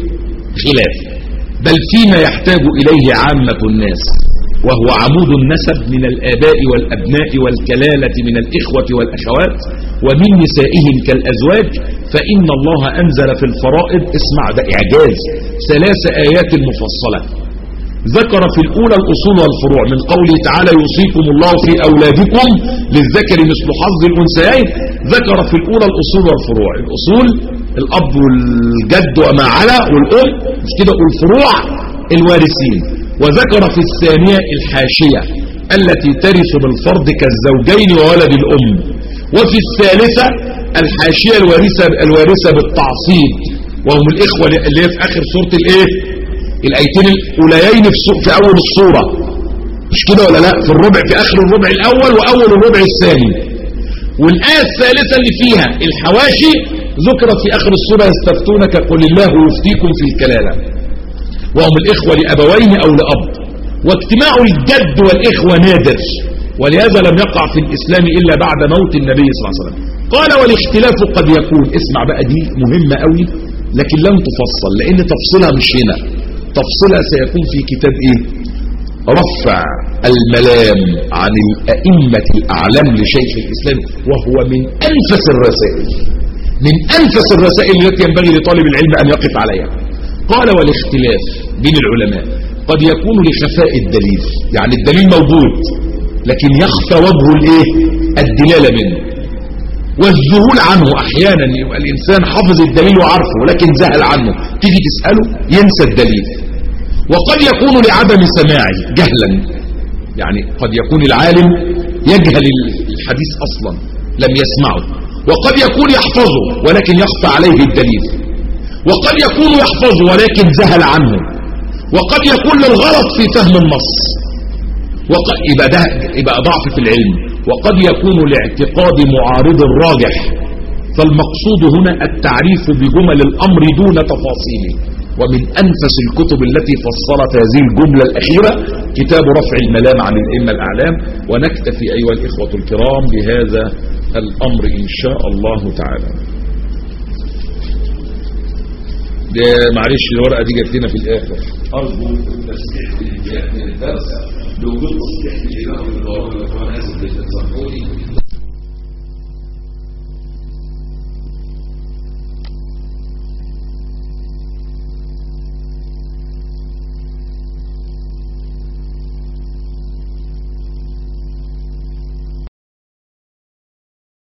خلاف، بل فيما يحتاج إليه عامة الناس، وهو عمود النسب من الآباء والأبناء والكلالة من الإخوة والأخوات ومن نسائهم كالأزواج. فإن الله أنزل في الفرائض، اسمع ده إعجاز، ثلاث آيات مفصلة ذكر في الأولى الأصول والفروع من قوله تعالى يوصيكم الله في أولادكم للذكر مثل حظ الأنثيين. ذكر في الأولى الأصول والفروع، الأصول الأب والجد وما علا والأم مش كده، والفروع الوارثين. وذكر في الثانية الحاشية التي ترث بالفرض كالزوجين وولد الأم. وفي الثالثة الحاشية الوارثة الوارثة بالتعصيب وهم الإخوة اللي هي في آخر سورة الإيه؟ الايتين الاوليين في, في اول الصورة، مش كده ولا لا؟ في الربع، في اخر الربع الاول واول الربع الثاني. والايه الثالثة اللي فيها الحواشي ذكرت في اخر الصورة يستفتونك قل الله يفتيكم في الكلالة وهم الاخوة لابوين او لاب. واجتماع الجد والاخوة نادر، ولهذا لم يقع في الاسلام الا بعد موت النبي صلى الله عليه وسلم. قال والاختلاف قد يكون، اسمع بقى دي مهمة قوي لكن لم تفصل لان تفصيلها مش هنا، تفصيلها سيكون في كتاب ايه؟ رفع الملام عن الأئمة الأعلام لشيخ الإسلام، وهو من أنفس الرسائل من أنفس الرسائل التي ينبغي لطالب العلم أن يقف عليها. قال والاختلاف بين العلماء قد يكون لخفاء الدليل، يعني الدليل موجود لكن يخفى وجه الايه؟ الدلالة منه. والذهول عنه. احيانا يبقى الانسان حافظ الدليل وعارفه ولكن ذهل عنه، تيجي تسأله ينسى الدليل. وقد يكون لعدم سماعه جهلا، يعني قد يكون العالم يجهل الحديث اصلا لم يسمعه، وقد يكون يحفظه ولكن يخفى عليه الدليل، وقد يكون يحفظه ولكن ذهل عنه، وقد يكون للغلط في فهم النص، وقد يبقى ده يبقى ضعف في العلم، وقد يكون لاعتقاد معارض الراجح. فالمقصود هنا التعريف بجمل الأمر دون تفاصيله. ومن أنفس الكتب التي فصلت هذه الجملة الأخيرة كتاب رفع الملام عن الأئمة الأعلام. ونكتفي أيها الإخوة الكرام بهذا الأمر إن شاء الله تعالى. ده معلش الورقة دي جات لنا في الآخر، أرجو التسميع في الانتهاء من الدرس بوجود تصحيح في الإمام الضروري. وأنا آسف للتسامحوني.